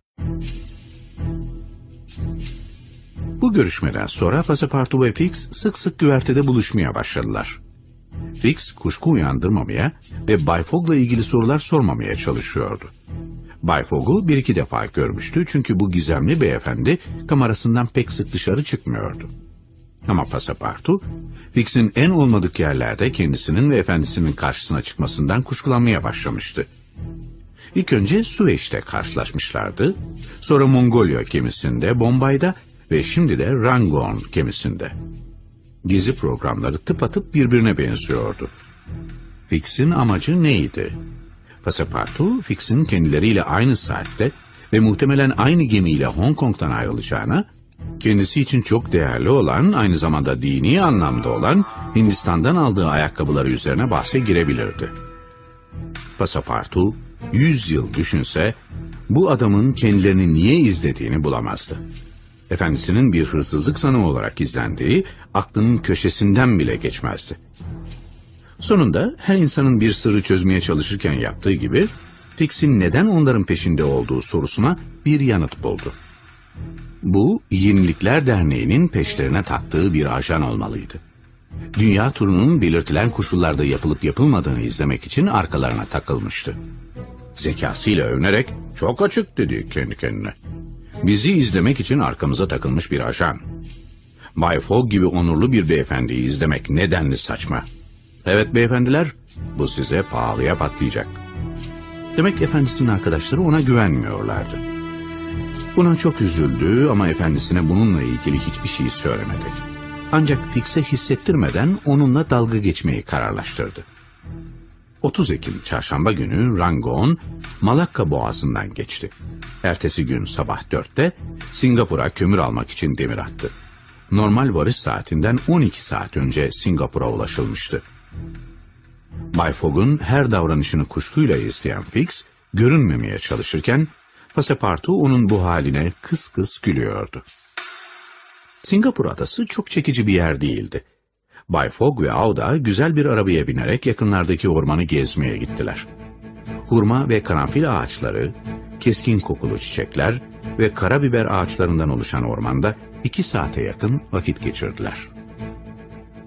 Bu görüşmeden sonra Passepartout ve Fix sık sık güvertede buluşmaya başladılar. Fix kuşku uyandırmamaya ve Bay Fogg'la ilgili sorular sormamaya çalışıyordu. Bay Fogg'u bir iki defa görmüştü çünkü bu gizemli beyefendi kamerasından pek sık dışarı çıkmıyordu. Ama Passepartout, Fix'in en olmadık yerlerde kendisinin ve efendisinin karşısına çıkmasından kuşkulanmaya başlamıştı. İlk önce Süveyş'te karşılaşmışlardı, sonra Mongolya gemisinde, Bombay'da ve şimdi de Rangoon gemisinde. Gezi programları tıpatıp birbirine benziyordu. Fix'in amacı neydi? Passepartout, Fix'in kendileriyle aynı saatte ve muhtemelen aynı gemiyle Hong Kong'dan ayrılacağına, kendisi için çok değerli olan, aynı zamanda dini anlamda olan Hindistan'dan aldığı ayakkabıları üzerine bahse girebilirdi. Passepartout 100 yıl düşünse bu adamın kendilerini niye izlediğini bulamazdı. Efendisinin bir hırsızlık sanığı olarak izlendiği aklının köşesinden bile geçmezdi. Sonunda her insanın bir sırrı çözmeye çalışırken yaptığı gibi Fix'in neden onların peşinde olduğu sorusuna bir yanıt buldu. Bu, Yenilikler Derneği'nin peşlerine taktığı bir ajan olmalıydı. Dünya turunun belirtilen koşullarda yapılıp yapılmadığını izlemek için arkalarına takılmıştı. Zekasıyla övünerek "Çok açık" dedi kendi kendine. "Bizi izlemek için arkamıza takılmış bir ajan. Bay Fogg gibi onurlu bir beyefendiyi izlemek nedenli saçma. Evet beyefendiler, bu size pahalıya patlayacak." Demek efendisinin arkadaşları ona güvenmiyorlardı. Buna çok üzüldü ama efendisine bununla ilgili hiçbir şey söylemedi. Ancak Fix'e hissettirmeden onunla dalga geçmeyi kararlaştırdı. 30 Ekim çarşamba günü Rangoon, Malakka Boğazı'ndan geçti. Ertesi gün sabah 4'te Singapur'a kömür almak için demir attı. Normal varış saatinden 12 saat önce Singapur'a ulaşılmıştı. Bay Fogg'un her davranışını kuşkuyla izleyen Fix, görünmemeye çalışırken, Passepartout onun bu haline kıs kıs gülüyordu. Singapur adası çok çekici bir yer değildi. Bay Fogg ve Auda güzel bir arabaya binerek yakınlardaki ormanı gezmeye gittiler. Hurma ve karanfil ağaçları, keskin kokulu çiçekler ve karabiber ağaçlarından oluşan ormanda 2 saate yakın vakit geçirdiler.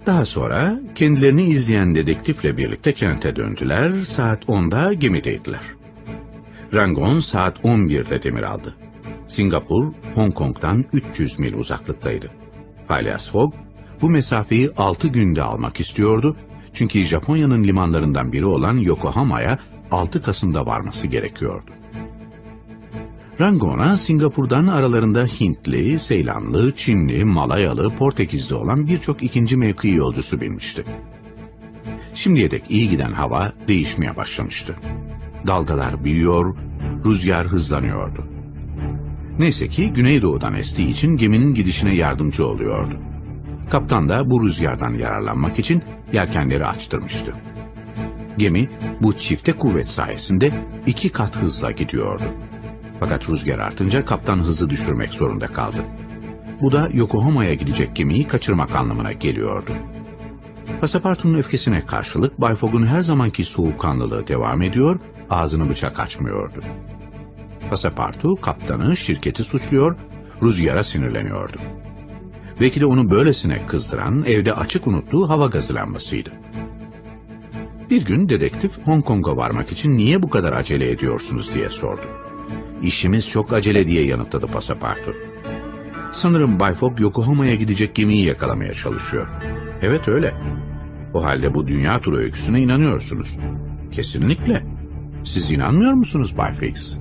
Daha sonra kendilerini izleyen dedektifle birlikte kente döndüler. Saat 10'da gemideydiler. Rangoon saat 11'de demir aldı. Singapur, Hong Kong'dan 300 mil uzaklıktaydı. Phileas Fogg bu mesafeyi 6 günde almak istiyordu. Çünkü Japonya'nın limanlarından biri olan Yokohama'ya 6 Kasım'da varması gerekiyordu. Rangoon'a Singapur'dan aralarında Hintli, Seylanlı, Çinli, Malayalı, Portekizli olan birçok ikinci mevki yolcusu binmişti. Şimdiye dek iyi giden hava değişmeye başlamıştı. Dalgalar büyüyor, rüzgar hızlanıyordu. Neyse ki güneydoğudan estiği için geminin gidişine yardımcı oluyordu. Kaptan da bu rüzgardan yararlanmak için yelkenleri açtırmıştı. Gemi bu çifte kuvvet sayesinde 2 kat hızla gidiyordu. Fakat rüzgar artınca kaptan hızı düşürmek zorunda kaldı. Bu da Yokohama'ya gidecek gemiyi kaçırmak anlamına geliyordu. Pasapartu'nun öfkesine karşılık Bay Fogg'un her zamanki soğukkanlılığı devam ediyor, ağzını bıçak açmıyordu. Pasapartu kaptanı, şirketi suçluyor, rüzgara sinirleniyordu. Belki de onu böylesine kızdıran evde açık unuttuğu hava gazı lambasıydı. Bir gün dedektif Hong Kong'a varmak için niye bu kadar acele ediyorsunuz diye sordu. İşimiz çok acele diye yanıtladı Pasapartu. Sanırım Bay Fogg Yokohama'ya gidecek gemiyi yakalamaya çalışıyor. Evet öyle. O halde bu dünya turu öyküsüne inanıyorsunuz. Kesinlikle. Siz inanmıyor musunuz Bay Fix?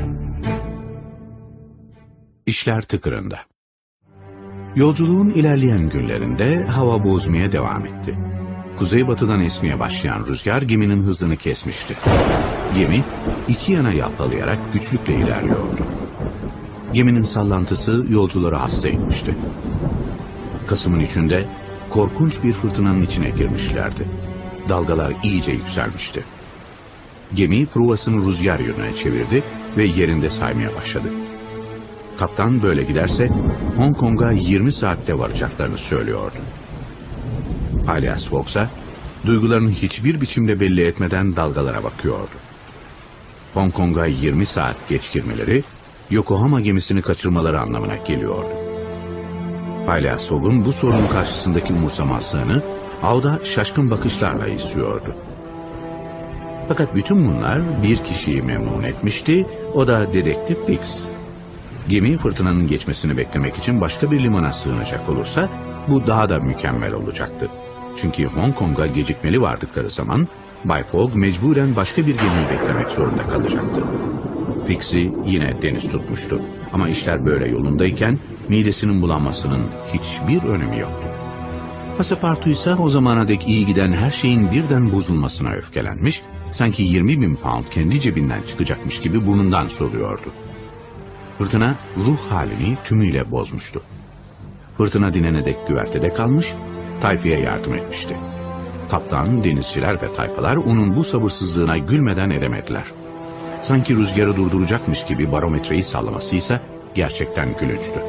İşler tıkırında. Yolculuğun ilerleyen günlerinde hava bozmaya devam etti. Kuzeybatıdan esmeye başlayan rüzgar geminin hızını kesmişti. Gemi 2 yana yalpalayarak güçlükle ilerliyordu. Geminin sallantısı yolcuları hasta etmişti. Kasım'ın içinde korkunç bir fırtınanın içine girmişlerdi. Dalgalar iyice yükselmişti. Gemi pruvasını rüzgar yönüne çevirdi ve yerinde saymaya başladı. Kaptan böyle giderse Hong Kong'a 20 saatte varacaklarını söylüyordu. Phileas Fogg ise duygularını hiçbir biçimde belli etmeden dalgalara bakıyordu. Hong Kong'a 20 saat geç girmeleri, Yokohama gemisini kaçırmaları anlamına geliyordu. Phileas Fogg'un bu sorunun karşısındaki umursamazlığını avda şaşkın bakışlarla izliyordu. Fakat bütün bunlar bir kişiyi memnun etmişti, o da Dedektif Fix. Gemi fırtınanın geçmesini beklemek için başka bir limana sığınacak olursa bu daha da mükemmel olacaktı. Çünkü Hong Kong'a gecikmeli vardıkları zaman Bay Fogg mecburen başka bir gemiyi beklemek zorunda kalacaktı. Fix'i yine deniz tutmuştu ama işler böyle yolundayken midesinin bulanmasının hiçbir önemi yoktu. Pasapartu ise o zamana dek iyi giden her şeyin birden bozulmasına öfkelenmiş, sanki 20.000 pound kendi cebinden çıkacakmış gibi burnundan soluyordu. Fırtına ruh halini tümüyle bozmuştu. Fırtına dinene dek güvertede kalmış, tayfaya yardım etmişti. Kaptan, denizciler ve tayfalar onun bu sabırsızlığına gülmeden edemediler. Sanki rüzgarı durduracakmış gibi barometreyi sallamasıysa gerçekten gülünçtü.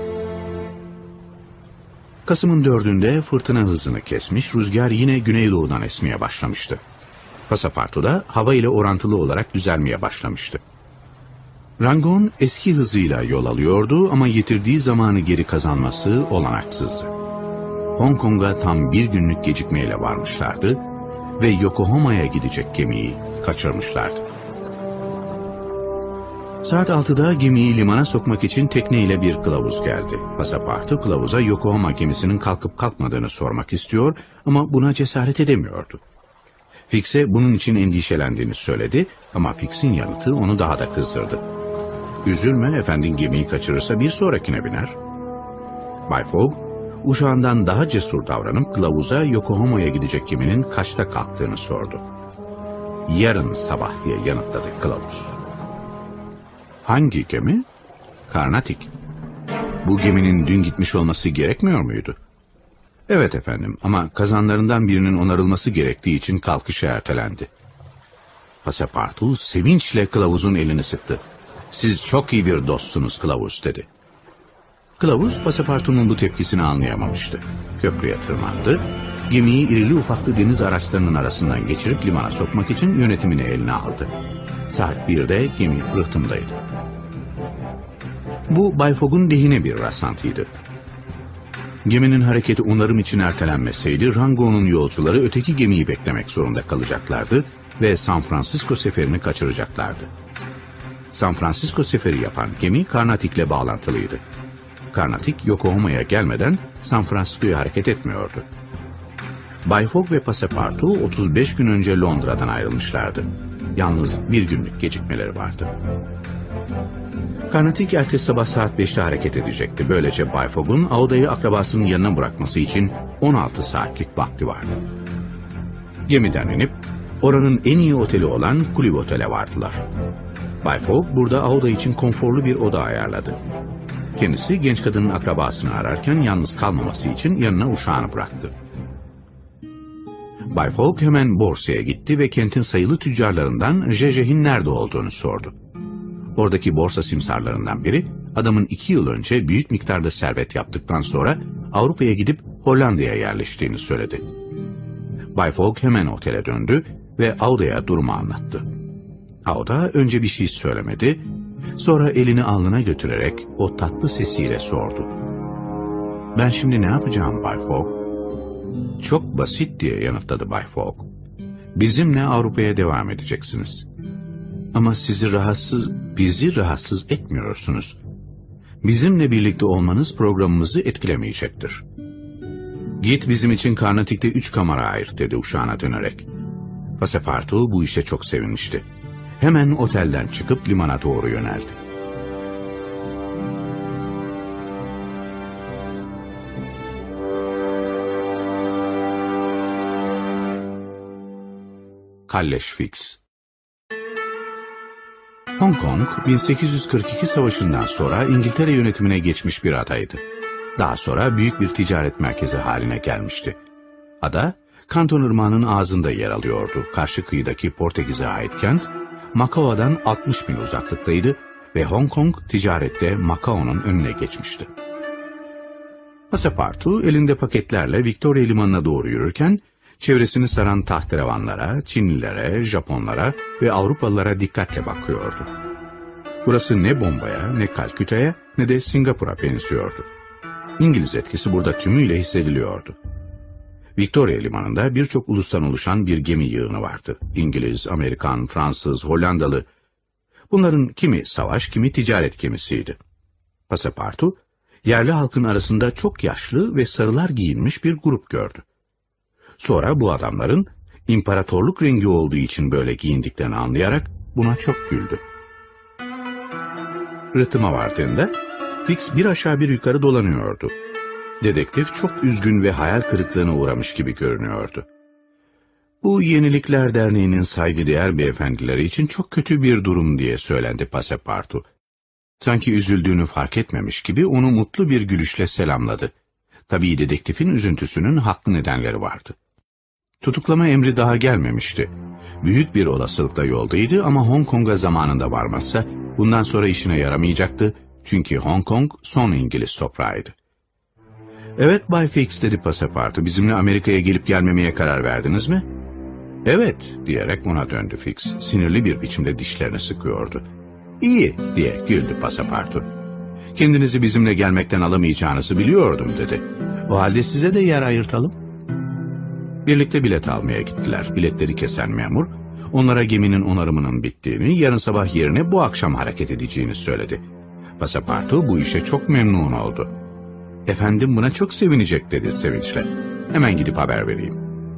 Kasım'ın 4'ünde fırtına hızını kesmiş, rüzgar yine güneydoğudan esmeye başlamıştı. Pasapartu da hava ile orantılı olarak düzelmeye başlamıştı. Rangoon eski hızıyla yol alıyordu ama yitirdiği zamanı geri kazanması olanaksızdı. Hong Kong'a tam 1 günlük gecikmeyle varmışlardı ve Yokohama'ya gidecek gemiyi kaçırmışlardı. Saat 6'da gemiyi limana sokmak için tekneyle bir kılavuz geldi. Pasapartu kılavuza Yokohama gemisinin kalkıp kalkmadığını sormak istiyor ama buna cesaret edemiyordu. Fix'e bunun için endişelendiğini söyledi ama Fix'in yanıtı onu daha da kızdırdı. Üzülme, efendin gemiyi kaçırırsa bir sonrakine biner. Bay Fogg, uşağından daha cesur davranıp kılavuza Yokohama'ya gidecek geminin kaçta kalktığını sordu. Yarın sabah diye yanıtladı kılavuz. Hangi gemi? Carnatic. Bu geminin dün gitmiş olması gerekmiyor muydu? Evet efendim ama kazanlarından birinin onarılması gerektiği için kalkışı ertelendi. Pasapartu sevinçle kılavuzun elini sıktı. Siz çok iyi bir dostsunuz kılavuz dedi. Kılavuz Pasapartu'nun bu tepkisini anlayamamıştı. Köprüye tırmandı, gemiyi irili ufaklı deniz araçlarının arasından geçirip limana sokmak için yönetimini eline aldı. Saat 1'de gemi rıhtımdaydı. Bu Bay Fogg'un lehine bir rastlantıydı. Geminin hareketi onarım için ertelenmeseydi Rango'nun yolcuları öteki gemiyi beklemek zorunda kalacaklardı ve San Francisco seferini kaçıracaklardı. San Francisco seferi yapan gemi Carnatic'le bağlantılıydı. Carnatic, Yokohama'ya gelmeden San Francisco'ya hareket etmiyordu. Bay Fogg ve Passepartout 35 gün önce Londra'dan ayrılmışlardı. Yalnız bir günlük gecikmeleri vardı. Carnatic ertesi sabah saat 5'te hareket edecekti. Böylece Bay Fogg'un Auda'yı akrabasının yanına bırakması için 16 saatlik vakti vardı. Gemiden inip oranın en iyi oteli olan Kulüp Otel'e vardılar. Bay Fogg burada Auda için konforlu bir oda ayarladı. Kendisi genç kadının akrabasını ararken yalnız kalmaması için yanına uşağını bıraktı. Bay Fogg hemen borsaya gitti ve kentin sayılı tüccarlarından Jejeh'in nerede olduğunu sordu. Oradaki borsa simsarlarından biri, adamın 2 yıl önce büyük miktarda servet yaptıktan sonra Avrupa'ya gidip Hollanda'ya yerleştiğini söyledi. Bay Fogg hemen otele döndü ve Auda'ya durumu anlattı. Auda önce bir şey söylemedi, sonra elini alnına götürerek o tatlı sesiyle sordu. "Ben şimdi ne yapacağım Bay Fogg?" "Çok basit," diye yanıtladı Bay Fogg. "Bizimle Avrupa'ya devam edeceksiniz. Ama bizi rahatsız etmiyorsunuz. Bizimle birlikte olmanız programımızı etkilemeyecektir. Git bizim için Carnatic'te 3 kamera ayırt," dedi uşağına dönerek. Passepartout bu işe çok sevinmişti. Hemen otelden çıkıp limana doğru yöneldi. Kalleş Fix. Hong Kong, 1842 savaşından sonra İngiltere yönetimine geçmiş bir adaydı. Daha sonra büyük bir ticaret merkezi haline gelmişti. Ada, Kanton Irmağı'nın ağzında yer alıyordu. Karşı kıyıdaki Portekiz'e ait kent, Macao'dan 60 mil uzaklıktaydı ve Hong Kong ticarette Macao'nun önüne geçmişti. Passepartout elinde paketlerle Victoria Limanı'na doğru yürürken, çevresini saran tahterevanlara, Çinlilere, Japonlara ve Avrupalılara dikkatle bakıyordu. Burası ne Bombay'a, ne Kalküta'ya, ne de Singapur'a benziyordu. İngiliz etkisi burada tümüyle hissediliyordu. Victoria Limanı'nda birçok ulustan oluşan bir gemi yığını vardı. İngiliz, Amerikan, Fransız, Hollandalı. Bunların kimi savaş, kimi ticaret gemisiydi. Passepartout, yerli halkın arasında çok yaşlı ve sarılar giyinmiş bir grup gördü. Sonra bu adamların imparatorluk rengi olduğu için böyle giyindiklerini anlayarak buna çok güldü. Rıhtıma vardığında Fix bir aşağı bir yukarı dolanıyordu. Dedektif çok üzgün ve hayal kırıklığına uğramış gibi görünüyordu. "Bu Yenilikler Derneği'nin saygıdeğer beyefendileri için çok kötü bir durum," diye söylendi Passepartout. Sanki üzüldüğünü fark etmemiş gibi onu mutlu bir gülüşle selamladı. Tabii dedektifin üzüntüsünün haklı nedenleri vardı. Tutuklama emri daha gelmemişti. Büyük bir olasılıkla yoldaydı ama Hong Kong'a zamanında varmazsa bundan sonra işine yaramayacaktı. Çünkü Hong Kong son İngiliz toprağıydı. "Evet Bay Fix," dedi Passepartout, "bizimle Amerika'ya gelip gelmemeye karar verdiniz mi?" "Evet," diyerek ona döndü Fix. Sinirli bir biçimde dişlerini sıkıyordu. "İyi," diye güldü Passepartout. "Kendinizi bizimle gelmekten alamayacağınızı biliyordum," dedi. "O halde size de yer ayırtalım." Birlikte bilet almaya gittiler. Biletleri kesen memur, onlara geminin onarımının bittiğini, yarın sabah yerine bu akşam hareket edeceğini söyledi. Passepartout bu işe çok memnun oldu. "Efendim buna çok sevinecek," dedi sevinçle. "Hemen gidip haber vereyim."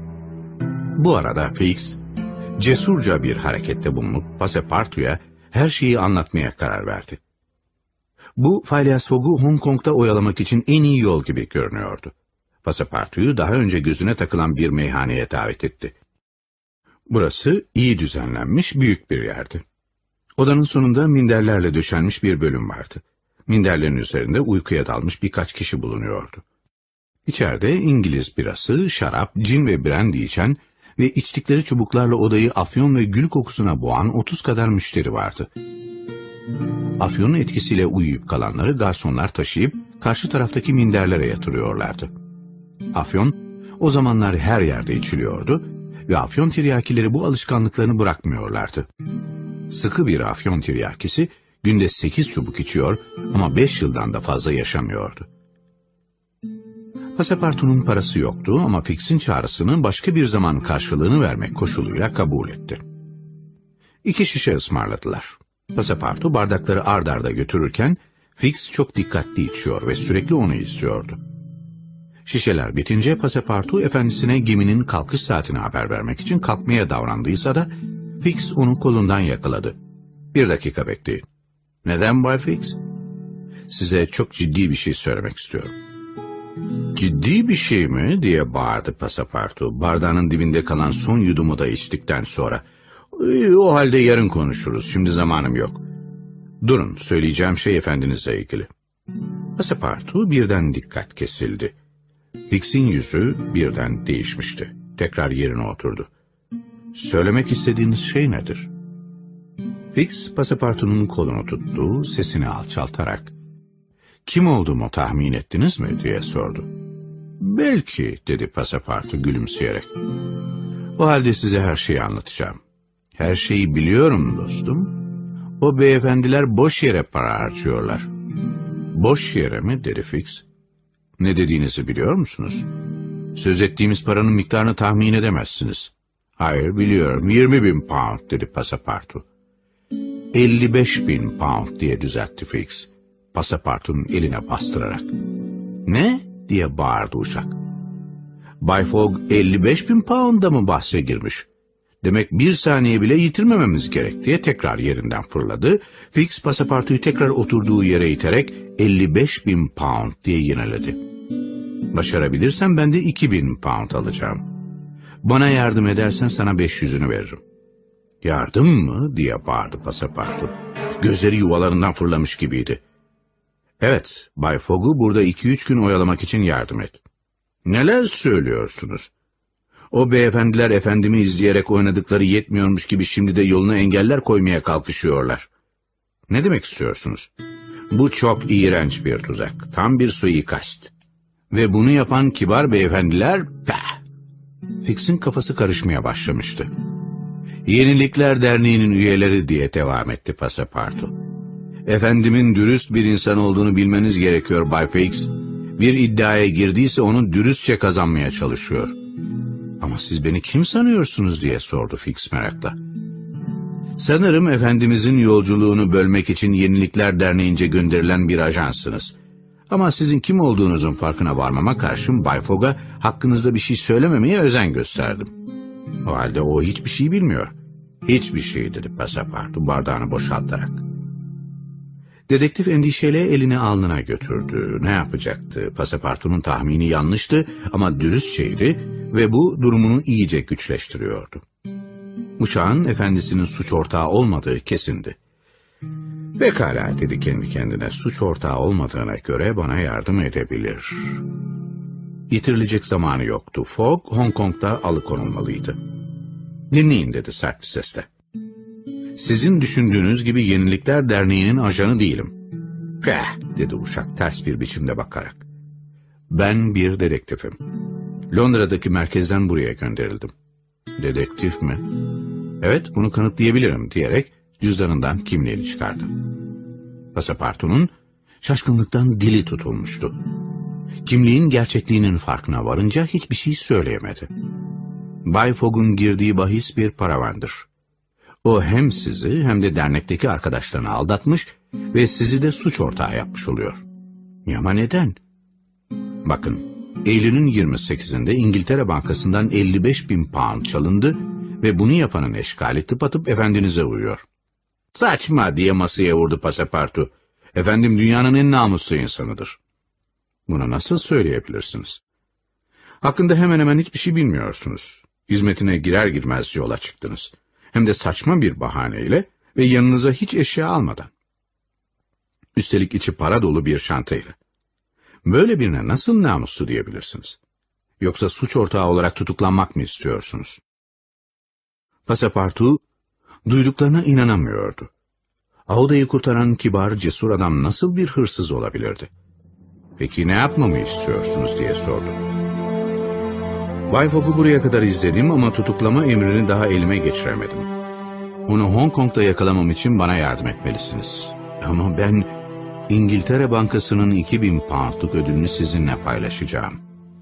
Bu arada Fix, cesurca bir harekette bulunup Passepartout'a her şeyi anlatmaya karar verdi. Bu, Phileas Fogg'u Hong Kong'da oyalamak için en iyi yol gibi görünüyordu. Passepartout'u daha önce gözüne takılan bir meyhaneye davet etti. Burası iyi düzenlenmiş büyük bir yerdi. Odanın sonunda minderlerle döşenmiş bir bölüm vardı. Minderlerin üzerinde uykuya dalmış birkaç kişi bulunuyordu. İçeride İngiliz birası, şarap, cin ve brandy içen ve içtikleri çubuklarla odayı afyon ve gül kokusuna boğan 30 kadar müşteri vardı. Afyonun etkisiyle uyuyup kalanları garsonlar taşıyıp karşı taraftaki minderlere yatırıyorlardı. Afyon, o zamanlar her yerde içiliyordu ve afyon tiryakileri bu alışkanlıklarını bırakmıyorlardı. Sıkı bir afyon tiryakisi günde 8 çubuk içiyor ama 5 yıldan da fazla yaşamıyordu. Pasapartu'nun parası yoktu ama Fix'in çağrısını başka bir zaman karşılığını vermek koşuluyla kabul etti. 2 şişe ısmarladılar. Pasapartu bardakları ard arda götürürken Fix çok dikkatli içiyor ve sürekli onu izliyordu. Şişeler bitince Pasapartu efendisine geminin kalkış saatini haber vermek için kalkmaya davrandıysa da Fix onu kolundan yakaladı. "Bir dakika bekleyin." "Neden Bay Fix?" "Size çok ciddi bir şey söylemek istiyorum." "Ciddi bir şey mi?" diye bağırdı Pasapartu, bardağının dibinde kalan son yudumu da içtikten sonra. "O halde yarın konuşuruz, şimdi zamanım yok." "Durun, söyleyeceğim şey efendinizle ilgili." Pasapartu birden dikkat kesildi. Fix'in yüzü birden değişmişti. Tekrar yerine oturdu. "Söylemek istediğiniz şey nedir?" Fix, Pasapartu'nun kolunu tuttu, sesini alçaltarak, "Kim olduğumu tahmin ettiniz mi?" diye sordu. "Belki," dedi Pasapartu gülümseyerek. "O halde size her şeyi anlatacağım. Her şeyi biliyorum dostum. O beyefendiler boş yere para harcıyorlar." "Boş yere mi?" dedi Fix. "Ne dediğinizi biliyor musunuz? Söz ettiğimiz paranın miktarını tahmin edemezsiniz." "Hayır, biliyorum. 20.000 pound," dedi Pasapartu. 55.000 pound diye düzeltti Fix, Pasapartu'nun eline bastırarak. "Ne?" diye bağırdı uşak. "Bay Fogg 55.000 pound'da mı bahse girmiş? Demek bir saniye bile yitirmememiz gerek," diye tekrar yerinden fırladı. Fix, Pasapartu'yu tekrar oturduğu yere iterek 55.000 pound diye yineledi. "Başarabilirsem ben de 2.000 pound alacağım. Bana yardım edersen sana 500'ünü veririm." "Yardım mı?" diye bağırdı Pasapartu. Gözleri yuvalarından fırlamış gibiydi. "Evet, Bay Fogg'u burada 2-3 gün oyalamak için yardım et." "Neler söylüyorsunuz? O beyefendiler efendimi izleyerek oynadıkları yetmiyormuş gibi şimdi de yoluna engeller koymaya kalkışıyorlar." "Ne demek istiyorsunuz?" "Bu çok iğrenç bir tuzak, tam bir suikast. Ve bunu yapan kibar beyefendiler..." Fix'in kafası karışmaya başlamıştı. "Yenilikler Derneği'nin üyeleri," diye devam etti Pasapartu. "Efendimin dürüst bir insan olduğunu bilmeniz gerekiyor Bay Fix. Bir iddiaya girdiyse onu dürüstçe kazanmaya çalışıyor." "Ama siz beni kim sanıyorsunuz?" diye sordu Fix merakla. "Sanırım efendimizin yolculuğunu bölmek için Yenilikler Derneği'nce gönderilen bir ajansınız. Ama sizin kim olduğunuzun farkına varmama karşın Bay Fogg'a hakkınızda bir şey söylememeye özen gösterdim." "O halde o hiçbir şey bilmiyor." "Hiçbir şey," dedi Pasapartu bardağını boşaltarak. Dedektif endişeyle elini alnına götürdü. Ne yapacaktı? Pasapartu'nun tahmini yanlıştı ama dürüstçeydi ve bu durumunu iyice güçleştiriyordu. Uşağın efendisinin suç ortağı olmadığı kesindi. "Pekala," dedi kendi kendine, "suç ortağı olmadığına göre bana yardım edebilir." Yitirilecek zamanı yoktu. Fogg, Hong Kong'da alıkonulmalıydı. "Dinleyin," dedi sert bir sesle. "Sizin düşündüğünüz gibi Yenilikler Derneği'nin ajanı değilim." dedi uşak ters bir biçimde bakarak. "Ben bir dedektifim. Londra'daki merkezden buraya gönderildim." "Dedektif mi?" "Evet, bunu kanıtlayabilirim," diyerek cüzdanından kimliğini çıkardı. Pasapartu'nun şaşkınlıktan dili tutulmuştu. Kimliğin gerçekliğinin farkına varınca hiçbir şey söyleyemedi. Bay Fogg'un girdiği bahis bir paravandır. O hem sizi hem de dernekteki arkadaşlarını aldatmış ve sizi de suç ortağı yapmış oluyor. Ama neden? Bakın, Eylül'ün 28'inde İngiltere Bankası'ndan 55.000 pound çalındı ve bunu yapanın eşkali tıpatıp efendinize uyuyor. "Saçma," diye masaya vurdu Pasapartu. "Efendim dünyanın en namuslu insanıdır." "Bunu nasıl söyleyebilirsiniz?" "Hakkında hemen hemen hiçbir şey bilmiyorsunuz. Hizmetine girer girmez yola çıktınız. Hem de saçma bir bahaneyle ve yanınıza hiç eşya almadan. Üstelik içi para dolu bir çantayla. Böyle birine nasıl namuslu diyebilirsiniz? Yoksa suç ortağı olarak tutuklanmak mı istiyorsunuz?" Pasapartu duyduklarına inanamıyordu. Auda'yı kurtaran kibar, cesur adam nasıl bir hırsız olabilirdi? "Peki ne yapmamı istiyorsunuz?" diye sordu. "Bay Fogg'u buraya kadar izledim ama tutuklama emrini daha elime geçiremedim. Onu Hong Kong'da yakalamam için bana yardım etmelisiniz. Ama ben İngiltere Bankası'nın 2.000 poundluk ödülünü sizinle paylaşacağım."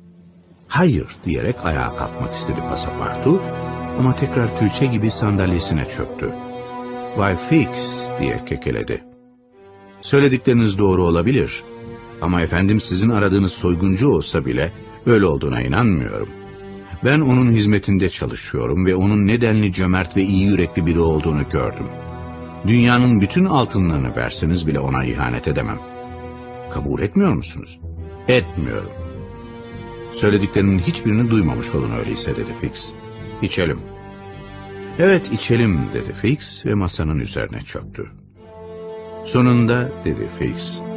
hayır diyerek ayağa kalkmak istedi Passepartout ama tekrar külçe gibi sandalyesine çöktü. "Vay Fix," diye kekeledi. "Söyledikleriniz doğru olabilir ama efendim sizin aradığınız soyguncu olsa bile öyle olduğuna inanmıyorum. Ben onun hizmetinde çalışıyorum ve onun nedenli cömert ve iyi yürekli biri olduğunu gördüm. Dünyanın bütün altınlarını verseniz bile ona ihanet edemem. Kabul etmiyor musunuz?" "Etmiyorum." "Söylediklerinin hiçbirini duymamış olun öyleyse," dedi Fix. "İçelim." "Evet, içelim," dedi Fix ve masanın üzerine çöktü. "Sonunda," dedi Fix,